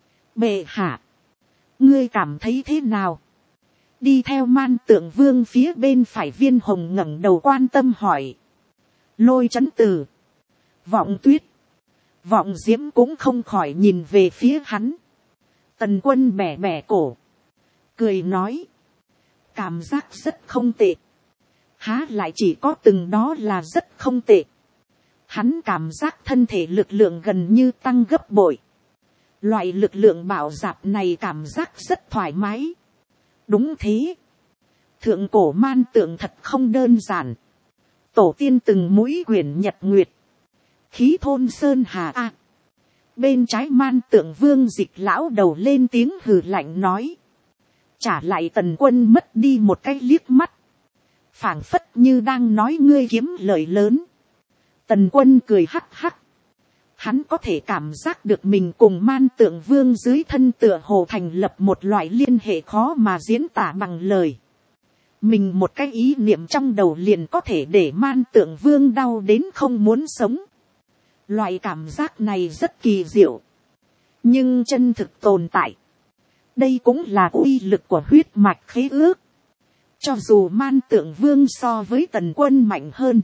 Bệ hạ, ngươi cảm thấy thế nào? Đi theo man tượng vương phía bên phải Viên Hồng ngẩng đầu quan tâm hỏi. Lôi Chấn Từ, Vọng Tuyết, Vọng Diễm cũng không khỏi nhìn về phía hắn. Tần Quân bẻ bẻ cổ, cười nói, cảm giác rất không tệ. Há lại chỉ có từng đó là rất không tệ. Hắn cảm giác thân thể lực lượng gần như tăng gấp bội. Loại lực lượng bạo dạp này cảm giác rất thoải mái. Đúng thế. Thượng cổ man tượng thật không đơn giản. Tổ tiên từng mũi quyển nhật nguyệt. Khí thôn sơn hà a. Bên trái man tượng vương Dịch lão đầu lên tiếng hừ lạnh nói. Trả lại Tần Quân mất đi một cái liếc mắt. Phảng phất như đang nói ngươi kiếm lời lớn. Tần Quân cười hắc hắc. Hắn có thể cảm giác được mình cùng man tượng vương dưới thân tựa hồ thành lập một loại liên hệ khó mà diễn tả bằng lời. Mình một cái ý niệm trong đầu liền có thể để man tượng vương đau đến không muốn sống. Loại cảm giác này rất kỳ diệu, nhưng chân thực tồn tại. Đây cũng là uy lực của huyết mạch khế ước. Cho dù man tượng vương so với Tần Quân mạnh hơn,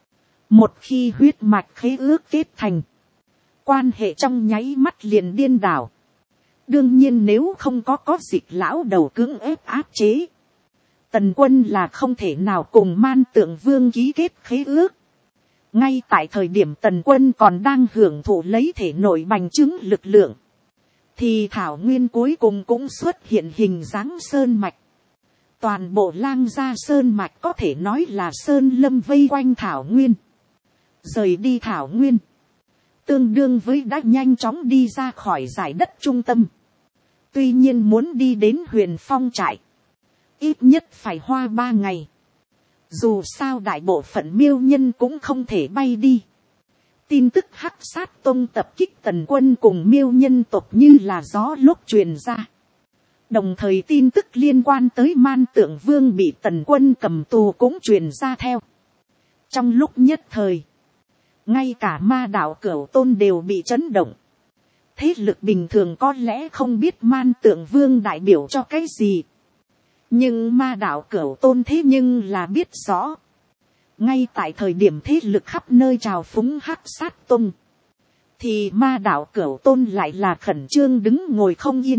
một khi huyết mạch khế ước kết thành, quan hệ trong nháy mắt liền điên đảo. Đương nhiên nếu không có Dịch lão đầu cưỡng ép áp chế, Tần Quân là không thể nào cùng man tượng vương ký kết khế ước. Ngay tại thời điểm Tần Quân còn đang hưởng thụ lấy thể nội bành trướng lực lượng, thì thảo nguyên cuối cùng cũng xuất hiện hình dáng sơn mạch. Toàn bộ Lang Gia sơn mạch có thể nói là sơn lâm vây quanh thảo nguyên. Rời đi thảo nguyên, tương đương với đã nhanh chóng đi ra khỏi giải đất trung tâm. Tuy nhiên muốn đi đến Huyền Phong trại, ít nhất phải hoa 3 ngày. Dù sao đại bộ phận miêu nhân cũng không thể bay đi. Tin tức Hắc Sát Tông tập kích Tần Quân cùng miêu nhân tộc như là gió lúc truyền ra. Đồng thời tin tức liên quan tới man tượng vương bị Tần Quân cầm tù cũng truyền ra theo. Trong lúc nhất thời, ngay cả ma đạo Cửu Tôn đều bị chấn động. Thế lực bình thường có lẽ không biết man tượng vương đại biểu cho cái gì. Nhưng ma đạo Cửu Tôn thế nhưng là biết rõ. Ngay tại thời điểm thế lực khắp nơi trào phúng Hắc Sát Tông, thì ma đạo Cửu Tôn lại là khẩn trương đứng ngồi không yên.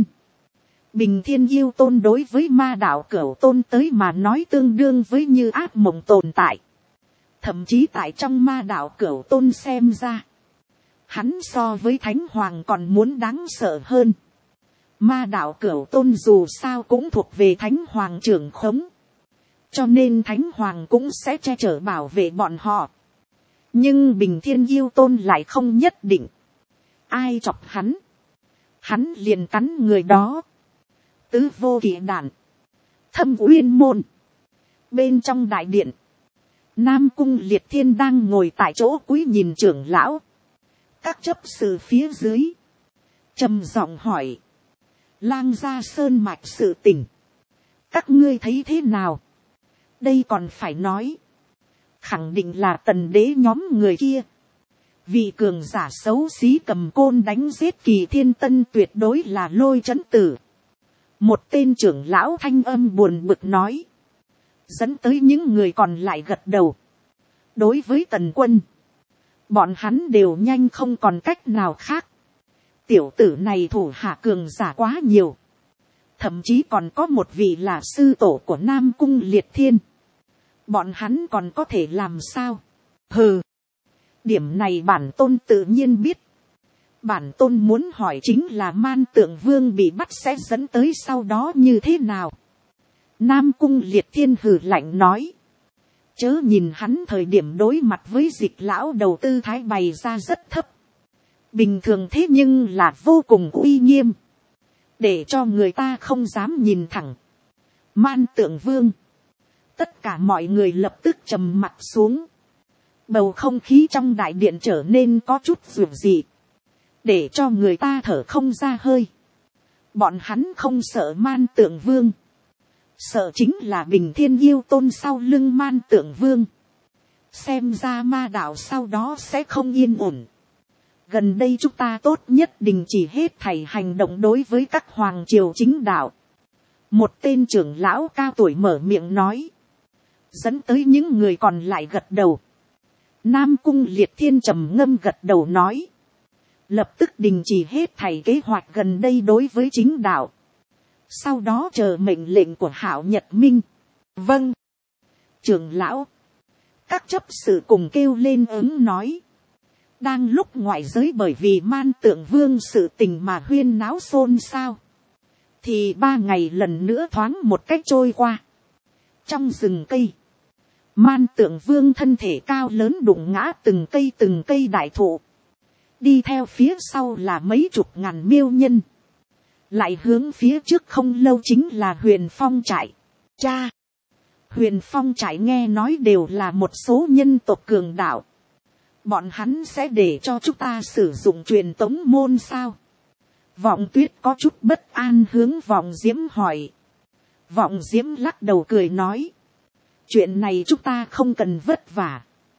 Bình Thiên Yêu Tôn đối với ma đạo Cửu Tôn tới mà nói tương đương với như ác mộng tồn tại. Thậm chí tại trong ma đạo Cửu Tôn xem ra, hắn so với Thánh Hoàng còn muốn đáng sợ hơn. Ma đạo Cửu Tôn dù sao cũng thuộc về Thánh Hoàng trưởng khống, cho nên Thánh Hoàng cũng sẽ che chở bảo vệ bọn họ. Nhưng Bình Thiên Yêu Tôn lại không nhất định. Ai chọc hắn liền cắn người đó. Tứ Vô Kỵ Đản, Thâm Uyên Môn. Bên trong đại điện, Nam Cung Liệt Thiên đang ngồi tại chỗ cúi nhìn trưởng lão. Các chấp sự phía dưới trầm giọng hỏi. Lang Gia sơn mạch sự tình, các ngươi thấy thế nào? Đây còn phải nói, khẳng định là Tần đế nhóm người kia. Vị cường giả xấu xí cầm côn đánh giết Kỳ Thiên Tân tuyệt đối là Lôi Chấn Tử. Một tên trưởng lão thanh âm buồn bực nói, dẫn tới những người còn lại gật đầu. Đối với Tần Quân, bọn hắn đều nhanh không còn cách nào khác. Tiểu tử này thủ hạ cường giả quá nhiều, thậm chí còn có một vị là sư tổ của Nam Cung Liệt Thiên. Bọn hắn còn có thể làm sao? Hừ, điểm này bản tôn tự nhiên biết. Bản tôn muốn hỏi chính là Man Tượng Vương bị bắt sẽ dẫn tới sau đó như thế nào? Nam Cung Liệt Thiên hừ lạnh nói. Chớ nhìn hắn thời điểm đối mặt với Dịch lão đầu tư thái bày ra rất thấp. Bình thường thế nhưng là vô cùng uy nghiêm. Để cho người ta không dám nhìn thẳng. Man Tượng Vương. Tất cả mọi người lập tức trầm mặt xuống. Bầu không khí trong đại điện trở nên có chút rụt rì. Để cho người ta thở không ra hơi. Bọn hắn không sợ Man Tượng Vương. Sợ chính là Bình Thiên Yêu Tôn sau lưng Man Tượng Vương. Xem ra ma đạo sau đó sẽ không yên ổn. Gần đây chúng ta tốt nhất đình chỉ hết thảy hành động đối với các hoàng triều chính đạo. Một tên trưởng lão cao tuổi mở miệng nói. Dẫn tới những người còn lại gật đầu. Nam Cung Liệt Thiên trầm ngâm gật đầu nói. Lập tức đình chỉ hết thảy kế hoạch gần đây đối với chính đạo. Sau đó chờ mệnh lệnh của Hạo Nhật Minh. Vâng. Trưởng lão. Các chấp sự cùng kêu lên ứng nói. Đang lúc ngoại giới bởi vì Man Tượng Vương sự tình mà huyên náo xôn xao. Thì 3 ngày lần nữa thoáng một cách trôi qua. Trong rừng cây. Man Tượng Vương thân thể cao lớn đụng ngã từng cây đại thụ. Đi theo phía sau là mấy chục ngàn miêu nhân. Lại hướng phía trước không lâu chính là Huyền Phong trại. Cha! Huyền Phong trại nghe nói đều là một số nhân tộc cường đạo. Bọn hắn sẽ để cho chúng ta sử dụng truyền tống môn sao? Vọng Tuyết có chút bất an hướng Vọng Diễm hỏi. Vọng Diễm lắc đầu cười nói. Chuyện này chúng ta không cần vất vả.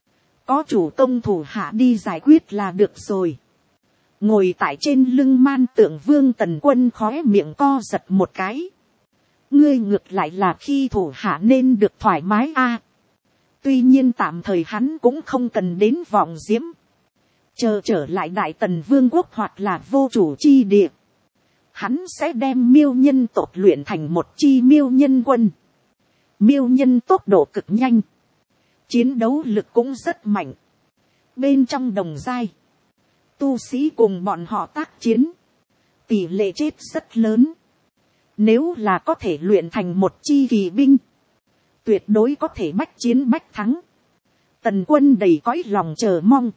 Có chủ công thủ hạ đi giải quyết là được rồi. Ngồi tại trên lưng Man Tượng Vương Tần Quân khóe miệng co giật một cái. Ngươi ngược lại là khi thủ hạ nên được thoải mái a. Tuy nhiên tạm thời hắn cũng không cần đến Vọng Diễm. Chờ trở lại Đại Tần Vương quốc hoặc là vô chủ chi địa. Hắn sẽ đem miêu nhân tộc luyện thành một chi miêu nhân quân. Miêu nhân tốc độ cực nhanh. Chiến đấu lực cũng rất mạnh. Bên trong đồng giai. Tu sĩ cùng bọn họ tác chiến. Tỷ lệ chết rất lớn. Nếu là có thể luyện thành một chi kỳ binh. Tuyệt đối có thể bách chiến bách thắng. Tần Quân đầy cõi lòng chờ mong.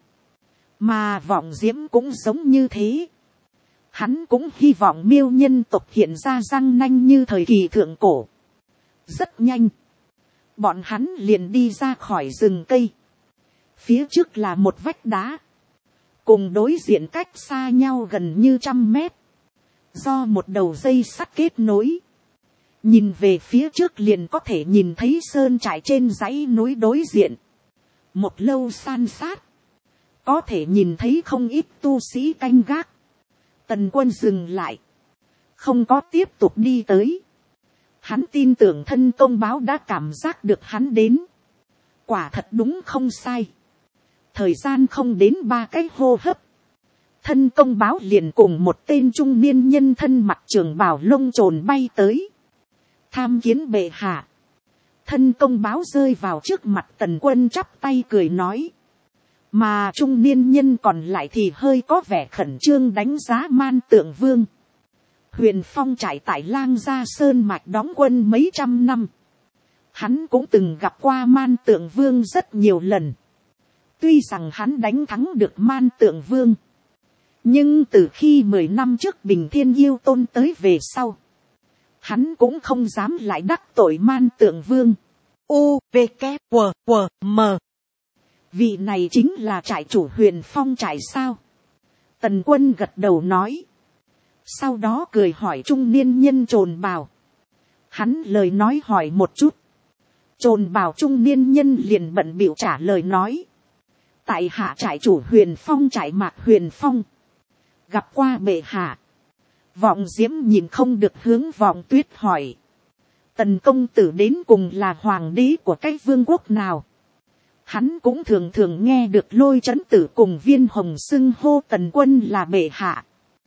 Mà Vọng Diễm cũng giống như thế. Hắn cũng hy vọng miêu nhân tộc hiện ra răng nanh như thời kỳ thượng cổ. Rất nhanh. Bọn hắn liền đi ra khỏi rừng cây. Phía trước là một vách đá. Cùng đối diện cách xa nhau gần như 100 mét. Do một đầu dây sắt kết nối. Nhìn về phía trước liền có thể nhìn thấy sơn trại trên dãy núi đối diện. Một lâu san sát. Có thể nhìn thấy không ít tu sĩ canh gác. Tần Quân dừng lại. Không có tiếp tục đi tới. Hắn tin tưởng thân công báo đã cảm giác được hắn đến. Quả thật đúng không sai. Thời gian không đến 3 cái hô hấp. Thân công báo liền cùng một tên trung niên nhân thân mặc trường bào lông trồn bay tới. Tham kiến bệ hạ. Thân công báo rơi vào trước mặt Tần Quân chắp tay cười nói. Mà trung niên nhân còn lại thì hơi có vẻ khẩn trương đánh giá Man Tượng Vương. Huyền Phong trải tại Lang Gia Sơn Mạch đóng quân mấy trăm năm. Hắn cũng từng gặp qua Man Tượng Vương rất nhiều lần. Tuy rằng hắn đánh thắng được Man Tượng Vương. Nhưng từ khi 10 năm trước Bình Thiên Yêu Tôn tới về sau. Hắn cũng không dám lại đắc tội Man Tượng Vương. U, V, K, W, W, M. Vị này chính là trại chủ Huyền Phong trại sao? Tần Quân gật đầu nói. Sau đó cười hỏi trung niên nhân trồn bào. Hắn lời nói hỏi một chút. Trồn bào trung niên nhân liền bận bịu trả lời nói. Tại hạ trại chủ Huyền Phong trại Mạc Huyền Phong. Gặp qua bệ hạ. Vọng Diễm nhìn không được hướng Vọng Tuyết hỏi. Tần công tử đến cùng là hoàng đế của cái vương quốc nào? Hắn cũng thường thường nghe được Lôi Trấn Tử cùng Viên Hồng xưng hô Tần Quân là bệ hạ.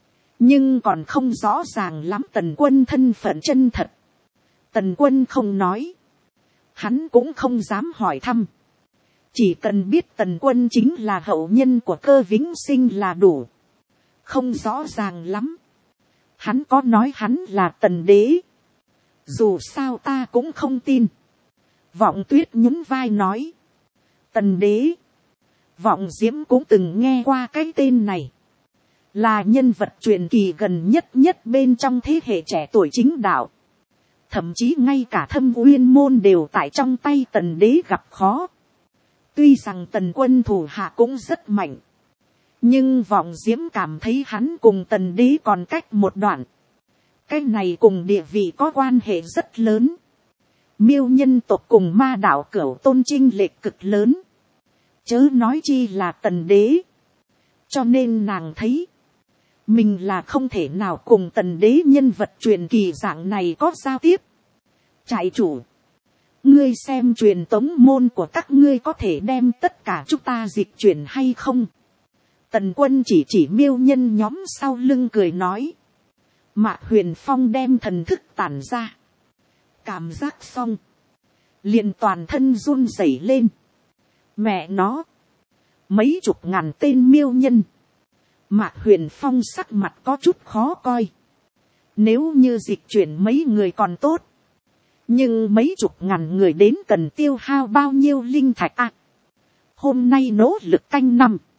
nhưng còn không rõ ràng lắm Tần Quân thân phận chân thật. Tần Quân không nói, hắn cũng không dám hỏi thăm, chỉ cần biết Tần Quân chính là hậu nhân của Cơ Vĩnh Sinh là đủ. Không rõ ràng lắm, hắn có nói hắn là Tần Đế, dù sao ta cũng không tin. Vọng Tuyết nhún vai nói, Tần Đế, Vọng Diễm cũng từng nghe qua cái tên này, là nhân vật truyền kỳ gần nhất bên trong thế hệ trẻ tuổi chính đạo. Thậm chí ngay cả Thâm Uyên môn đều tại trong tay Tần Đế gặp khó. Tuy rằng Tần Quân thủ hạ cũng rất mạnh, nhưng Vọng Diễm cảm thấy hắn cùng Tần Đế còn cách một đoạn. Cái này cùng địa vị có quan hệ rất lớn. Miêu nhân tộc cùng ma đạo Cửu Tôn chênh lệch cực lớn, chớ nói chi là Tần Đế. Cho nên nàng thấy mình là không thể nào cùng Tần Đế nhân vật truyền kỳ dạng này có giao tiếp. Trại chủ, ngươi xem truyền tống môn của các ngươi có thể đem tất cả chúng ta dịch chuyển hay không? Tần Quân chỉ miêu nhân nhóm sau lưng cười nói. Mạc Huyền Phong đem thần thức tản ra, cảm giác xong, liền toàn thân run rẩy lên. Mẹ nó, mấy chục ngàn tên miêu nhân. Mạc Huyền Phong sắc mặt có chút khó coi. Nếu như dịch chuyển mấy người còn tốt, nhưng mấy chục ngàn người đến cần tiêu hao bao nhiêu linh thạch à? Hôm nay nỗ lực canh năm,